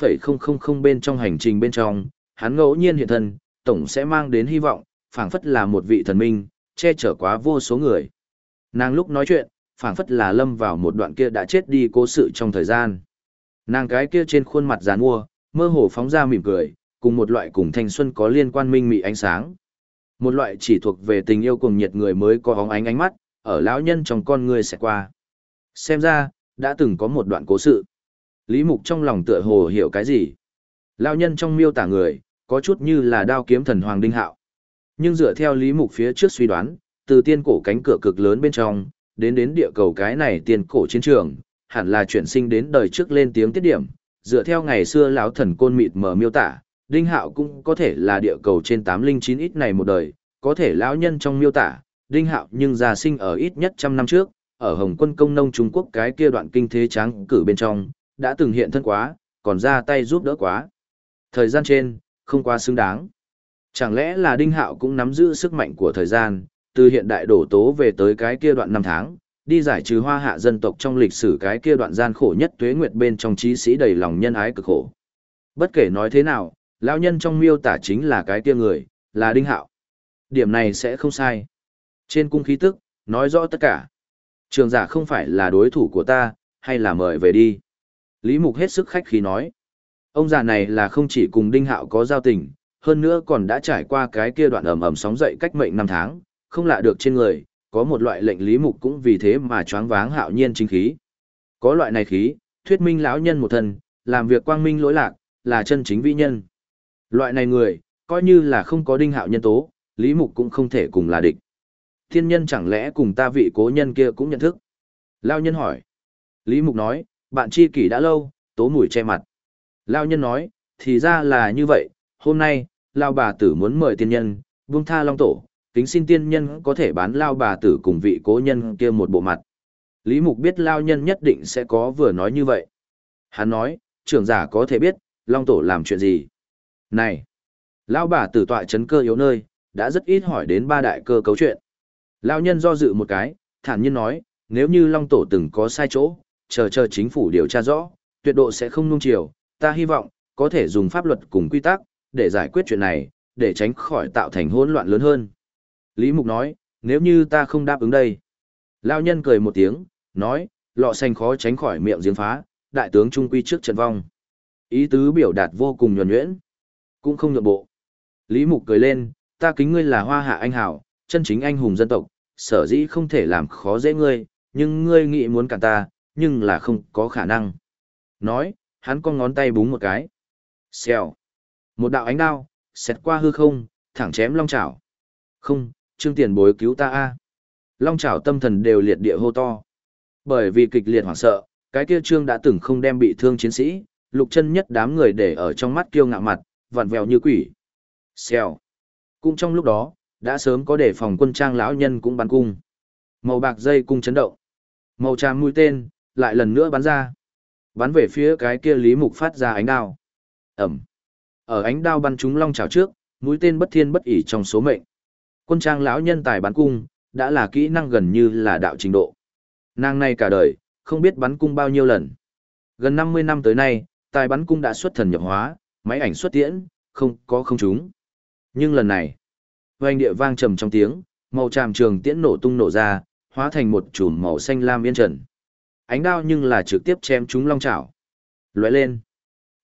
25,000 bên trong hành trình bên trong, hắn ngẫu nhiên hiện thân, tổng sẽ mang đến hy vọng, phảng phất là một vị thần minh, che chở quá vô số người. Nàng lúc nói chuyện, phảng phất là lâm vào một đoạn kia đã chết đi cố sự trong thời gian. Nàng cái kia trên khuôn mặt giàn mua, mơ hồ phóng ra mỉm cười, cùng một loại cùng thanh xuân có liên quan minh mị ánh sáng. Một loại chỉ thuộc về tình yêu cùng nhiệt người mới có óng ánh mắt, ở lão nhân trong con người sẽ qua. Xem ra, đã từng có một đoạn cố sự. Lý Mục trong lòng tựa hồ hiểu cái gì. Lão nhân trong miêu tả người, có chút như là đao kiếm thần Hoàng Đinh Hạo. Nhưng dựa theo Lý Mục phía trước suy đoán, từ tiên cổ cánh cửa cực lớn bên trong, đến địa cầu cái này tiên cổ chiến trường, hẳn là chuyển sinh đến đời trước lên tiếng tiết điểm. Dựa theo ngày xưa lão thần côn mịt mở miêu tả, Đinh Hạo cũng có thể là địa cầu trên 809 ít này một đời, có thể lão nhân trong miêu tả, Đinh Hạo nhưng già sinh ở ít nhất 100 năm trước, ở Hồng Quân công nông Trung Quốc cái kia đoạn kinh thế tráng cử bên trong, đã từng hiện thân quá, còn ra tay giúp đỡ quá. Thời gian trên, không quá xứng đáng. Chẳng lẽ là Đinh Hạo cũng nắm giữ sức mạnh của thời gian, từ hiện đại đổ tố về tới cái kia đoạn năm tháng, đi giải trừ hoa hạ dân tộc trong lịch sử cái kia đoạn gian khổ nhất tuế nguyệt bên trong trí sĩ đầy lòng nhân ái cực khổ. Bất kể nói thế nào, lão nhân trong miêu tả chính là cái kia người, là Đinh Hạo. Điểm này sẽ không sai. Trên cung khí tức, nói rõ tất cả. Trường giả không phải là đối thủ của ta, hay là mời về đi. Lý Mục hết sức khách khí nói. Ông già này là không chỉ cùng Đinh Hạo có giao tình, hơn nữa còn đã trải qua cái kia đoạn ầm ầm sóng dậy cách mệnh năm tháng, không lạ được trên người, có một loại lệnh Lý Mục cũng vì thế mà choáng váng hạo nhiên chính khí. Có loại này khí, thuyết minh lão nhân một thân, làm việc quang minh lỗi lạc, là chân chính vĩ nhân. Loại này người, coi như là không có Đinh Hạo nhân tố, Lý Mục cũng không thể cùng là địch. Thiên nhân chẳng lẽ cùng ta vị cố nhân kia cũng nhận thức? Lão nhân hỏi. Lý Mục nói, bạn tri kỷ đã lâu, tố mùi che mặt. Lão nhân nói, thì ra là như vậy, hôm nay, Lão bà tử muốn mời tiên nhân, buông tha Long Tổ, kính xin tiên nhân có thể bán Lão bà tử cùng vị cố nhân kia một bộ mặt. Lý Mục biết Lão nhân nhất định sẽ có vừa nói như vậy. Hắn nói, trưởng giả có thể biết, Long Tổ làm chuyện gì? Này! Lão bà tử tọa chấn cơ yếu nơi, đã rất ít hỏi đến ba đại cơ cấu chuyện. Lão nhân do dự một cái, thản nhiên nói, nếu như Long Tổ từng có sai chỗ, chờ chính phủ điều tra rõ, tuyệt độ sẽ không nuông chiều, ta hy vọng, có thể dùng pháp luật cùng quy tắc, để giải quyết chuyện này, để tránh khỏi tạo thành hỗn loạn lớn hơn. Lý Mục nói, nếu như ta không đáp ứng đây. Lão nhân cười một tiếng, nói, lọ xanh khó tránh khỏi miệng giếng phá, đại tướng trung quy trước trận vong. Ý tứ biểu đạt vô cùng nhuần nhuyễn, cũng không nhượng bộ. Lý Mục cười lên, ta kính ngươi là hoa hạ anh hảo, chân chính anh hùng dân tộc, sở dĩ không thể làm khó dễ ngươi, nhưng ngươi nghĩ muốn cản ta, nhưng là không có khả năng. Nói, hắn con ngón tay búng một cái. Xèo. Một đạo ánh đao, xẹt qua hư không, thẳng chém Long Chảo. Không, Trương Tiền Bối cứu ta a. Long Chảo tâm thần đều liệt địa hô to. Bởi vì kịch liệt hoảng sợ, cái kia Trương đã từng không đem bị thương chiến sĩ, Lục Chân nhất đám người để ở trong mắt kiêu ngạo mặt, vặn vẹo như quỷ. Xèo. Cũng trong lúc đó, đã sớm có đề phòng quân trang lão nhân cũng bắn cung. Màu bạc dây cung chấn động. Màu tràm mũi tên, lại lần nữa bắn ra. Bắn về phía cái kia Lý Mục phát ra ánh đao. Ẩm. Ở ánh đao bắn trúng Long Chảo trước, mũi tên bất thiên bất ỷ trong số mệnh. Quân trang lão nhân tài bắn cung, đã là kỹ năng gần như là đạo trình độ. Nàng này cả đời, không biết bắn cung bao nhiêu lần. Gần 50 năm tới nay, tài bắn cung đã xuất thần nhập hóa, máy ảnh xuất tiễn, không có không trúng. Nhưng lần này, vang địa vang trầm trong tiếng, màu tràm trường tiễn nổ tung nổ ra, hóa thành một chùm màu xanh lam yên trần. Ánh đao nhưng là trực tiếp chém trúng Long Chảo. Lóe lên.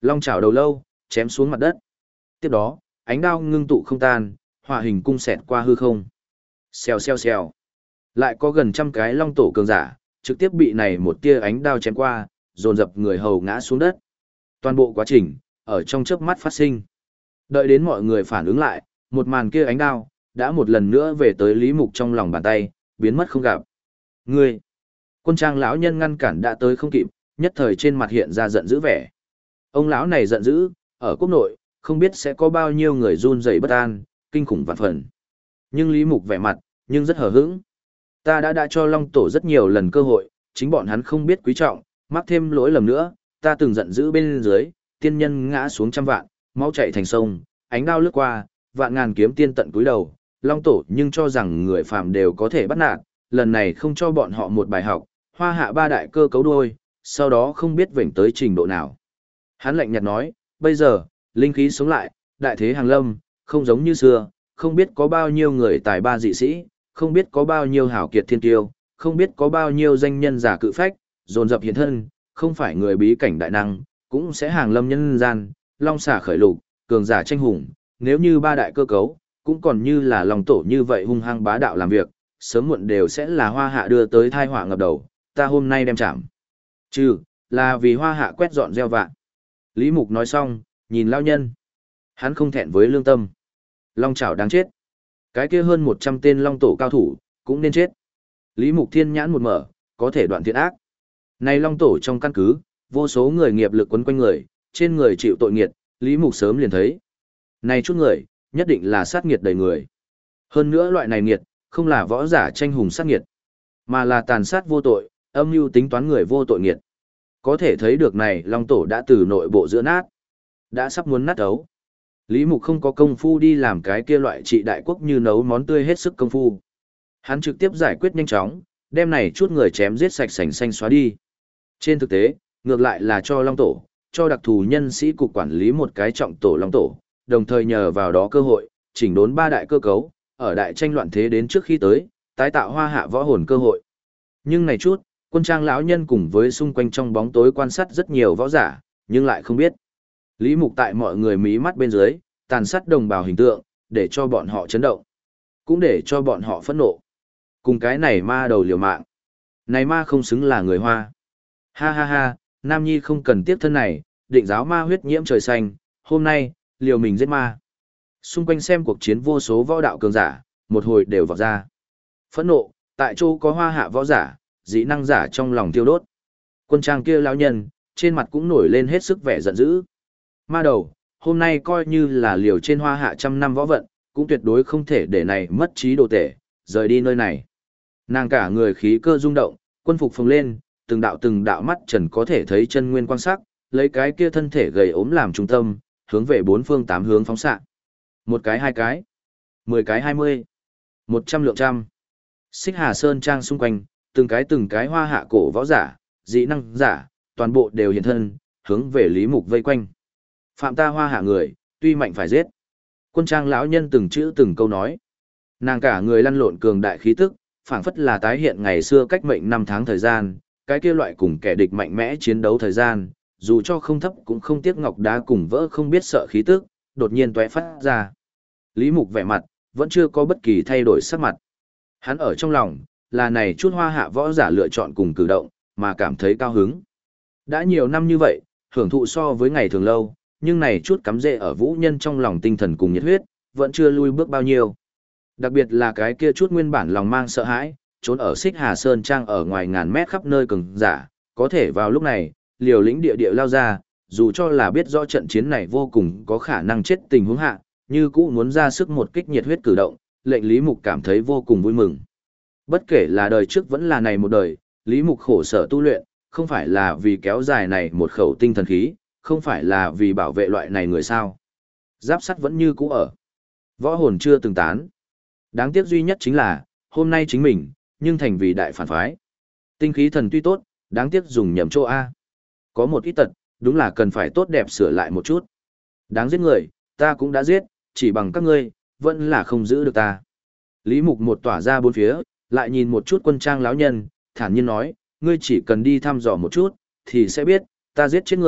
Long chảo đầu lâu, chém xuống mặt đất. Tiếp đó, ánh đao ngưng tụ không tan, hỏa hình cung xẹt qua hư không. Xèo xèo xèo. Lại có gần trăm cái long tổ cường giả, trực tiếp bị này một tia ánh đao chém qua, dồn dập người hầu ngã xuống đất. Toàn bộ quá trình, ở trong chớp mắt phát sinh. Đợi đến mọi người phản ứng lại, một màn kia ánh đao, đã một lần nữa về tới Lý Mục trong lòng bàn tay, biến mất không gặp. Ngươi! Quân trang lão nhân ngăn cản đã tới không kịp, nhất thời trên mặt hiện ra giận dữ vẻ. Ông lão này giận dữ, ở quốc nội, không biết sẽ có bao nhiêu người run rẩy bất an, kinh khủng vạn phần. Nhưng Lý Mục vẻ mặt, nhưng rất hờ hững. Ta đã cho Long Tổ rất nhiều lần cơ hội, chính bọn hắn không biết quý trọng, mắc thêm lỗi lầm nữa, ta từng giận dữ bên dưới, tiên nhân ngã xuống trăm vạn, máu chảy thành sông, ánh đao lướt qua, vạn ngàn kiếm tiên tận cúi đầu, Long Tổ nhưng cho rằng người phàm đều có thể bắt nạt, lần này không cho bọn họ một bài học, hoa hạ ba đại cơ cấu đuôi, sau đó không biết vểnh tới trình độ nào. Hắn lạnh nhạt nói, bây giờ, linh khí sống lại, đại thế hàng lâm, không giống như xưa, không biết có bao nhiêu người tài ba dị sĩ, không biết có bao nhiêu hảo kiệt thiên tiêu, không biết có bao nhiêu danh nhân giả cự phách, dồn dập hiện thân, không phải người bí cảnh đại năng, cũng sẽ hàng lâm nhân gian, long xả khởi lục, cường giả tranh hùng, nếu như ba đại cơ cấu, cũng còn như là Long Tổ như vậy hung hăng bá đạo làm việc, sớm muộn đều sẽ là hoa hạ đưa tới thai họa ngập đầu, ta hôm nay đem chạm. Trừ, là vì hoa hạ quét dọn gieo vạn. Lý Mục nói xong, nhìn lao nhân. Hắn không thẹn với lương tâm. Long chảo đáng chết. Cái kia hơn 100 tên Long Tổ cao thủ, cũng nên chết. Lý Mục thiên nhãn một mở, có thể đoạn thiện ác. Này Long Tổ trong căn cứ, vô số người nghiệp lực quấn quanh người, trên người chịu tội nghiệt, Lý Mục sớm liền thấy. Này chút người, nhất định là sát nghiệt đầy người. Hơn nữa loại này nghiệt, không là võ giả tranh hùng sát nghiệt, mà là tàn sát vô tội, âm mưu tính toán người vô tội nghiệt. Có thể thấy được này Long Tổ đã từ nội bộ giữa nát, đã sắp muốn nát ấu. Lý Mục không có công phu đi làm cái kia loại trị đại quốc như nấu món tươi hết sức công phu. Hắn trực tiếp giải quyết nhanh chóng, đem này chút người chém giết sạch sành xanh xóa đi. Trên thực tế, ngược lại là cho Long Tổ, cho đặc thù nhân sĩ cục quản lý một cái trọng tổ Long Tổ, đồng thời nhờ vào đó cơ hội, chỉnh đốn ba đại cơ cấu, ở đại tranh loạn thế đến trước khi tới, tái tạo hoa hạ võ hồn cơ hội. Nhưng này chút, quân trang lão nhân cùng với xung quanh trong bóng tối quan sát rất nhiều võ giả, nhưng lại không biết. Lý Mục tại mọi người mí mắt bên dưới, tàn sát đồng bào hình tượng, để cho bọn họ chấn động, cũng để cho bọn họ phẫn nộ. Cùng cái này ma đầu liều mạng. Này ma không xứng là người Hoa. Ha ha ha, Nam Nhi không cần tiếp thân này, định giáo ma huyết nhiễm trời xanh, hôm nay, liều mình giết ma. Xung quanh xem cuộc chiến vô số võ đạo cường giả, một hồi đều vọt ra. Phẫn nộ, tại chỗ có hoa hạ võ giả, dĩ năng giả trong lòng tiêu đốt. Quân trang kia lão nhân, trên mặt cũng nổi lên hết sức vẻ giận dữ. Ma đầu, hôm nay coi như là liều trên hoa hạ trăm năm võ vận, cũng tuyệt đối không thể để này mất trí đồ tể, rời đi nơi này. Nàng cả người khí cơ rung động, quân phục phồng lên, từng đạo mắt trần có thể thấy chân nguyên quang sắc, lấy cái kia thân thể gầy ốm làm trung tâm, hướng về bốn phương tám hướng phóng xạ. Một cái hai cái, 10 cái 20, 100 lượng trăm. Xích Hà Sơn trang xung quanh, từng cái hoa hạ cổ võ giả, dị năng giả, toàn bộ đều hiện thân, hướng về Lý Mục vây quanh. Phạm ta hoa hạ người, tuy mạnh phải giết. Quân trang lão nhân từng chữ từng câu nói. Nàng cả người lăn lộn cường đại khí tức, phảng phất là tái hiện ngày xưa cách mệnh 5 tháng thời gian, cái kia loại cùng kẻ địch mạnh mẽ chiến đấu thời gian, dù cho không thấp cũng không tiếc ngọc đá cùng vỡ không biết sợ khí tức, đột nhiên tóe phát ra. Lý Mục vẻ mặt, vẫn chưa có bất kỳ thay đổi sắc mặt. Hắn ở trong lòng, là này chút hoa hạ võ giả lựa chọn cùng cử động, mà cảm thấy cao hứng. Đã nhiều năm như vậy, hưởng thụ so với ngày thường lâu, nhưng này chút cắm rễ ở vũ nhân trong lòng tinh thần cùng nhiệt huyết, vẫn chưa lui bước bao nhiêu. Đặc biệt là cái kia chút nguyên bản lòng mang sợ hãi, trốn ở Xích Hà Sơn Trang ở ngoài ngàn mét khắp nơi cường giả, có thể vào lúc này, liều lĩnh địa địa lao ra, dù cho là biết rõ trận chiến này vô cùng có khả năng chết tình huống hạ, như cũ muốn ra sức một kích nhiệt huyết cử động, lệnh Lý Mục cảm thấy vô cùng vui mừng. Bất kể là đời trước vẫn là này một đời, Lý Mục khổ sở tu luyện, không phải là vì kéo dài này một khẩu tinh thần khí, không phải là vì bảo vệ loại này người sao. Giáp sắt vẫn như cũ ở. Võ hồn chưa từng tán. Đáng tiếc duy nhất chính là, hôm nay chính mình, nhưng thành vì đại phản phái. Tinh khí thần tuy tốt, đáng tiếc dùng nhầm chỗ A. Có một ít tật, đúng là cần phải tốt đẹp sửa lại một chút. Đáng giết người, ta cũng đã giết, chỉ bằng các ngươi, vẫn là không giữ được ta. Lý Mục một tỏa ra bốn phía, lại nhìn một chút quân trang lão nhân, thản nhiên nói, ngươi chỉ cần đi thăm dò một chút, thì sẽ biết, ta giết chết người,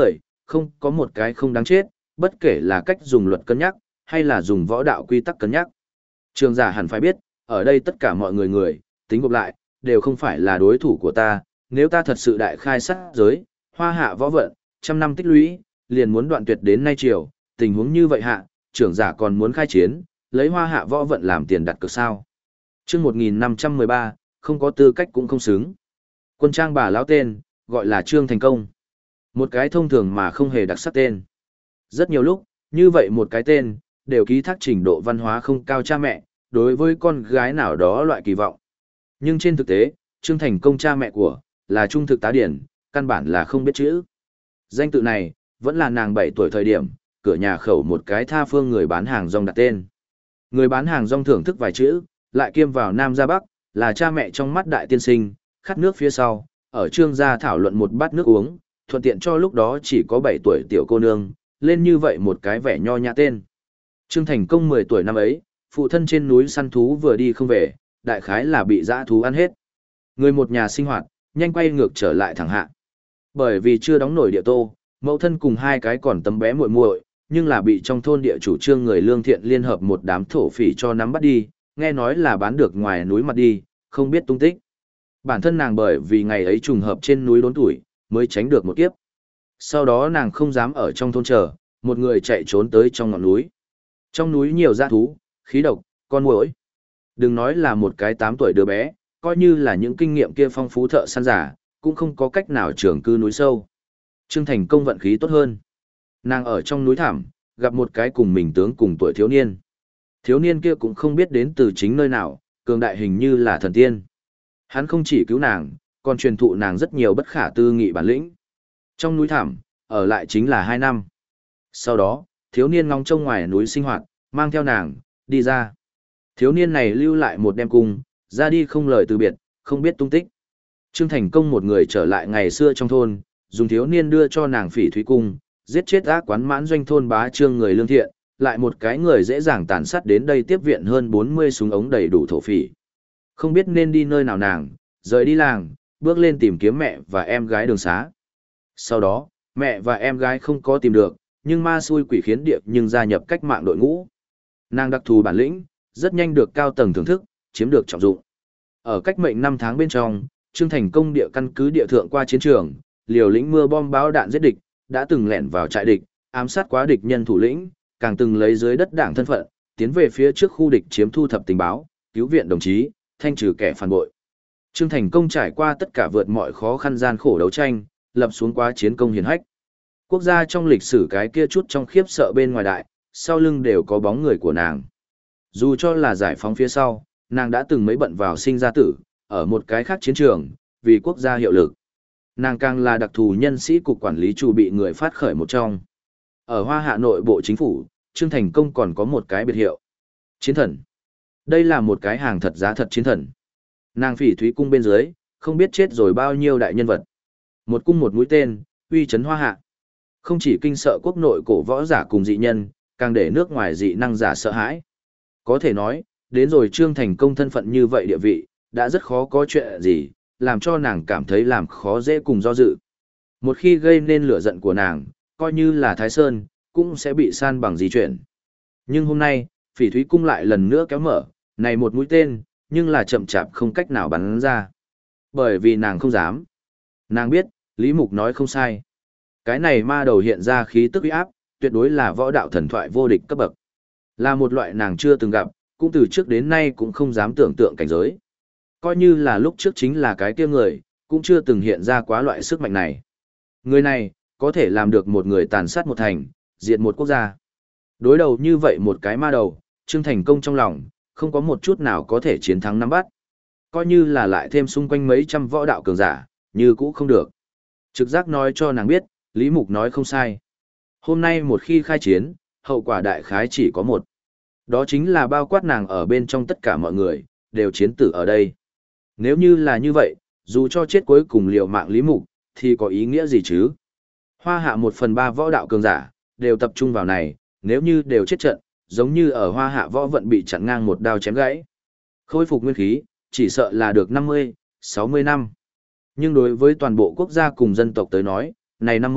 không có một cái không đáng chết, bất kể là cách dùng luật cân nhắc, hay là dùng võ đạo quy tắc cân nhắc. Trường giả hẳn phải biết, ở đây tất cả mọi người, tính gộp lại, đều không phải là đối thủ của ta, nếu ta thật sự đại khai sát giới, hoa hạ võ vận, trăm năm tích lũy, liền muốn đoạn tuyệt đến nay chiều, tình huống như vậy hạ, trưởng giả còn muốn khai chiến, lấy hoa hạ võ vận làm tiền đặt cược sao. Chương 1513, không có tư cách cũng không xứng. Quân trang bà lão tên, gọi là Trương Thành Công. Một cái thông thường mà không hề đặc sắc tên. Rất nhiều lúc, như vậy một cái tên, đều ký thác trình độ văn hóa không cao cha mẹ, đối với con gái nào đó loại kỳ vọng. Nhưng trên thực tế, Trương Thành Công cha mẹ của, là trung thực tá điển, căn bản là không biết chữ. Danh tự này, vẫn là nàng 7 tuổi thời điểm, cửa nhà khẩu một cái tha phương người bán hàng rong đặt tên. Người bán hàng rong thưởng thức vài chữ, lại kiêm vào Nam ra Bắc, là cha mẹ trong mắt đại tiên sinh, khát nước phía sau, ở Trương gia thảo luận một bát nước uống, thuận tiện cho lúc đó chỉ có 7 tuổi tiểu cô nương, lên như vậy một cái vẻ nho nhã tên. Trương Thành Công 10 tuổi năm ấy, phụ thân trên núi săn thú vừa đi không về, đại khái là bị dã thú ăn hết. Người một nhà sinh hoạt, nhanh quay ngược trở lại thẳng hạ. Bởi vì chưa đóng nổi địa tô, mẫu thân cùng hai cái còn tấm bé muội muội, nhưng là bị trong thôn địa chủ Trương người lương thiện liên hợp một đám thổ phỉ cho nắm bắt đi, nghe nói là bán được ngoài núi mặt đi, không biết tung tích. Bản thân nàng bởi vì ngày ấy trùng hợp trên núi đốn tuổi, mới tránh được một kiếp. Sau đó nàng không dám ở trong thôn chờ, một người chạy trốn tới trong ngọn núi. Trong núi nhiều dã thú, khí độc, con muỗi. Đừng nói là một cái 8 tuổi đứa bé, coi như là những kinh nghiệm kia phong phú thợ săn giả, cũng không có cách nào trường cư núi sâu. Trương Thành Công vận khí tốt hơn. Nàng ở trong núi thảm, gặp một cái cùng mình tướng cùng tuổi thiếu niên. Thiếu niên kia cũng không biết đến từ chính nơi nào, cường đại hình như là thần tiên. Hắn không chỉ cứu nàng, còn truyền thụ nàng rất nhiều bất khả tư nghị bản lĩnh. Trong núi thảm, ở lại chính là 2 năm. Sau đó, thiếu niên ngóng trông ngoài núi sinh hoạt, mang theo nàng, đi ra. Thiếu niên này lưu lại một đêm cung, ra đi không lời từ biệt, không biết tung tích. Trương Thành Công một người trở lại ngày xưa trong thôn, dùng thiếu niên đưa cho nàng Phỉ Thúy Cung, giết chết ác quán mãn doanh thôn bá Trương người lương thiện, lại một cái người dễ dàng tàn sát đến đây tiếp viện hơn 40 súng ống đầy đủ thổ phỉ. Không biết nên đi nơi nào nàng, rời đi làng, bước lên tìm kiếm mẹ và em gái đường xá. Sau đó, mẹ và em gái không có tìm được, nhưng ma xui quỷ khiến điệp nhưng gia nhập cách mạng đội ngũ. Nàng đặc thù bản lĩnh, rất nhanh được cao tầng thưởng thức, chiếm được trọng dụng. Ở cách mệnh 5 tháng bên trong, Trương Thành Công địa căn cứ địa thượng qua chiến trường, liều lĩnh mưa bom bão đạn giết địch, đã từng lẻn vào trại địch, ám sát quá địch nhân thủ lĩnh, càng từng lấy dưới đất đảng thân phận, tiến về phía trước khu địch chiếm thu thập tình báo, cứu viện đồng chí, thanh trừ kẻ phản bội. Trương Thành Công trải qua tất cả vượt mọi khó khăn gian khổ đấu tranh, lập xuống quá chiến công hiển hách. Quốc gia trong lịch sử cái kia chút trong khiếp sợ bên ngoài đại, sau lưng đều có bóng người của nàng. Dù cho là giải phóng phía sau, nàng đã từng mấy bận vào sinh ra tử, ở một cái khác chiến trường, vì quốc gia hiệu lực. Nàng càng là đặc thù nhân sĩ cục quản lý chủ bị người phát khởi một trong. Ở Hoa Hạ nội bộ chính phủ, Trương Thành Công còn có một cái biệt hiệu. Chiến thần. Đây là một cái hàng thật giá thật chiến thần. Nàng Phỉ Thúy Cung bên dưới, không biết chết rồi bao nhiêu đại nhân vật. Một cung một mũi tên, uy chấn Hoa Hạ. Không chỉ kinh sợ quốc nội cổ võ giả cùng dị nhân, càng để nước ngoài dị năng giả sợ hãi. Có thể nói, đến rồi Trương Thành Công thân phận như vậy địa vị, đã rất khó có chuyện gì, làm cho nàng cảm thấy làm khó dễ cùng do dự. Một khi gây nên lửa giận của nàng, coi như là Thái Sơn, cũng sẽ bị san bằng di chuyển. Nhưng hôm nay, Phỉ Thúy Cung lại lần nữa kéo mở, này một mũi tên, nhưng là chậm chạp không cách nào bắn ra. Bởi vì nàng không dám. Nàng biết, Lý Mục nói không sai. Cái này ma đầu hiện ra khí tức uy áp, tuyệt đối là võ đạo thần thoại vô địch cấp bậc. Là một loại nàng chưa từng gặp, cũng từ trước đến nay cũng không dám tưởng tượng cảnh giới. Coi như là lúc trước chính là cái kia người, cũng chưa từng hiện ra quá loại sức mạnh này. Người này, có thể làm được một người tàn sát một thành, diệt một quốc gia. Đối đầu như vậy một cái ma đầu, Trương Thành Công trong lòng, không có một chút nào có thể chiến thắng nắm bắt. Coi như là lại thêm xung quanh mấy trăm võ đạo cường giả, như cũ không được. Trực giác nói cho nàng biết, Lý Mục nói không sai. Hôm nay một khi khai chiến, hậu quả đại khái chỉ có một. Đó chính là bao quát nàng ở bên trong tất cả mọi người, đều chiến tử ở đây. Nếu như là như vậy, dù cho chết cuối cùng liều mạng Lý Mục, thì có ý nghĩa gì chứ? Hoa Hạ 1/3 võ đạo cường giả, đều tập trung vào này, nếu như đều chết trận, giống như ở Hoa Hạ võ vận bị chặn ngang một đao chém gãy. Khôi phục nguyên khí, chỉ sợ là được 50, 60 năm. Nhưng đối với toàn bộ quốc gia cùng dân tộc tới nói, này 50,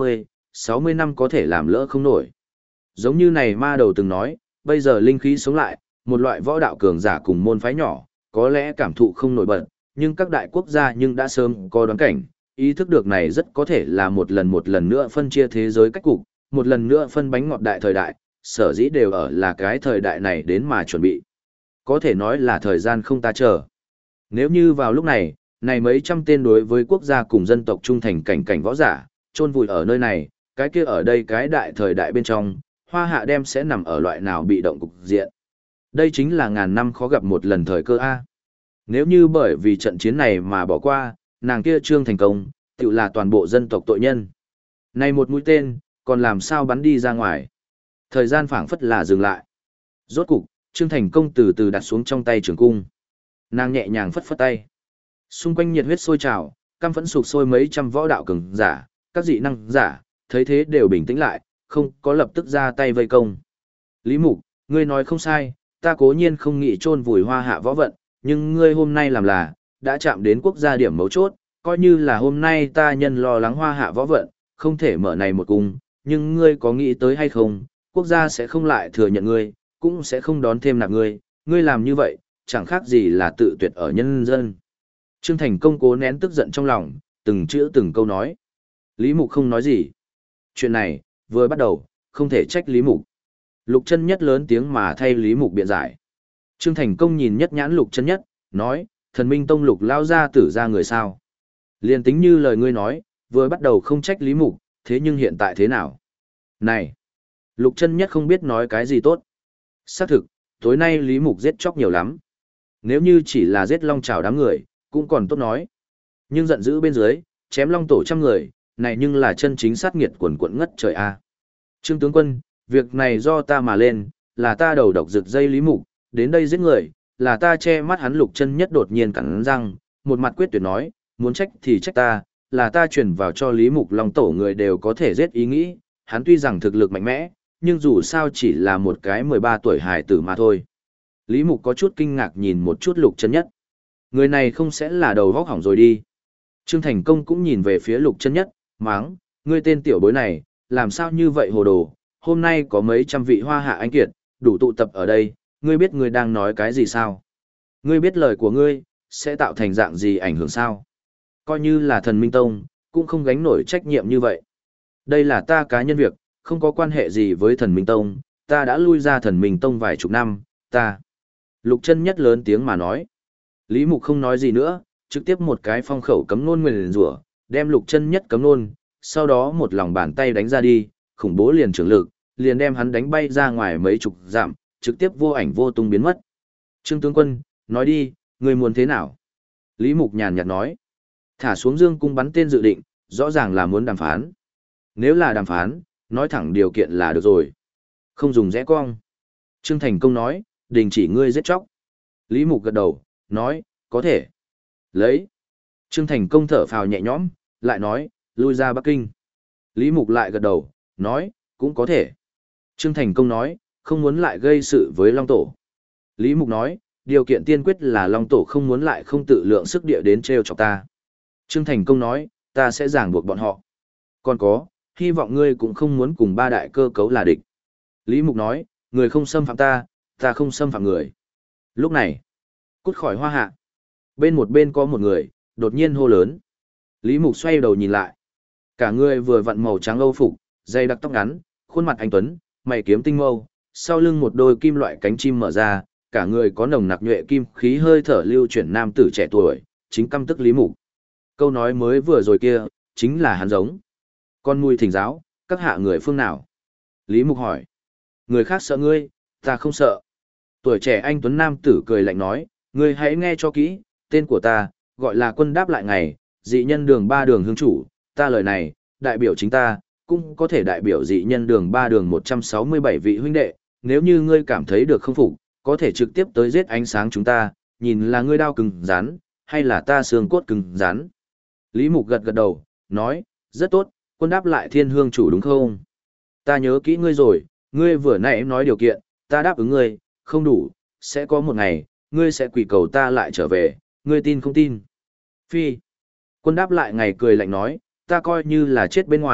60 năm có thể làm lỡ không nổi. Giống như này ma đầu từng nói, bây giờ linh khí sống lại, một loại võ đạo cường giả cùng môn phái nhỏ, có lẽ cảm thụ không nổi bật, nhưng các đại quốc gia nhưng đã sớm có đoán cảnh, ý thức được này rất có thể là một lần nữa phân chia thế giới cách cục, một lần nữa phân bánh ngọt đại thời đại, sở dĩ đều ở là cái thời đại này đến mà chuẩn bị. Có thể nói là thời gian không ta chờ. Nếu như vào lúc này, này mấy trăm tên đối với quốc gia cùng dân tộc trung thành cảnh võ giả, chôn vùi ở nơi này, cái kia ở đây cái đại thời đại bên trong, Hoa Hạ đem sẽ nằm ở loại nào bị động cục diện. Đây chính là ngàn năm khó gặp một lần thời cơ A. Nếu như bởi vì trận chiến này mà bỏ qua, nàng kia Trương thành công, tự là toàn bộ dân tộc tội nhân. Này một mũi tên, còn làm sao bắn đi ra ngoài. Thời gian phảng phất là dừng lại. Rốt cục, Trương thành công từ từ đặt xuống trong tay trường cung. Nàng nhẹ nhàng phất phất tay. Xung quanh nhiệt huyết sôi trào, căm phẫn sục sôi mấy trăm võ đạo cường giả, các dị năng giả, thấy thế đều bình tĩnh lại, không có lập tức ra tay vây công. Lý Mục, ngươi nói không sai, ta cố nhiên không nghĩ chôn vùi Hoa Hạ võ vận, nhưng ngươi hôm nay làm là, đã chạm đến quốc gia điểm mấu chốt, coi như là hôm nay ta nhân lo lắng Hoa Hạ võ vận, không thể mở này một cung, nhưng ngươi có nghĩ tới hay không, quốc gia sẽ không lại thừa nhận ngươi, cũng sẽ không đón thêm nạp ngươi, ngươi làm như vậy, chẳng khác gì là tự tuyệt ở nhân dân. Trương Thành Công cố nén tức giận trong lòng, từng chữ từng câu nói. Lý Mục không nói gì. Chuyện này, vừa bắt đầu, không thể trách Lý Mục. Lục Chân Nhất lớn tiếng mà thay Lý Mục biện giải. Trương Thành Công nhìn nhất nhãn Lục Chân Nhất, nói, Thần Minh Tông Lục lao ra tử ra người sao. Liên tính như lời ngươi nói, vừa bắt đầu không trách Lý Mục, thế nhưng hiện tại thế nào? Này! Lục Chân Nhất không biết nói cái gì tốt. Xác thực, tối nay Lý Mục giết chóc nhiều lắm. Nếu như chỉ là giết long trào đám người, cũng còn tốt nói. Nhưng giận dữ bên dưới, chém long tổ trăm người, này nhưng là chân chính sát nghiệt quần quận ngất trời a. Trương tướng quân, việc này do ta mà lên, là ta đầu độc rực dây Lý Mục, đến đây giết người, là ta che mắt hắn. Lục Chân Nhất đột nhiên cắn răng, một mặt quyết tuyệt nói, muốn trách thì trách ta, là ta truyền vào cho Lý Mục long tổ người đều có thể giết ý nghĩ, hắn tuy rằng thực lực mạnh mẽ, nhưng dù sao chỉ là một cái 13 tuổi hài tử mà thôi. Lý Mục có chút kinh ngạc nhìn một chút Lục Chân Nhất. Người này không sẽ là đầu vóc hỏng rồi đi. Trương Thành Công cũng nhìn về phía Lục Chân Nhất, máng, ngươi tên tiểu bối này, làm sao như vậy hồ đồ, hôm nay có mấy trăm vị Hoa Hạ anh kiệt, đủ tụ tập ở đây, ngươi biết ngươi đang nói cái gì sao? Ngươi biết lời của ngươi, sẽ tạo thành dạng gì ảnh hưởng sao? Coi như là Thần Minh Tông, cũng không gánh nổi trách nhiệm như vậy. Đây là ta cá nhân việc, không có quan hệ gì với Thần Minh Tông, ta đã lui ra Thần Minh Tông vài chục năm, ta. Lục Chân Nhất lớn tiếng mà nói. Lý Mục không nói gì nữa, trực tiếp một cái phong khẩu cấm nôn nguyền rủa, đem Lục Chân Nhất cấm nôn, sau đó một lòng bàn tay đánh ra đi, khủng bố liền trưởng lực, liền đem hắn đánh bay ra ngoài mấy chục dặm, trực tiếp vô ảnh vô tung biến mất. Trương tướng quân, nói đi, ngươi muốn thế nào? Lý Mục nhàn nhạt nói. Thả xuống dương cung bắn tên dự định, rõ ràng là muốn đàm phán. Nếu là đàm phán, nói thẳng điều kiện là được rồi. Không dùng rẽ cong. Trương Thành Công nói, đình chỉ ngươi giết chóc. Lý Mục gật đầu, nói, có thể. Lấy. Trương Thành Công thở phào nhẹ nhõm, lại nói, lui ra Bắc Kinh. Lý Mục lại gật đầu, nói, cũng có thể. Trương Thành Công nói, không muốn lại gây sự với Long Tổ. Lý Mục nói, điều kiện tiên quyết là Long Tổ không muốn lại không tự lượng sức địa đến treo chọc ta. Trương Thành Công nói, ta sẽ ràng buộc bọn họ. Còn có, hy vọng ngươi cũng không muốn cùng ba đại cơ cấu là địch. Lý Mục nói, người không xâm phạm ta, ta không xâm phạm người. Lúc này, cút khỏi Hoa Hạ. Bên một bên có một người, đột nhiên hô lớn. Lý Mục xoay đầu nhìn lại. Cả người vừa vặn màu trắng âu phục, dây đặc tóc ngắn, khuôn mặt anh tuấn, mày kiếm tinh mâu, sau lưng một đôi kim loại cánh chim mở ra, cả người có nồng nặc nhuệ kim khí hơi thở lưu chuyển nam tử trẻ tuổi, chính căm tức Lý Mục. Câu nói mới vừa rồi kia, chính là hắn giống. Con mùi thỉnh giáo, các hạ người phương nào? Lý Mục hỏi. Người khác sợ ngươi, ta không sợ. Tuổi trẻ anh tuấn nam tử cười lạnh nói, ngươi hãy nghe cho kỹ, tên của ta, gọi là Quân Đáp Lại Ngày, dị nhân đường 3 đường hương chủ, ta lời này, đại biểu chính ta, cũng có thể đại biểu dị nhân đường 3 đường 167 vị huynh đệ, nếu như ngươi cảm thấy được không phục, có thể trực tiếp tới giết ánh sáng chúng ta, nhìn là ngươi đao cứng rắn, hay là ta xương cốt cứng rắn. Lý Mục gật gật đầu, nói, rất tốt, Quân Đáp Lại Thiên hương chủ đúng không? Ta nhớ kỹ ngươi rồi, ngươi vừa nãy nói điều kiện, ta đáp ứng ngươi, không đủ, sẽ có một ngày, ngươi sẽ quỳ cầu ta lại trở về, ngươi tin không tin? Phi. Quân Đáp Lại Ngày cười lạnh nói, ta coi như là chết bên ngoài,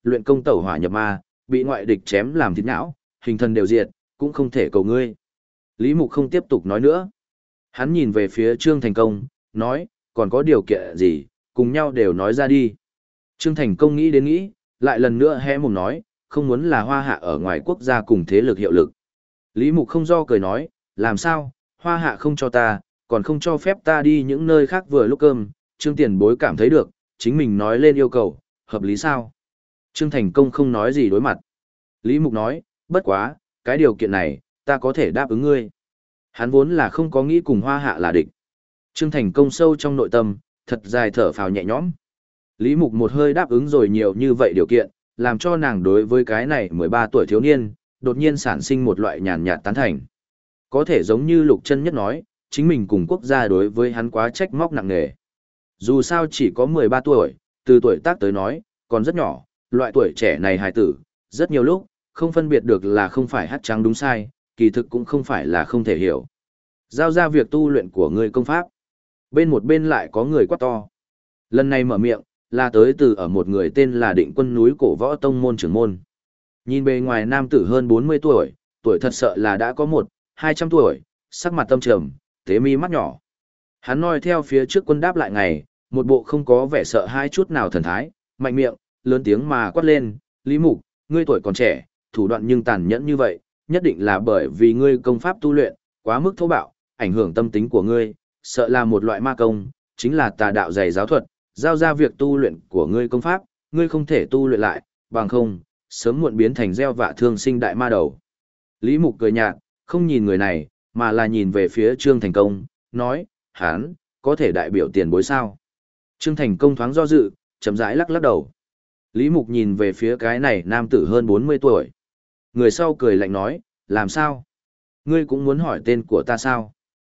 luyện công tẩu hỏa nhập ma, bị ngoại địch chém làm thịt não, hình thần đều diệt, cũng không thể cầu ngươi. Lý Mục không tiếp tục nói nữa. Hắn nhìn về phía Trương Thành Công, nói, còn có điều kiện gì, cùng nhau đều nói ra đi. Trương Thành Công nghĩ đến nghĩ, lại lần nữa hé mồm nói, không muốn là Hoa Hạ ở ngoài quốc gia cùng thế lực hiệu lực. Lý Mục không do cười nói, làm sao, Hoa Hạ không cho ta, còn không cho phép ta đi những nơi khác vừa lúc cơm, Trương Tiền Bối cảm thấy được, chính mình nói lên yêu cầu, hợp lý sao? Trương Thành Công không nói gì đối mặt. Lý Mục nói, bất quá, cái điều kiện này, ta có thể đáp ứng ngươi. Hắn vốn là không có nghĩ cùng Hoa Hạ là địch. Trương Thành Công sâu trong nội tâm, thật dài thở phào nhẹ nhõm. Lý Mục một hơi đáp ứng rồi nhiều như vậy điều kiện, làm cho nàng đối với cái này 13 tuổi thiếu niên, đột nhiên sản sinh một loại nhàn nhạt tán thành. Có thể giống như Lục Chân Nhất nói, chính mình cùng quốc gia đối với hắn quá trách móc nặng nề. Dù sao chỉ có 13 tuổi, từ tuổi tác tới nói, còn rất nhỏ, loại tuổi trẻ này hài tử, rất nhiều lúc, không phân biệt được là không phải hát trắng đúng sai, kỳ thực cũng không phải là không thể hiểu. Giao ra việc tu luyện của người công pháp. Bên một bên lại có người quát to. Lần này mở miệng, là tới từ ở một người tên là Định Quân núi cổ võ tông môn trưởng môn. Nhìn bề ngoài nam tử hơn 40 tuổi, tuổi thật sợ là đã có 200 tuổi, sắc mặt tâm trầm, tế mi mắt nhỏ. Hắn nói theo phía trước quân đáp lại ngày, một bộ không có vẻ sợ hai chút nào thần thái, mạnh miệng, lớn tiếng mà quát lên, Lý Mục, ngươi tuổi còn trẻ, thủ đoạn nhưng tàn nhẫn như vậy, nhất định là bởi vì ngươi công pháp tu luyện, quá mức thô bạo, ảnh hưởng tâm tính của ngươi, sợ là một loại ma công, chính là tà đạo dày giáo thuật, giao ra việc tu luyện của ngươi công pháp, ngươi không thể tu luyện lại, bằng không, sớm muộn biến thành gieo vạ thương sinh đại ma đầu. Lý Mục cười nhạt, không nhìn người này, mà là nhìn về phía Trương Thành Công, nói, hắn, có thể đại biểu tiền bối sao? Trương Thành Công thoáng do dự, chậm rãi lắc lắc đầu. Lý Mục nhìn về phía cái này nam tử hơn 40 tuổi. Người sau cười lạnh nói, làm sao? Ngươi cũng muốn hỏi tên của ta sao?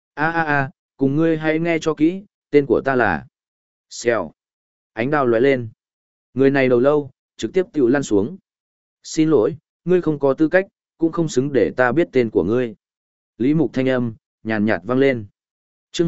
Cùng ngươi hãy nghe cho kỹ, tên của ta là... Xèo. Ánh đao lóe lên. Người này đầu lâu, trực tiếp tiểu lăn xuống. Xin lỗi, ngươi không có tư cách, cũng không xứng để ta biết tên của ngươi. Lý Mục thanh âm, nhàn nhạt vang lên. Chương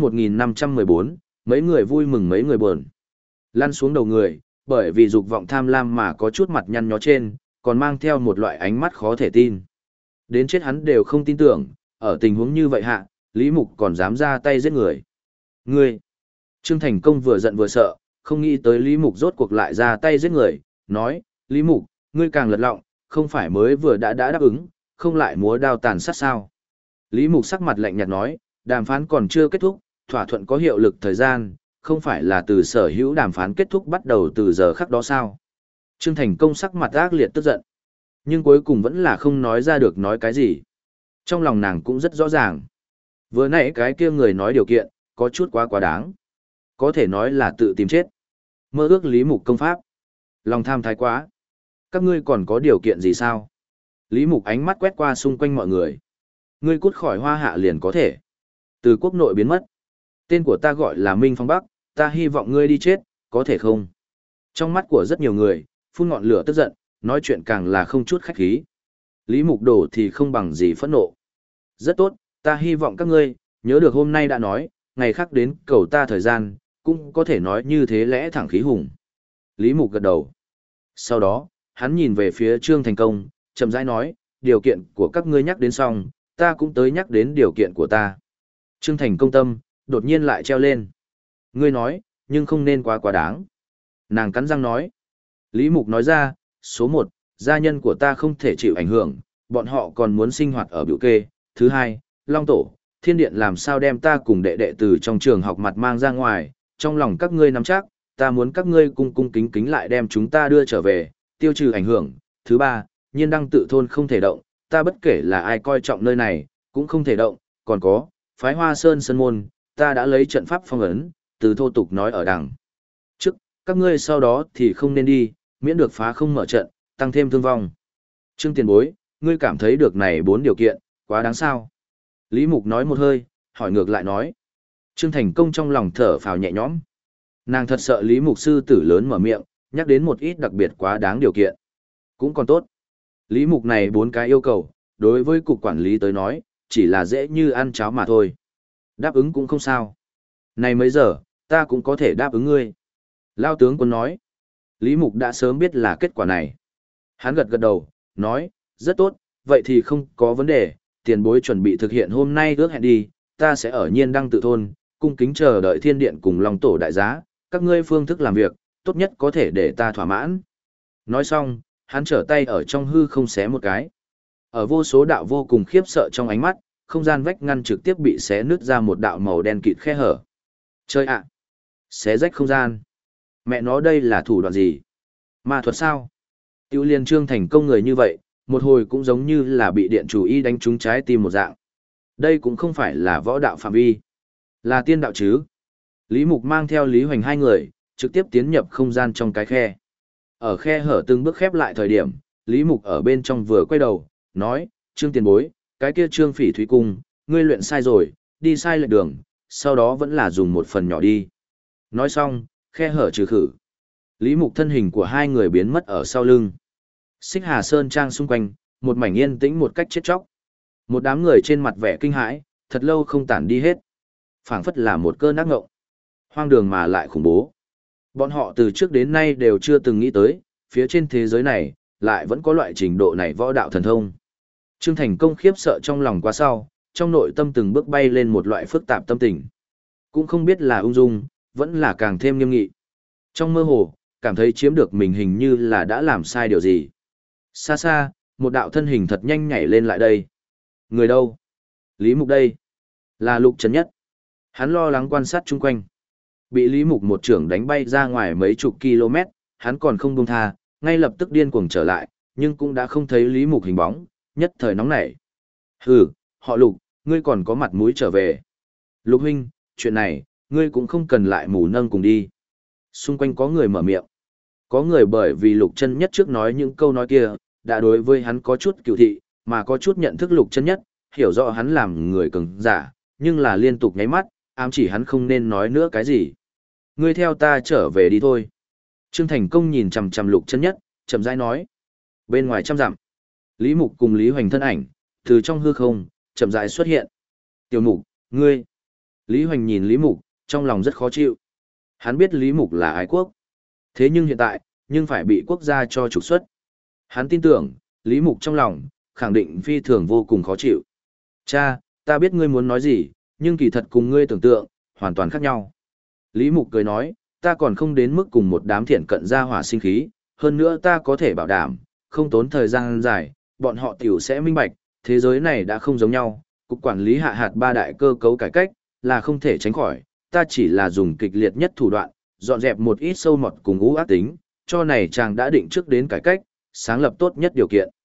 1514, mấy người vui mừng mấy người buồn. Lăn xuống đầu người, bởi vì dục vọng tham lam mà có chút mặt nhăn nhó trên, còn mang theo một loại ánh mắt khó thể tin. Đến chết hắn đều không tin tưởng, ở tình huống như vậy hạ, Lý Mục còn dám ra tay giết người. Ngươi! Trương Thành Công vừa giận vừa sợ, không nghĩ tới Lý Mục rốt cuộc lại ra tay giết người, nói, Lý Mục, ngươi càng lật lọng, không phải mới vừa đã đáp ứng, không lại múa đao tàn sát sao. Lý Mục sắc mặt lạnh nhạt nói, đàm phán còn chưa kết thúc, thỏa thuận có hiệu lực thời gian, không phải là từ sở hữu đàm phán kết thúc bắt đầu từ giờ khắc đó sao. Trương Thành Công sắc mặt ác liệt tức giận, nhưng cuối cùng vẫn là không nói ra được nói cái gì. Trong lòng nàng cũng rất rõ ràng. Vừa nãy cái kia người nói điều kiện, có chút quá đáng. Có thể nói là tự tìm chết. Mơ ước Lý Mục công pháp. Lòng tham thái quá. Các ngươi còn có điều kiện gì sao? Lý Mục ánh mắt quét qua xung quanh mọi người. Ngươi cút khỏi Hoa Hạ liền có thể. Từ quốc nội biến mất. Tên của ta gọi là Minh Phong Bắc, ta hy vọng ngươi đi chết, có thể không? Trong mắt của rất nhiều người, phun ngọn lửa tức giận, nói chuyện càng là không chút khách khí. Lý Mục đổ thì không bằng gì phẫn nộ. Rất tốt, ta hy vọng các ngươi, nhớ được hôm nay đã nói, ngày khác đến cầu ta thời gian, cũng có thể nói như thế lẽ thẳng khí hùng. Lý Mục gật đầu. Sau đó, hắn nhìn về phía Trương Thành Công, chậm rãi nói, điều kiện của các ngươi nhắc đến xong, ta cũng tới nhắc đến điều kiện của ta. Trương Thành Công tâm, đột nhiên lại treo lên. Ngươi nói, nhưng không nên quá đáng. Nàng cắn răng nói. Lý Mục nói ra, số 1, gia nhân của ta không thể chịu ảnh hưởng, bọn họ còn muốn sinh hoạt ở biểu kê. Thứ 2, Long Tổ, Thiên Điện làm sao đem ta cùng đệ đệ từ trong trường học mặt mang ra ngoài, trong lòng các ngươi nắm chắc, ta muốn các ngươi cung cung kính kính lại đem chúng ta đưa trở về, tiêu trừ ảnh hưởng. Thứ 3, Nhiên Đăng tự thôn không thể động, ta bất kể là ai coi trọng nơi này, cũng không thể động, còn có, phái Hoa Sơn Sơn Môn, ta đã lấy trận pháp phong ấn, từ thô tục nói ở đằng trước, các ngươi sau đó thì không nên đi, miễn được phá không mở trận, tăng thêm thương vong. Trương Tiền Bối, ngươi cảm thấy được này 4 điều kiện, quá đáng sao? Lý Mục nói một hơi, hỏi ngược lại nói. Trương Thành Công trong lòng thở phào nhẹ nhõm. Nàng thật sợ Lý Mục sư tử lớn mở miệng, nhắc đến một ít đặc biệt quá đáng điều kiện. Cũng còn tốt. Lý Mục này 4 cái yêu cầu, đối với cục quản lý tới nói, chỉ là dễ như ăn cháo mà thôi. Đáp ứng cũng không sao. Này mấy giờ, ta cũng có thể đáp ứng ngươi. Lao tướng quân nói. Lý Mục đã sớm biết là kết quả này. Hắn gật gật đầu, nói, rất tốt, vậy thì không có vấn đề, tiền bối chuẩn bị thực hiện hôm nay ước hẹn đi, ta sẽ ở Nhiên Đăng tự thôn, cung kính chờ đợi thiên điện cùng Long Tổ đại giá, các ngươi phương thức làm việc, tốt nhất có thể để ta thỏa mãn. Nói xong, hắn trở tay ở trong hư không xé một cái. Ở vô số đạo vô cùng khiếp sợ trong ánh mắt, không gian vách ngăn trực tiếp bị xé nứt ra một đạo màu đen kịt khe hở. Chơi ạ! Xé rách không gian. Mẹ nó đây là thủ đoạn gì? Ma thuật sao? Tiêu Liên Trương thành công người như vậy, một hồi cũng giống như là bị điện chủ y đánh trúng trái tim một dạng. Đây cũng không phải là võ đạo phạm vi, là tiên đạo chứ. Lý Mục mang theo Lý Hoành hai người, trực tiếp tiến nhập không gian trong cái khe. Ở khe hở từng bước khép lại thời điểm, Lý Mục ở bên trong vừa quay đầu, nói, Trương tiền bối, cái kia Trương Phỉ Thúy Cung, ngươi luyện sai rồi, đi sai lệch đường, sau đó vẫn là dùng một phần nhỏ đi. Nói xong, khe hở trừ khử. Lý Mục thân hình của hai người biến mất ở sau lưng. Xích Hà Sơn Trang xung quanh, một mảnh yên tĩnh một cách chết chóc. Một đám người trên mặt vẻ kinh hãi, thật lâu không tản đi hết. Phảng phất là một cơn ác ngộng. Hoang đường mà lại khủng bố. Bọn họ từ trước đến nay đều chưa từng nghĩ tới, phía trên thế giới này, lại vẫn có loại trình độ này võ đạo thần thông. Trương Thành Công khiếp sợ trong lòng quá sau, trong nội tâm từng bước bay lên một loại phức tạp tâm tình. Cũng không biết là ung dung, vẫn là càng thêm nghiêm nghị. Trong mơ hồ, cảm thấy chiếm được mình hình như là đã làm sai điều gì. Xa xa, một đạo thân hình thật nhanh nhảy lên lại đây. Người đâu? Lý Mục đây. Là Lục Trấn Nhất. Hắn lo lắng quan sát chung quanh. Bị Lý Mục một trưởng đánh bay ra ngoài mấy chục km, hắn còn không buông tha, ngay lập tức điên cuồng trở lại, nhưng cũng đã không thấy Lý Mục hình bóng, nhất thời nóng nảy. Hừ, họ Lục, ngươi còn có mặt mũi trở về. Lục huynh, chuyện này, ngươi cũng không cần lại mù nâng cùng đi. Xung quanh có người mở miệng. Có người bởi vì Lục Chân Nhất trước nói những câu nói kia, đã đối với hắn có chút cựu thị, mà có chút nhận thức Lục Chân Nhất, hiểu rõ hắn làm người cường giả, nhưng là liên tục nháy mắt, ám chỉ hắn không nên nói nữa cái gì. Ngươi theo ta trở về đi thôi. Trương Thành Công nhìn chằm chằm Lục Chân Nhất, chậm rãi nói. Bên ngoài trăm dặm, Lý Mục cùng Lý Hoành thân ảnh, từ trong hư không, chậm rãi xuất hiện. Tiểu Mục, ngươi. Lý Hoành nhìn Lý Mục, trong lòng rất khó chịu. Hắn biết Lý Mục là ái quốc. Thế nhưng hiện tại, nhưng phải bị quốc gia cho trục xuất. Hắn tin tưởng, Lý Mục trong lòng, khẳng định phi thường vô cùng khó chịu. Cha, ta biết ngươi muốn nói gì, nhưng kỳ thật cùng ngươi tưởng tượng, hoàn toàn khác nhau. Lý Mục cười nói, ta còn không đến mức cùng một đám thiện cận gia hỏa sinh khí, hơn nữa ta có thể bảo đảm, không tốn thời gian dài, bọn họ tiểu sẽ minh bạch, thế giới này đã không giống nhau, cục quản lý hạ hạt ba đại cơ cấu cải cách, là không thể tránh khỏi, ta chỉ là dùng kịch liệt nhất thủ đoạn, dọn dẹp một ít sâu mọt cùng ú ác tính, cho này chàng đã định trước đến cải cách, sáng lập tốt nhất điều kiện.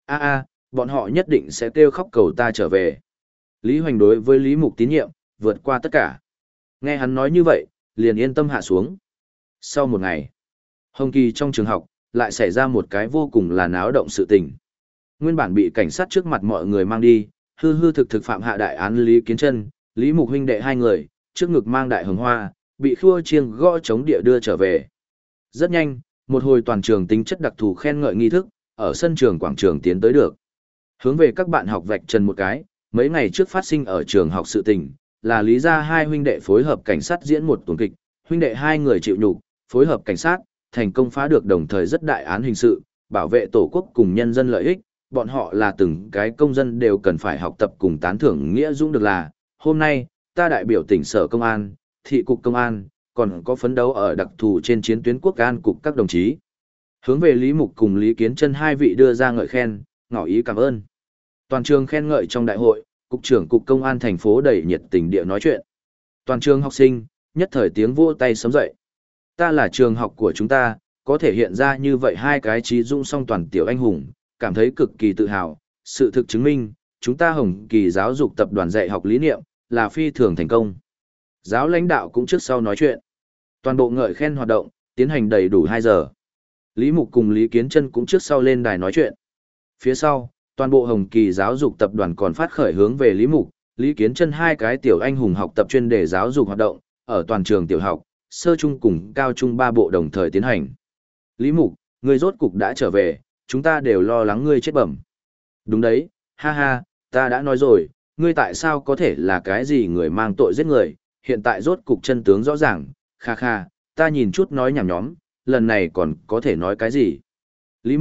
Bọn họ nhất định sẽ kêu khóc cầu ta trở về. Lý Hoành đối với Lý Mục tín nhiệm, vượt qua tất cả. Nghe hắn nói như vậy, liền yên tâm hạ xuống. Sau một ngày, Hồng Kỳ trong trường học, lại xảy ra một cái vô cùng là náo động sự tình. Nguyên bản bị cảnh sát trước mặt mọi người mang đi, hư hư thực thực phạm hạ đại án Lý Kiến Trân, Lý Mục huynh đệ hai người, trước ngực mang đại hồng hoa, bị khua chiêng gõ chống địa đưa trở về. Rất nhanh, một hồi toàn trường tính chất đặc thù khen ngợi nghi thức, ở sân trường quảng trường tiến tới được. Hướng về các bạn học vạch trần một cái, mấy ngày trước phát sinh ở trường học sự tình, là lý ra hai huynh đệ phối hợp cảnh sát diễn một tuần kịch, huynh đệ hai người chịu nhục, phối hợp cảnh sát, thành công phá được đồng thời rất đại án hình sự, bảo vệ tổ quốc cùng nhân dân lợi ích, bọn họ là từng cái công dân đều cần phải học tập cùng tán thưởng nghĩa dũng được là, hôm nay, ta đại biểu tỉnh sở công an, thị cục công an, còn có phấn đấu ở đặc thù trên chiến tuyến quốc an cục các đồng chí. Hướng về Lý Mục cùng Lý Kiến Trân hai vị đưa ra ngợi khen, ngỏ ý cảm ơn. Toàn trường khen ngợi trong đại hội, cục trưởng cục công an thành phố đầy nhiệt tình địa nói chuyện. Toàn trường học sinh, nhất thời tiếng vỗ tay sớm dậy. Ta là trường học của chúng ta, có thể hiện ra như vậy hai cái trí dũng song toàn tiểu anh hùng, cảm thấy cực kỳ tự hào. Sự thực chứng minh, chúng ta Hồng Kỳ giáo dục tập đoàn dạy học lý niệm, là phi thường thành công. Giáo lãnh đạo cũng trước sau nói chuyện. Toàn bộ ngợi khen hoạt động, tiến hành đầy đủ 2 giờ. Lý Mục cùng Lý Kiến Trân cũng trước sau lên đài nói chuyện. Phía sau, toàn bộ Hồng Kỳ giáo dục tập đoàn còn phát khởi hướng về Lý Mục, Lý Kiến Trân hai cái tiểu anh hùng học tập chuyên đề giáo dục hoạt động, ở toàn trường tiểu học, sơ trung cùng cao trung 3 bộ đồng thời tiến hành. Lý Mục, ngươi rốt cục đã trở về, chúng ta đều lo lắng ngươi chết bẩm. Đúng đấy, ha ha, ta đã nói rồi, ngươi tại sao có thể là cái gì người mang tội giết người, hiện tại rốt cục chân tướng rõ ràng, kha kha, ta nhìn chút nói nhảm nhóm, lần này còn có thể nói cái gì. Lý Mục,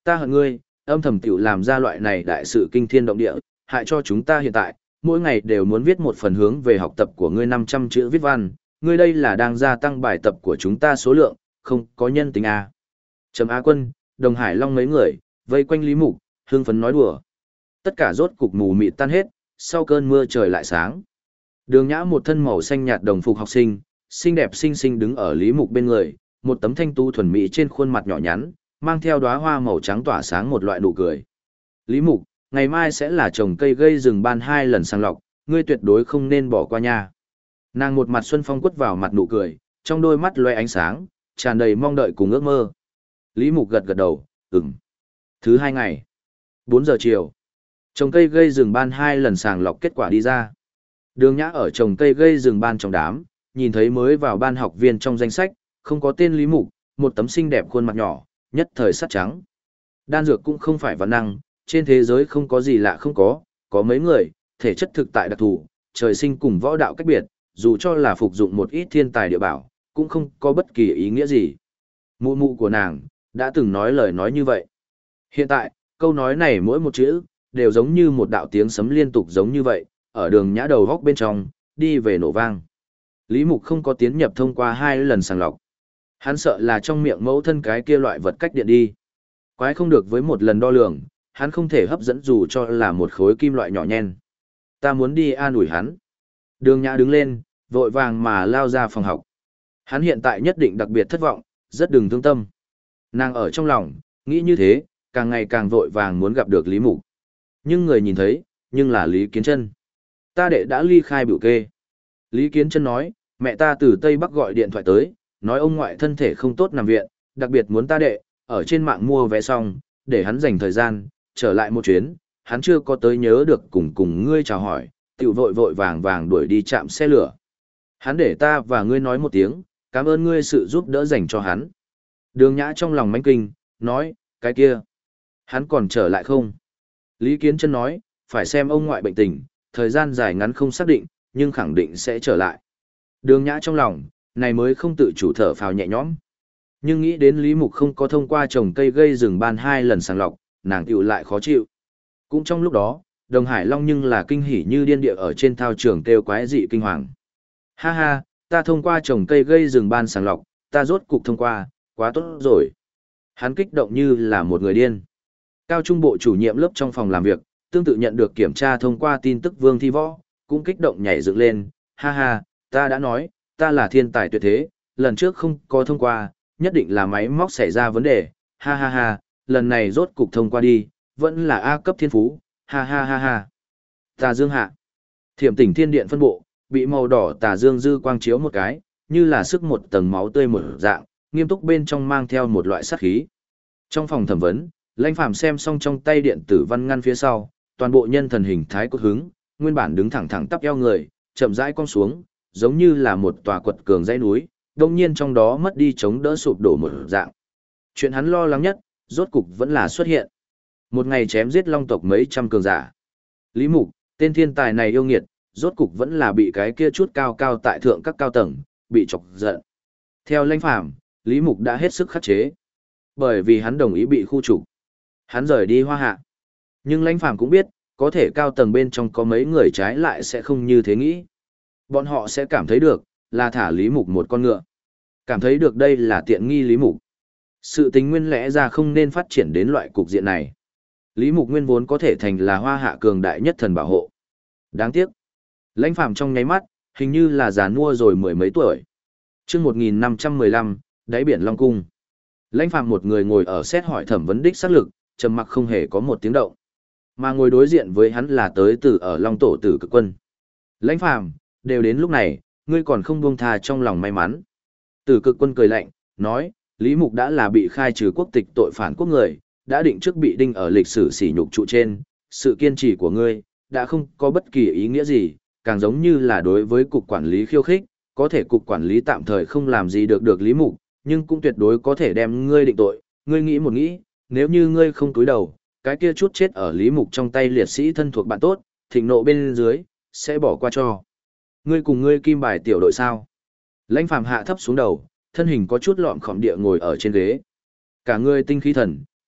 Ta hận ngươi, âm thầm tiểu làm ra loại này đại sự kinh thiên động địa, hại cho chúng ta hiện tại, mỗi ngày đều muốn viết một phần hướng về học tập của ngươi 500 chữ viết văn, ngươi đây là đang gia tăng bài tập của chúng ta số lượng, không có nhân tính à. Trầm Á Quân, Đồng Hải Long mấy người, vây quanh Lý Mục, hưng phấn nói đùa. Tất cả rốt cục mù mịt tan hết, sau cơn mưa trời lại sáng. Đường Nhã một thân màu xanh nhạt đồng phục học sinh, xinh đẹp xinh xinh đứng ở Lý Mục bên người, một tấm thanh tú thuần mỹ trên khuôn mặt nhỏ nhắn, mang theo đóa hoa màu trắng tỏa sáng một loại nụ cười. Lý Mục, ngày mai sẽ là trồng cây gây rừng ban 2 lần sàng lọc, ngươi tuyệt đối không nên bỏ qua nha. Nàng một mặt xuân phong quất vào mặt nụ cười, trong đôi mắt loe ánh sáng, tràn đầy mong đợi cùng ước mơ. Lý Mục gật gật đầu, ừm. Thứ 2 ngày, 4 giờ chiều, trồng cây gây rừng ban 2 lần sàng lọc kết quả đi ra. Đường Nhã ở trồng cây gây rừng ban trong đám, nhìn thấy mới vào ban học viên trong danh sách, không có tên Lý Mục, một tấm xinh đẹp khuôn mặt nhỏ, nhất thời sắt trắng. Đan dược cũng không phải văn năng, trên thế giới không có gì lạ không có mấy người, thể chất thực tại đặc thù, trời sinh cùng võ đạo cách biệt, dù cho là phục dụng một ít thiên tài địa bảo, cũng không có bất kỳ ý nghĩa gì. Mụ mụ của nàng, đã từng nói lời nói như vậy. Hiện tại, câu nói này mỗi một chữ, đều giống như một đạo tiếng sấm liên tục giống như vậy, ở Đường Nhã đầu góc bên trong, đi về nổ vang. Lý Mục không có tiến nhập thông qua 2 lần sàng lọc. Hắn sợ là trong miệng mẫu thân cái kia loại vật cách điện đi. Quái không được với một lần đo lường, hắn không thể hấp dẫn dù cho là một khối kim loại nhỏ nhen. Ta muốn đi an ủi hắn. Đường Nhã đứng lên, vội vàng mà lao ra phòng học. Hắn hiện tại nhất định đặc biệt thất vọng, rất đừng thương tâm. Nàng ở trong lòng, nghĩ như thế, càng ngày càng vội vàng muốn gặp được Lý Mục. Nhưng người nhìn thấy, nhưng là Lý Kiến Chân. Ta đệ đã ly khai biểu kê. Lý Kiến Chân nói, mẹ ta từ Tây Bắc gọi điện thoại tới, nói ông ngoại thân thể không tốt nằm viện, đặc biệt muốn ta đệ, ở trên mạng mua vé xong, để hắn dành thời gian, trở lại một chuyến, hắn chưa có tới nhớ được cùng ngươi chào hỏi, tiểu vội vội vàng vàng đuổi đi chạm xe lửa. Hắn để ta và ngươi nói một tiếng, cảm ơn ngươi sự giúp đỡ dành cho hắn. Đường Nhã trong lòng mánh kinh, nói, cái kia, hắn còn trở lại không? Lý Kiến Chân nói, phải xem ông ngoại bệnh tình, thời gian dài ngắn không xác định, nhưng khẳng định sẽ trở lại. Đường Nhã trong lòng, này mới không tự chủ thở phào nhẹ nhõm. Nhưng nghĩ đến Lý Mục không có thông qua trồng cây gây rừng ban 2 lần sàng lọc, nàng tiểu lại khó chịu. Cũng trong lúc đó, Đồng Hải Long nhưng là kinh hỉ như điên địa ở trên thao trường kêu quái dị kinh hoàng. Ha ha, ta thông qua trồng cây gây rừng ban sàng lọc, ta rốt cục thông qua, quá tốt rồi. Hắn kích động như là một người điên. Cao trung bộ chủ nhiệm lớp trong phòng làm việc, tương tự nhận được kiểm tra thông qua tin tức Vương Thi Võ, cũng kích động nhảy dựng lên, ha ha, ta đã nói, ta là thiên tài tuyệt thế, lần trước không có thông qua, nhất định là máy móc xảy ra vấn đề, ha ha ha, lần này rốt cục thông qua đi, vẫn là A cấp thiên phú, ha ha ha ha. Tà Dương hạ, Thiểm Tỉnh Thiên Điện phân bộ, bị màu đỏ tà dương dư quang chiếu một cái, như là sức một tầng máu tươi một dạng, nghiêm túc bên trong mang theo một loại sát khí. Trong phòng thẩm vấn, Lãnh Phàm xem xong trong tay điện tử văn ngăn phía sau, toàn bộ nhân thần hình thái cốt hứng, nguyên bản đứng thẳng thẳng tắp eo người, chậm rãi cong xuống, giống như là một tòa quật cường dãy núi, đột nhiên trong đó mất đi chống đỡ sụp đổ một dạng. Chuyện hắn lo lắng nhất, rốt cục vẫn là xuất hiện. Một ngày chém giết long tộc mấy trăm cường giả. Lý Mục, tên thiên tài này yêu nghiệt, rốt cục vẫn là bị cái kia chút cao cao tại thượng các cao tầng, bị chọc giận. Theo Lãnh Phàm, Lý Mục đã hết sức khắc chế. Bởi vì hắn đồng ý bị khu trục. Hắn rời đi Hoa Hạ. Nhưng Lãnh Phàm cũng biết, có thể cao tầng bên trong có mấy người trái lại sẽ không như thế nghĩ. Bọn họ sẽ cảm thấy được, là thả Lý Mục một con ngựa. Cảm thấy được đây là tiện nghi Lý Mục. Sự tính nguyên lẽ ra không nên phát triển đến loại cục diện này. Lý Mục nguyên vốn có thể thành là Hoa Hạ cường đại nhất thần bảo hộ. Đáng tiếc. Lãnh Phàm trong nháy mắt, hình như là già nua rồi mười mấy tuổi. Chương 1515, đáy biển Long Cung. Lãnh Phàm một người ngồi ở xét hỏi thẩm vấn đích xác lực, trầm mặc không hề có một tiếng động. Mà ngồi đối diện với hắn là tới từ ở Long Tổ Tử Cực Quân. Lãnh Phàm, đều đến lúc này, ngươi còn không buông tha trong lòng may mắn. Tử Cực Quân cười lạnh, nói, Lý Mục đã là bị khai trừ quốc tịch tội phản quốc người, đã định trước bị đinh ở lịch sử sỉ nhục trụ trên, sự kiên trì của ngươi, đã không có bất kỳ ý nghĩa gì, càng giống như là đối với cục quản lý khiêu khích, có thể cục quản lý tạm thời không làm gì được Lý Mục, nhưng cũng tuyệt đối có thể đem ngươi định tội, ngươi nghĩ một nghĩ, nếu như ngươi không cúi đầu, cái kia chút chết ở Lý Mục trong tay liệt sĩ thân thuộc bạn tốt, thịnh nộ bên dưới, sẽ bỏ qua cho. Ngươi cùng ngươi kim bài tiểu đội sao? Lãnh Phàm hạ thấp xuống đầu, thân hình có chút lọn khom địa ngồi ở trên ghế. Cả người tinh khí thần,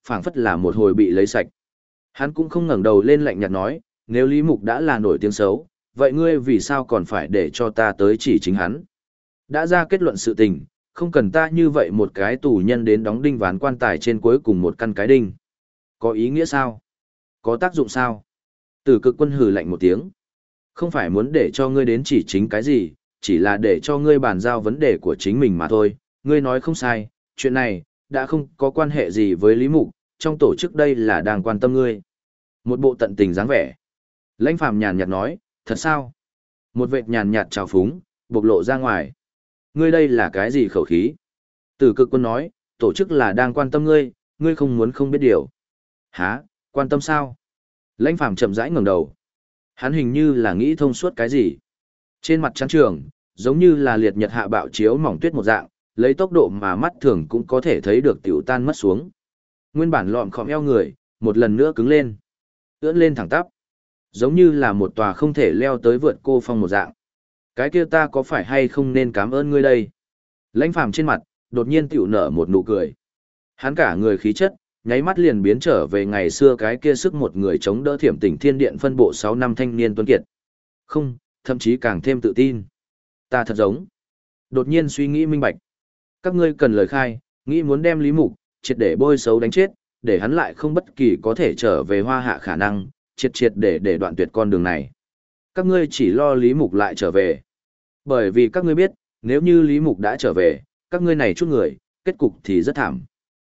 phảng phất là một hồi bị lấy sạch. Hắn cũng không ngẩng đầu lên lạnh nhạt nói, nếu Lý Mục đã là nổi tiếng xấu, vậy ngươi vì sao còn phải để cho ta tới chỉ chính hắn? Đã ra kết luận sự tình, không cần ta như vậy một cái tù nhân đến đóng đinh ván quan tài trên cuối cùng một căn cái đinh. Có ý nghĩa sao? Có tác dụng sao? Tử Cực Quân hừ lạnh một tiếng. Không phải muốn để cho ngươi đến chỉ chính cái gì, chỉ là để cho ngươi bàn giao vấn đề của chính mình mà thôi. Ngươi nói không sai, chuyện này đã không có quan hệ gì với Lý Mục, trong tổ chức đây là đang quan tâm ngươi. Một bộ tận tình dáng vẻ. Lãnh Phàm nhàn nhạt nói, thật sao? Một vệt nhàn nhạt trào phúng, bộc lộ ra ngoài. Ngươi đây là cái gì khẩu khí? Tử Cực Quân nói, tổ chức là đang quan tâm ngươi, ngươi không muốn không biết điều. Hả, quan tâm sao? Lãnh Phàm chậm rãi ngẩng đầu. Hắn hình như là nghĩ thông suốt cái gì. Trên mặt trắng trường, giống như là liệt nhật hạ bạo chiếu mỏng tuyết một dạng, lấy tốc độ mà mắt thường cũng có thể thấy được tiểu tan mất xuống. Nguyên bản lọm khom eo người, một lần nữa cứng lên. Ưỡn lên thẳng tắp. Giống như là một tòa không thể leo tới vượt cô phong một dạng. Cái kia ta có phải hay không nên cảm ơn ngươi đây? Lãnh Phàm trên mặt, đột nhiên tiểu nở một nụ cười. Hắn cả người khí chất, nháy mắt liền biến trở về ngày xưa cái kia sức một người chống đỡ Thiểm Tỉnh Thiên Điện phân bộ 6 năm thanh niên tuấn kiệt. Không, thậm chí càng thêm tự tin. Ta thật giống. Đột nhiên suy nghĩ minh bạch. Các ngươi cần lời khai, nghĩ muốn đem Lý Mục, triệt để bôi xấu đánh chết, để hắn lại không bất kỳ có thể trở về Hoa Hạ khả năng, triệt để đoạn tuyệt con đường này. Các ngươi chỉ lo Lý Mục lại trở về. Bởi vì các ngươi biết, nếu như Lý Mục đã trở về, các ngươi này chút người, kết cục thì rất thảm.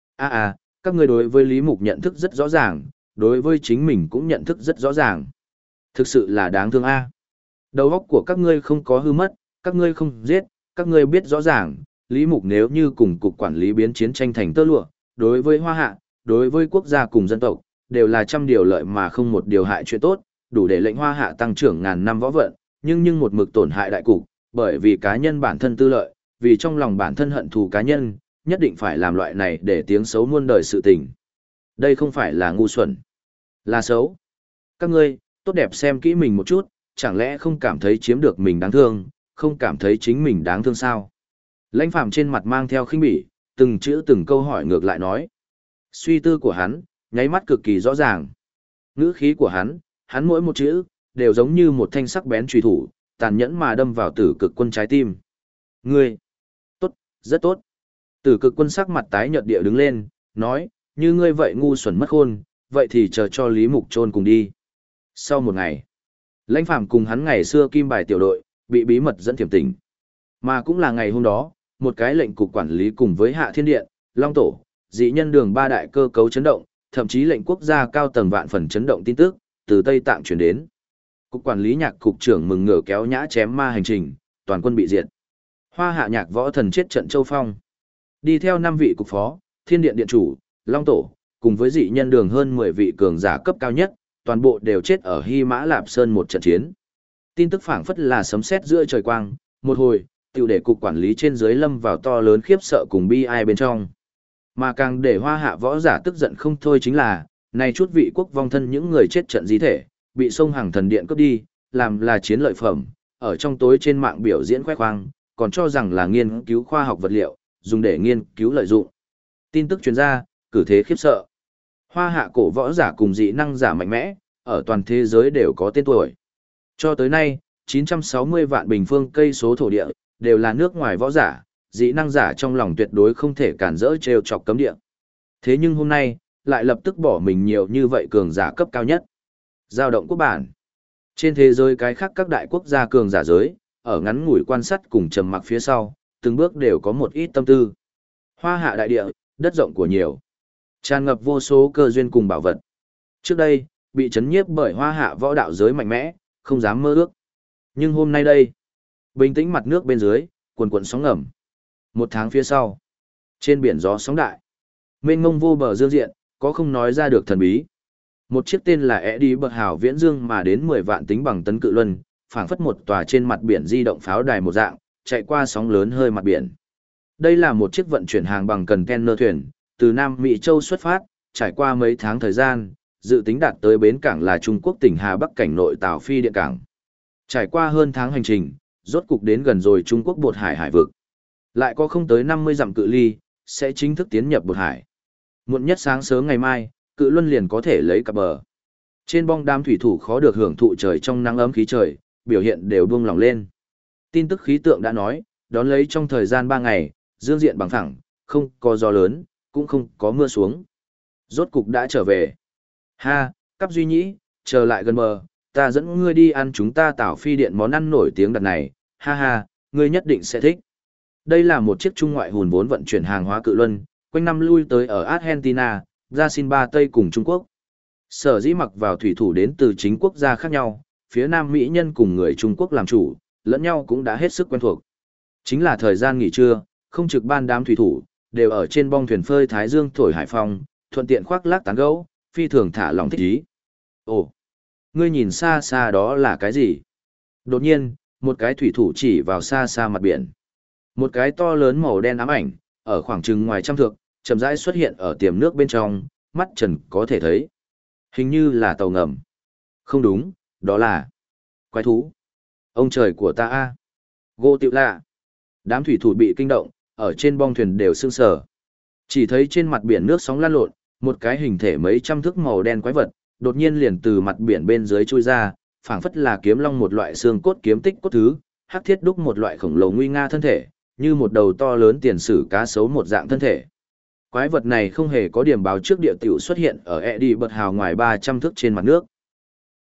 Các ngươi đối với Lý Mục nhận thức rất rõ ràng, đối với chính mình cũng nhận thức rất rõ ràng. Thực sự là đáng thương a. Đầu óc của các ngươi không có hư mất, các ngươi không giết, các ngươi biết rõ ràng, Lý Mục nếu như cùng cục quản lý biến chiến tranh thành tơ lụa, đối với Hoa Hạ, đối với quốc gia cùng dân tộc, đều là trăm điều lợi mà không một điều hại chuyện tốt, đủ để lệnh Hoa Hạ tăng trưởng ngàn năm võ vận, nhưng một mực tổn hại đại cục, bởi vì cá nhân bản thân tư lợi, vì trong lòng bản thân hận thù cá nhân, nhất định phải làm loại này để tiếng xấu muôn đời sự tình. Đây không phải là ngu xuẩn, là xấu. Các ngươi, tốt đẹp xem kỹ mình một chút, chẳng lẽ không cảm thấy chiếm được mình đáng thương, không cảm thấy chính mình đáng thương sao? Lãnh Phàm trên mặt mang theo khinh bỉ, từng chữ từng câu hỏi ngược lại nói. Suy tư của hắn, nháy mắt cực kỳ rõ ràng. Ngữ khí của hắn mỗi một chữ, đều giống như một thanh sắc bén chùy thủ, tàn nhẫn mà đâm vào Tử Cực Quân trái tim. Ngươi, tốt, rất tốt. Tử Cực Quân sắc mặt tái nhợt địa đứng lên, nói, như ngươi vậy ngu xuẩn mất khôn, vậy thì chờ cho Lý Mục chôn cùng đi. Sau một ngày, Lãnh Phàm cùng hắn ngày xưa kim bài tiểu đội, bị bí mật dẫn Thiểm Tỉnh. Mà cũng là ngày hôm đó, một cái lệnh cục quản lý cùng với Hạ Thiên Điện, Long Tổ, dị nhân đường ba đại cơ cấu chấn động, thậm chí lệnh quốc gia cao tầng vạn phần chấn động tin tức, từ Tây Tạng chuyển đến. Cục quản lý Nhạc cục trưởng mừng ngửa kéo nhã chém ma hành trình, toàn quân bị diệt. Hoa Hạ Nhạc võ thần chết trận Châu Phong. Đi theo 5 vị cục phó, Thiên Điện điện chủ, Long Tổ, cùng với dị nhân đường hơn 10 vị cường giả cấp cao nhất, toàn bộ đều chết ở Hy Mã Lạp Sơn một trận chiến. Tin tức phảng phất là sấm sét giữa trời quang, một hồi, tiểu để cục quản lý trên dưới lâm vào to lớn khiếp sợ cùng bi ai bên trong. Mà càng để Hoa Hạ võ giả tức giận không thôi chính là, này chút vị quốc vong thân những người chết trận di thể, bị sông hàng thần điện cướp đi, làm là chiến lợi phẩm, ở trong tối trên mạng biểu diễn khoe khoang, còn cho rằng là nghiên cứu khoa học vật liệu, dùng để nghiên cứu lợi dụng. Tin tức truyền ra, cử thế khiếp sợ. Hoa Hạ cổ võ giả cùng dị năng giả mạnh mẽ, ở toàn thế giới đều có tên tuổi. Cho tới nay, 960 vạn bình phương cây số thổ địa, đều là nước ngoài võ giả, dị năng giả trong lòng tuyệt đối không thể cản rỡ trêu chọc cấm địa. Thế nhưng hôm nay, lại lập tức bỏ mình nhiều như vậy cường giả cấp cao nhất. Giao động quốc bản. Trên thế giới cái khác các đại quốc gia cường giả giới, ở ngắn ngủi quan sát cùng trầm mặc phía sau, từng bước đều có một ít tâm tư. Hoa Hạ đại địa, đất rộng của nhiều, tràn ngập vô số cơ duyên cùng bảo vật. Trước đây, bị chấn nhiếp bởi Hoa Hạ võ đạo giới mạnh mẽ, không dám mơ ước. Nhưng hôm nay đây, bình tĩnh mặt nước bên dưới, cuồn cuộn sóng ngầm. Một tháng phía sau, trên biển gió sóng đại, mênh mông vô bờ dương diện, có không nói ra được thần bí. Một chiếc tên là Eddie bậc hào viễn dương mà đến 10 vạn tính bằng tấn cự luân, phảng phất một tòa trên mặt biển di động pháo đài một dạng, chạy qua sóng lớn hơi mặt biển. Đây là một chiếc vận chuyển hàng bằng container thuyền, từ Nam Mỹ Châu xuất phát, trải qua mấy tháng thời gian, dự tính đạt tới bến cảng là Trung Quốc tỉnh Hà Bắc cảnh nội Tào Phi điện cảng. Trải qua hơn tháng hành trình, rốt cục đến gần rồi Trung Quốc Bột Hải hải vực. Lại có không tới 50 dặm cự ly, sẽ chính thức tiến nhập Bột Hải. Muộn nhất sáng sớm ngày mai, cự luân liền có thể lấy cặp bờ. Trên bong đám thủy thủ khó được hưởng thụ trời trong nắng ấm khí trời, biểu hiện đều buông lỏng lên. Tin tức khí tượng đã nói, đón lấy trong thời gian 3 ngày, dương diện bằng phẳng, không có gió lớn, cũng không có mưa xuống. Rốt cục đã trở về. Ha, Cáp Duy Nhĩ, chờ lại gần bờ, ta dẫn ngươi đi ăn chúng ta tảo phi điện món ăn nổi tiếng đặt này, ha ha, ngươi nhất định sẽ thích. Đây là một chiếc trung ngoại hùn vốn vận chuyển hàng hóa cự luân, quanh năm lui tới ở Argentina, Brazil Ba Tây cùng Trung Quốc. Sở dĩ mặc vào thủy thủ đến từ chính quốc gia khác nhau, phía Nam Mỹ nhân cùng người Trung Quốc làm chủ, lẫn nhau cũng đã hết sức quen thuộc. Chính là thời gian nghỉ trưa, không trực ban đám thủy thủ, đều ở trên bong thuyền phơi thái dương thổi hải phong, thuận tiện khoác lác tán gẫu, phi thường thả lòng thích ý. Ồ, ngươi nhìn xa xa đó là cái gì? Đột nhiên, một cái thủy thủ chỉ vào xa xa mặt biển. Một cái to lớn màu đen ám ảnh, ở khoảng chừng ngoài trăm thước, chậm rãi xuất hiện ở tiềm nước bên trong, mắt trần có thể thấy. Hình như là tàu ngầm. Không đúng, đó là quái thú. Ông trời của ta a. Gô tiểu lạ. Đám thủy thủ bị kinh động, ở trên bong thuyền đều sưng sờ. Chỉ thấy trên mặt biển nước sóng lan lộn, một cái hình thể mấy trăm thước màu đen quái vật, đột nhiên liền từ mặt biển bên dưới chui ra, phảng phất là kiếm long một loại xương cốt kiếm tích cốt thứ, hắc thiết đúc một loại khổng lồ nguy nga thân thể, như một đầu to lớn tiền sử cá sấu một dạng thân thể. Quái vật này không hề có điểm báo trước địa tiểu xuất hiện ở Edi bật hào ngoài 300 thước trên mặt nước.